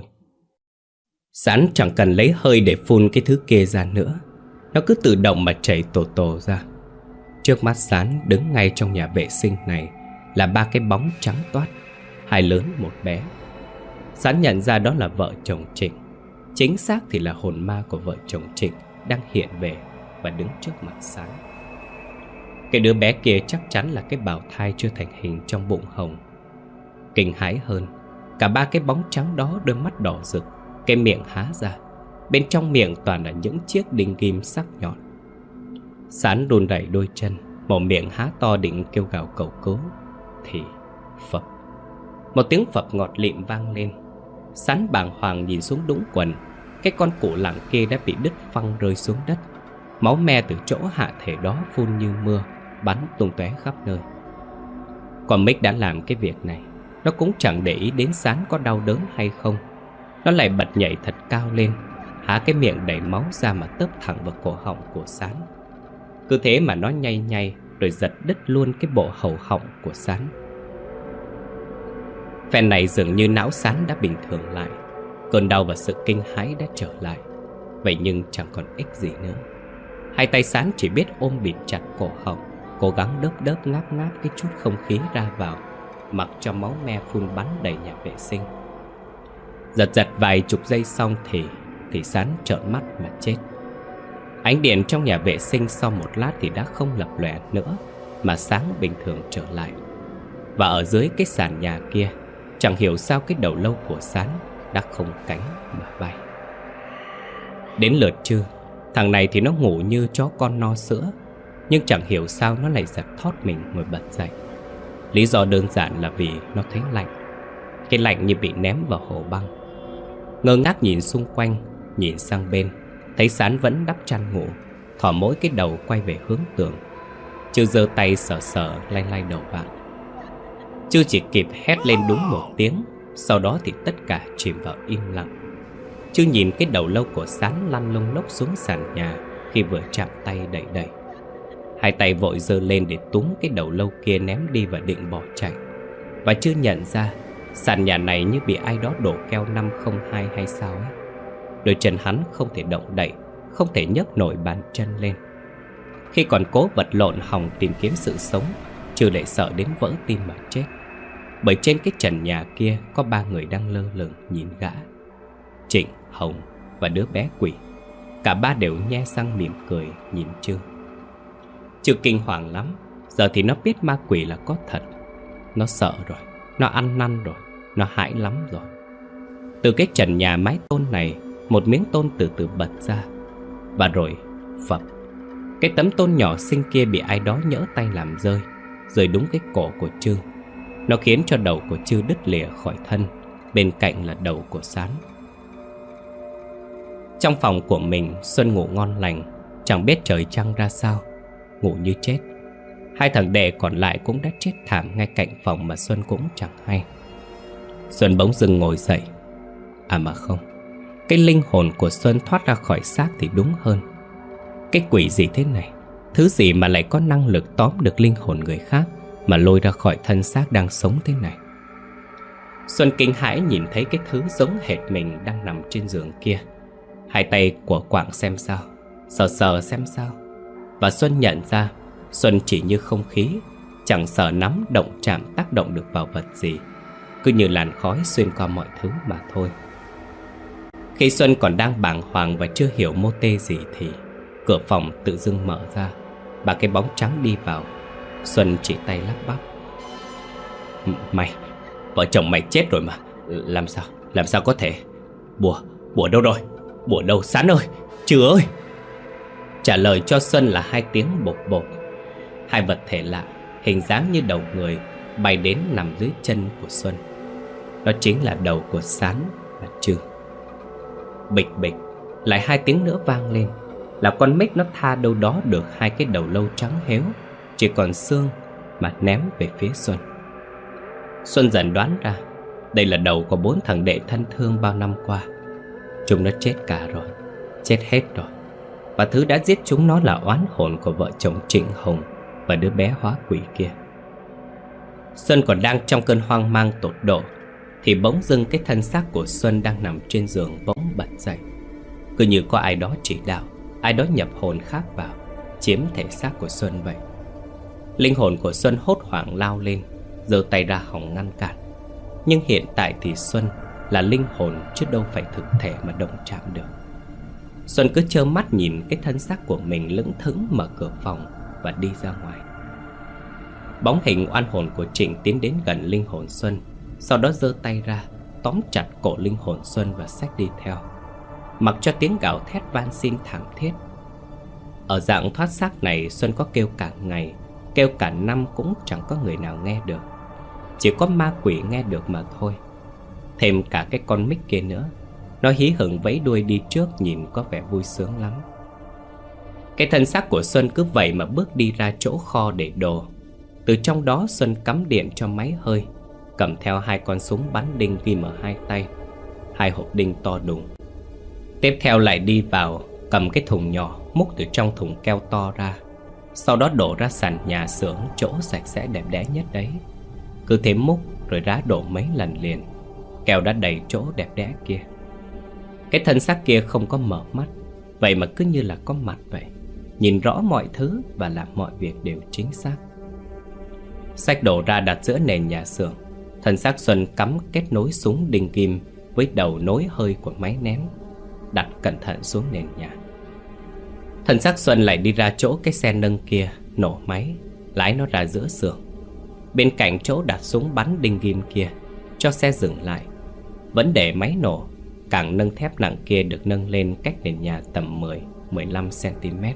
Sán chẳng cần lấy hơi để phun cái thứ kia ra nữa, nó cứ tự động mà chảy tổ tổ ra. Trước mắt Sán đứng ngay trong nhà vệ sinh này là ba cái bóng trắng toát, hai lớn một bé. Sán nhận ra đó là vợ chồng Trịnh. Chính xác thì là hồn ma của vợ chồng Trịnh đang hiện về và đứng trước mặt Sán. Cái đứa bé kia chắc chắn là cái bào thai chưa thành hình trong bụng Hồng. Kinh hãi hơn, cả ba cái bóng trắng đó đôi mắt đỏ rực, cái miệng há ra. Bên trong miệng toàn là những chiếc đinh ghim sắc nhọn. Sán run rẩy đôi chân, một miệng há to định kêu gào cầu cứu thì phập. Một tiếng phập ngọt lịm vang lên. Sán bàng hoàng nhìn xuống đúng quần. Cái con củ lẳng kia đã bị đứt phăng rơi xuống đất. Máu me từ chỗ hạ thể đó phun như mưa, bắn tung tóe khắp nơi. Còn Mick đã làm cái việc này, nó cũng chẳng để ý đến Sán có đau đớn hay không. Nó lại bật nhảy thật cao lên, há cái miệng đầy máu ra mà tấp thẳng vào cổ họng của Sán. Cứ thế mà nó nhay nhay rồi giật đứt luôn cái bộ hầu họng của Sán. Phen này dường như não Sán đã bình thường lại. Cơn đau và sự kinh hãi đã trở lại. Vậy nhưng chẳng còn ích gì nữa. Hai tay Sán chỉ biết ôm bịt chặt cổ họng, cố gắng đớp đớp ngáp ngáp cái chút không khí ra vào, mặc cho máu me phun bắn đầy nhà vệ sinh. Giật vài chục giây xong thì Sán trợn mắt mà chết. Ánh điện trong nhà vệ sinh sau một lát thì đã không lập lòe nữa, mà sáng bình thường trở lại. Và ở dưới cái sàn nhà kia, chẳng hiểu sao cái đầu lâu của Sán đã không cánh mà bay. Đến lượt trưa, thằng này thì nó ngủ như chó con no sữa, nhưng chẳng hiểu sao nó lại giật thót mình ngồi bật dậy. Lý do đơn giản là vì nó thấy lạnh. Cái lạnh như bị ném vào hồ băng. Ngơ ngác nhìn xung quanh, nhìn sang bên, Thấy Sán vẫn đắp chăn ngủ, thỏ mỗi cái đầu quay về hướng tường. Chư giơ tay sờ sờ lay lay đầu bạn. Chư chỉ kịp hét lên đúng một tiếng, sau đó thì tất cả chìm vào im lặng. Chư nhìn cái đầu lâu của Sán lăn lông lốc xuống sàn nhà khi vừa chạm tay đẩy đẩy. Hai tay vội giơ lên để túm cái đầu lâu kia ném đi và định bỏ chạy. Và chưa nhận ra sàn nhà này như bị ai đó đổ keo 502 hay sao ấy. Đôi chân hắn không thể động đậy, không thể nhấc nổi bàn chân lên. Khi còn cố vật lộn hòng tìm kiếm sự sống, Chư lại sợ đến vỡ tim mà chết. Bởi trên cái trần nhà kia có 3 người đang lơ lửng nhìn gã: Trịnh, Hồng và đứa bé quỷ. Cả 3 đều nhe răng mỉm cười nhìn Chư. Chư kinh hoàng lắm. Giờ thì nó biết ma quỷ là có thật. Nó sợ rồi, nó ăn năn rồi, nó hãi lắm rồi. Từ cái trần nhà mái tôn này, một miếng tôn từ từ bật ra. Và rồi phập, cái tấm tôn nhỏ xinh kia bị ai đó nhỡ tay làm rơi, rơi đúng cái cổ của Chư. Nó khiến cho đầu của Chư đứt lìa khỏi thân. Bên cạnh là đầu của Sán. Trong phòng của mình, Xuân ngủ ngon lành, chẳng biết trời trăng ra sao, ngủ như chết. Hai thằng đệ còn lại cũng đã chết thảm ngay cạnh phòng mà Xuân cũng chẳng hay. Xuân bỗng dưng ngồi dậy. À mà không, cái linh hồn của Xuân thoát ra khỏi xác thì đúng hơn. Cái quỷ gì thế này? Thứ gì mà lại có năng lực tóm được linh hồn người khác mà lôi ra khỏi thân xác đang sống thế này? Xuân kinh hãi nhìn thấy cái thứ giống hệt mình đang nằm trên giường kia. Hai tay của quạng xem sao, sờ sờ xem sao. Và Xuân nhận ra Xuân chỉ như không khí, chẳng sợ nắm động chạm tác động được vào vật gì, cứ như làn khói xuyên qua mọi thứ mà thôi. Khi Xuân còn đang bàng hoàng và chưa hiểu mô tê gì thì cửa phòng tự dưng mở ra. Ba cái bóng trắng đi vào. Xuân chỉ tay lắp bắp: Mày, vợ chồng mày chết rồi mà. Làm sao có thể? Bùa đâu rồi? Bùa đâu Sán ơi? Chư ơi! Trả lời cho Xuân là 2 tiếng bột bột. 2 vật thể lạ, hình dáng như đầu người, bay đến nằm dưới chân của Xuân. Đó chính là đầu của Sán và Chư. Bịch bịch, lại 2 tiếng nữa vang lên. Là con mếch nó tha đâu đó được 2 cái đầu lâu trắng héo, chỉ còn xương, mà ném về phía Xuân. Xuân dần đoán ra đây là đầu của 4 thằng đệ thân thương bao năm qua. Chúng nó chết cả rồi, chết hết rồi. Và thứ đã giết chúng nó là oán hồn của vợ chồng Trịnh Hồng và đứa bé hóa quỷ kia. Xuân còn đang trong cơn hoang mang tột độ thì bỗng dưng cái thân xác của Xuân đang nằm trên giường bỗng bật dậy. Cứ như có ai đó chỉ đạo, ai đó nhập hồn khác vào, chiếm thể xác của Xuân vậy. Linh hồn của Xuân hốt hoảng lao lên, giơ tay ra hòng ngăn cản. Nhưng hiện tại thì Xuân là linh hồn chứ đâu phải thực thể mà động chạm được. Xuân cứ trơ mắt nhìn cái thân xác của mình lững thững mở cửa phòng và đi ra ngoài. Bóng hình oan hồn của Trịnh tiến đến gần linh hồn Xuân, sau đó giơ tay ra tóm chặt cổ linh hồn Xuân và xách đi theo, mặc cho tiếng gào thét van xin thảm thiết. Ở dạng thoát xác này, Xuân có kêu cả ngày, kêu cả năm cũng chẳng có người nào nghe được. Chỉ có ma quỷ nghe được mà thôi. Thêm cả cái con mích kia nữa, nó hí hửng vẫy đuôi đi trước, nhìn có vẻ vui sướng lắm. Cái thân xác của Xuân cứ vậy mà bước đi ra chỗ kho để đồ. Từ trong đó Xuân cắm điện cho máy hơi, cầm theo 2 con súng bắn đinh ghim ở 2 tay, 2 hộp đinh to đùng. Tiếp theo lại đi vào, cầm cái thùng nhỏ múc từ trong thùng keo to ra, sau đó đổ ra sàn nhà xưởng chỗ sạch sẽ đẹp đẽ nhất đấy. Cứ thế múc rồi rá đổ mấy lần liền, keo đã đầy chỗ đẹp đẽ kia. Cái thân xác kia không có mở mắt, vậy mà cứ như là có mặt vậy, nhìn rõ mọi thứ và làm mọi việc đều chính xác. Xách đổ ra đặt giữa nền nhà xưởng. Thân xác Xuân cắm kết nối súng đinh kim với đầu nối hơi của máy nén, đặt cẩn thận xuống nền nhà. Thân xác Xuân lại đi ra chỗ cái xe nâng kia, nổ máy, lái nó ra giữa xưởng. Bên cạnh chỗ đặt súng bắn đinh ghim kia, cho xe dừng lại. Vẫn để máy nổ, càng nâng thép nặng kia được nâng lên cách nền nhà tầm 10-15cm.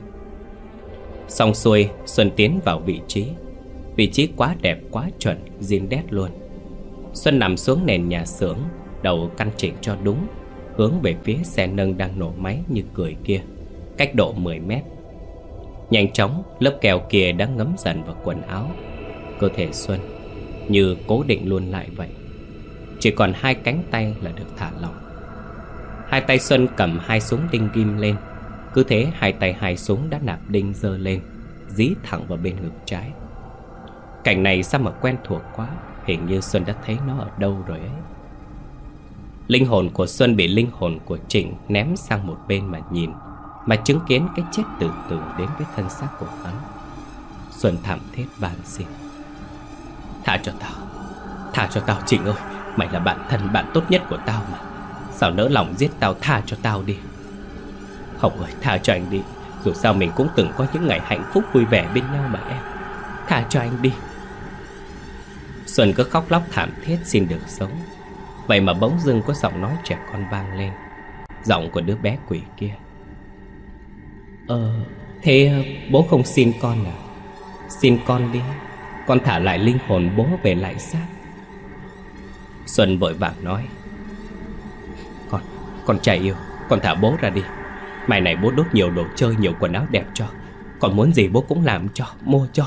Xong xuôi, Xuân tiến vào vị trí. Vị trí quá đẹp, quá chuẩn, zin đét luôn. Xuân nằm xuống nền nhà xưởng, đầu căn chỉnh cho đúng, hướng về phía xe nâng đang nổ máy như cười kia, cách độ 10 mét. Nhanh chóng, lớp keo kia đã ngấm dần vào quần áo. Cơ thể Xuân như cố định luôn lại vậy. Chỉ còn hai cánh tay là được thả lỏng. Hai tay Xuân cầm hai súng đinh ghim lên. Cứ thế hai tay hai súng đã nạp đinh giơ lên, dí thẳng vào bên ngực trái. Cảnh này sao mà quen thuộc quá, hình như Xuân đã thấy nó ở đâu rồi ấy. Linh hồn của Xuân bị linh hồn của Trịnh ném sang một bên mà nhìn, mà chứng kiến cái chết từ từ đến với thân xác của hắn. Xuân thảm thiết van xin: Tha cho tao Trịnh ơi. Mày là bạn thân, bạn tốt nhất của tao mà. Sao nỡ lòng giết tao, tha cho tao đi. Hồng ơi, tha cho anh đi. Dù sao mình cũng từng có những ngày hạnh phúc vui vẻ bên nhau mà em. Tha cho anh đi. Xuân cứ khóc lóc thảm thiết xin được sống. Vậy mà bỗng dưng có giọng nói trẻ con vang lên, giọng của đứa bé quỷ kia: Thế bố không xin con à? Xin con đi, con thả lại linh hồn bố về lại xác. Xuân vội vàng nói: Con trai yêu, con thả bố ra đi. Mai này bố đốt nhiều đồ chơi, nhiều quần áo đẹp cho. Con muốn gì bố cũng làm cho, mua cho.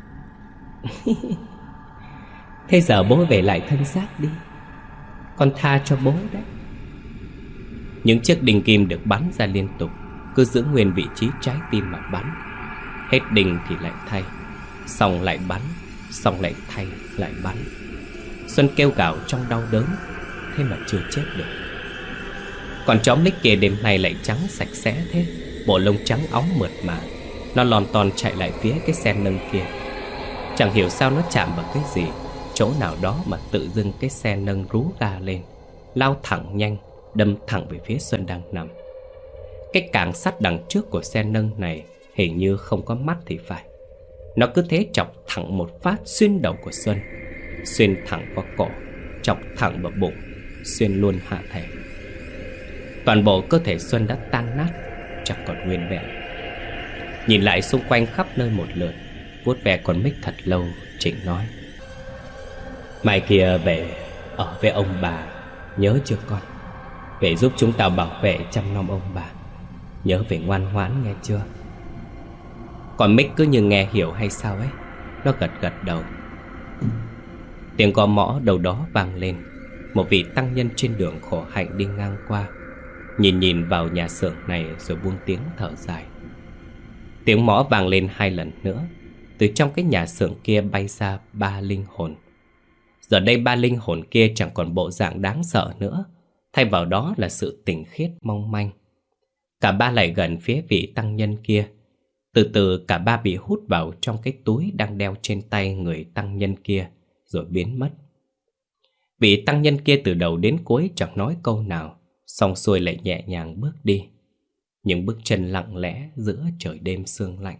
Thế giờ bố về lại thân xác đi, con tha cho bố đấy. Những chiếc đinh kim được bắn ra liên tục, cứ giữ nguyên vị trí trái tim mà bắn. Hết đinh thì lại thay, xong lại bắn, xong lại thay, lại bắn. Xuân kêu gào trong đau đớn, thế mà chưa chết được. Còn chó Mick kia đêm nay lại trắng sạch sẽ thế, bộ lông trắng óng mượt mà. Nó lon ton chạy lại phía cái xe nâng kia. Chẳng hiểu sao nó chạm vào cái gì, chỗ nào đó mà tự dưng cái xe nâng rú ga lên, lao thẳng nhanh, đâm thẳng về phía Xuân đang nằm. Cái cảng sắt đằng trước của xe nâng này hình như không có mắt thì phải. Nó cứ thế chọc thẳng một phát xuyên đầu của Xuân, xuyên thẳng qua cổ, chọc thẳng vào bụng, xuyên luôn hạ thể. Toàn bộ cơ thể Xuân đã tan nát, chẳng còn nguyên vẹn. Nhìn lại xung quanh khắp nơi một lượt, vuốt ve con Mick thật lâu, Trịnh nói: Mai kia về ở với ông bà, nhớ chưa con? Về giúp chúng tao bảo vệ chăm nom ông bà. Nhớ về ngoan ngoãn nghe chưa? Còn Mick cứ như nghe hiểu hay sao ấy, nó gật gật đầu. Tiếng gõ mõ đâu đó vang lên. Một vị tăng nhân trên đường khổ hạnh đi ngang qua, nhìn vào nhà xưởng này rồi buông tiếng thở dài. Tiếng mõ vang lên 2 lần nữa. Từ trong cái nhà xưởng kia bay ra 3 linh hồn. Giờ đây 3 linh hồn kia chẳng còn bộ dạng đáng sợ nữa, thay vào đó là sự tinh khiết mong manh. Cả 3 lại gần phía vị tăng nhân kia. Từ từ cả 3 bị hút vào trong cái túi đang đeo trên tay người tăng nhân kia, rồi biến mất. Vị tăng nhân kia từ đầu đến cuối chẳng nói câu nào, xong xuôi lại nhẹ nhàng bước đi. Những bước chân lặng lẽ giữa trời đêm sương lạnh.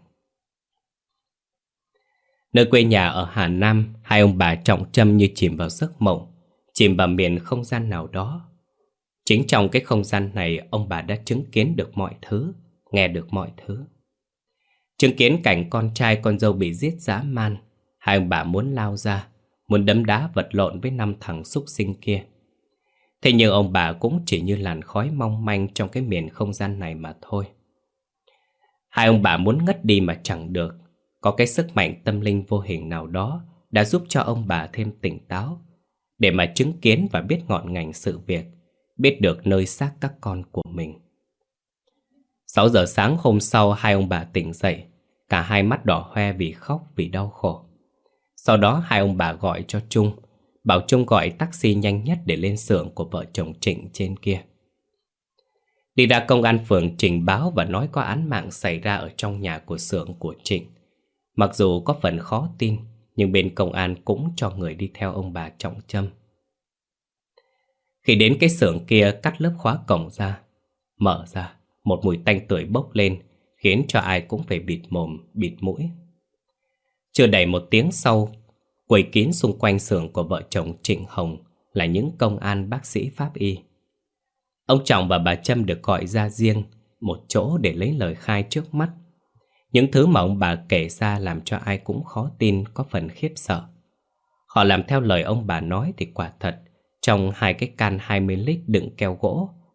Nơi quê nhà ở Hà Nam, hai ông bà Trọng Trâm như chìm vào giấc mộng, chìm vào miền không gian nào đó. Chính trong cái không gian này, ông bà đã chứng kiến được mọi thứ, nghe được mọi thứ. Chứng kiến cảnh con trai con dâu bị giết dã man, hai ông bà muốn lao ra, muốn đấm đá vật lộn với 5 thằng súc sinh kia. Thế nhưng ông bà cũng chỉ như làn khói mong manh trong cái miền không gian này mà thôi. Hai ông bà muốn ngất đi mà chẳng được. Có cái sức mạnh tâm linh vô hình nào đó đã giúp cho ông bà thêm tỉnh táo, để mà chứng kiến và biết ngọn ngành sự việc, biết được nơi xác các con của mình. 6 giờ sáng hôm sau, hai ông bà tỉnh dậy, cả hai mắt đỏ hoe vì khóc, vì đau khổ. Sau đó hai ông bà gọi cho Trung, bảo Trung gọi taxi nhanh nhất để lên xưởng của vợ chồng Trịnh trên kia. Đi ra công an phường trình báo và nói có án mạng xảy ra ở trong nhà của xưởng của Trịnh. Mặc dù có phần khó tin, nhưng bên công an cũng cho người đi theo ông bà Trọng Trâm. Khi đến cái xưởng kia, cắt lớp khóa cổng ra, mở ra, một mùi tanh tưởi bốc lên, khiến cho ai cũng phải bịt mồm, bịt mũi. Chưa đầy 1 tiếng sau, quây kín xung quanh xưởng của vợ chồng Trịnh Hồng là những công an bác sĩ pháp y. Ông Trọng và bà Trâm được gọi ra riêng một chỗ để lấy lời khai trước mắt. Những thứ mà ông bà kể ra làm cho ai cũng khó tin, có phần khiếp sợ. Họ làm theo lời ông bà nói thì quả thật, trong 2 cái can 20 lít đựng keo gỗ,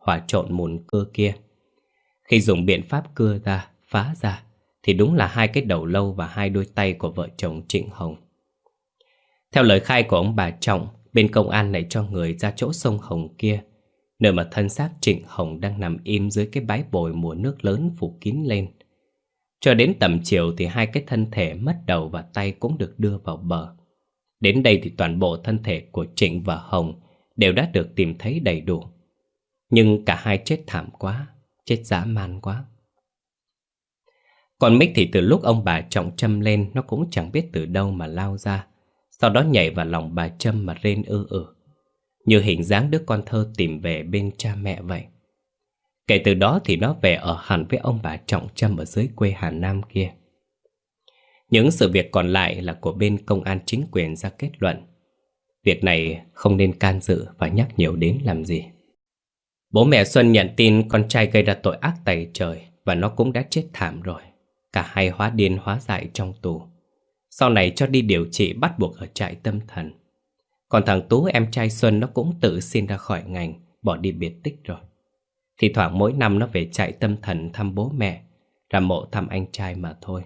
hòa trộn mùn cưa kia. Khi dùng biện pháp cưa ra, phá ra, thì đúng là hai cái đầu lâu và hai đôi tay của vợ chồng Trịnh Hồng. Theo lời khai của ông bà Trọng, bên công an lại cho người ra chỗ sông Hồng kia, nơi mà thân xác Trịnh Hồng đang nằm im dưới cái bãi bồi mùa nước lớn phủ kín lên. Cho đến tầm chiều thì hai cái thân thể mất đầu và tay cũng được đưa vào bờ. Đến đây thì toàn bộ thân thể của Trịnh và Hồng đều đã được tìm thấy đầy đủ. Nhưng cả hai chết thảm quá, chết dã man quá. Còn Mích thì từ lúc ông bà Trọng châm lên, nó cũng chẳng biết từ đâu mà lao ra, sau đó nhảy vào lòng bà Trâm mà rên như hình dáng đứa con thơ tìm về bên cha mẹ vậy. Kể từ đó thì nó về ở hẳn với ông bà Trọng Trâm ở dưới quê Hà Nam kia. Những sự việc còn lại là của bên công an chính quyền ra kết luận. Việc này không nên can dự và nhắc nhiều đến làm gì. Bố mẹ Xuân nhận tin con trai gây ra tội ác tày trời và nó cũng đã chết thảm rồi. Cả hai hóa điên hóa dại trong tù. Sau này cho đi điều trị bắt buộc ở trại tâm thần. Còn thằng Tú em trai Xuân nó cũng tự xin ra khỏi ngành, bỏ đi biệt tích rồi. Thì thoảng mỗi năm nó về trại tâm thần thăm bố mẹ, ra mộ thăm anh trai mà thôi.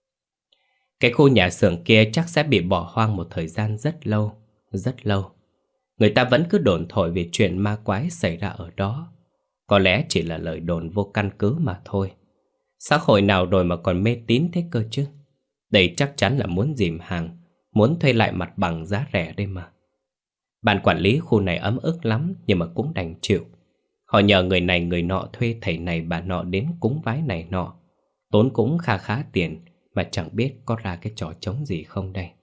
Cái khu nhà xưởng kia chắc sẽ bị bỏ hoang một thời gian rất lâu, rất lâu. Người ta vẫn cứ đồn thổi về chuyện ma quái xảy ra ở đó. Có lẽ chỉ là lời đồn vô căn cứ mà thôi. Xã hội nào rồi mà còn mê tín thế cơ chứ. Đây chắc chắn là muốn dìm hàng, muốn thuê lại mặt bằng giá rẻ đây mà. Ban quản lý khu này ấm ức lắm, nhưng mà cũng đành chịu. Họ nhờ người này người nọ thuê thầy này bà nọ đến cúng vái này nọ. Tốn cũng kha khá tiền, mà chẳng biết có ra cái trò trống gì không đây.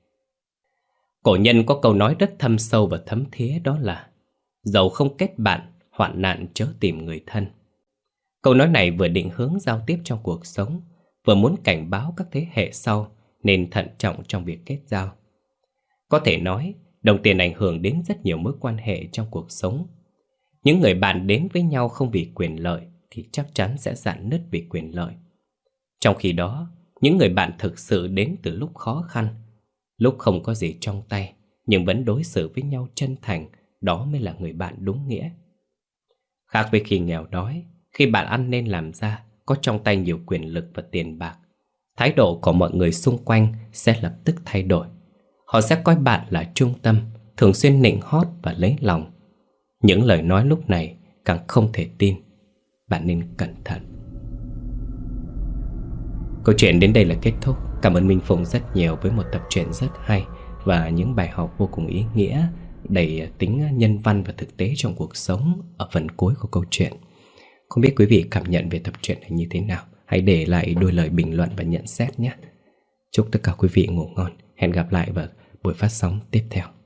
Cổ nhân có câu nói rất thâm sâu và thấm thía, đó là: dầu không kết bạn, hoạn nạn chớ tìm người thân. Câu nói này vừa định hướng giao tiếp trong cuộc sống, vừa muốn cảnh báo các thế hệ sau nên thận trọng trong việc kết giao. Có thể nói, đồng tiền ảnh hưởng đến rất nhiều mối quan hệ trong cuộc sống. Những người bạn đến với nhau không vì quyền lợi thì chắc chắn sẽ rạn nứt vì quyền lợi. Trong khi đó, những người bạn thực sự đến từ lúc khó khăn, lúc không có gì trong tay, nhưng vẫn đối xử với nhau chân thành, đó mới là người bạn đúng nghĩa. Khác với khi nghèo đói, khi bạn ăn nên làm ra, có trong tay nhiều quyền lực và tiền bạc, thái độ của mọi người xung quanh sẽ lập tức thay đổi. Họ sẽ coi bạn là trung tâm, thường xuyên nịnh hót và lấy lòng. Những lời nói lúc này càng không thể tin. Bạn nên cẩn thận. Câu chuyện đến đây là kết thúc. Cảm ơn Minh Phụng rất nhiều với một tập truyện rất hay và những bài học vô cùng ý nghĩa, đầy tính nhân văn và thực tế trong cuộc sống ở phần cuối của câu chuyện. Không biết quý vị cảm nhận về tập truyện này như thế nào? Hãy để lại đôi lời bình luận và nhận xét nhé. Chúc tất cả quý vị ngủ ngon. Hẹn gặp lại vào buổi phát sóng tiếp theo.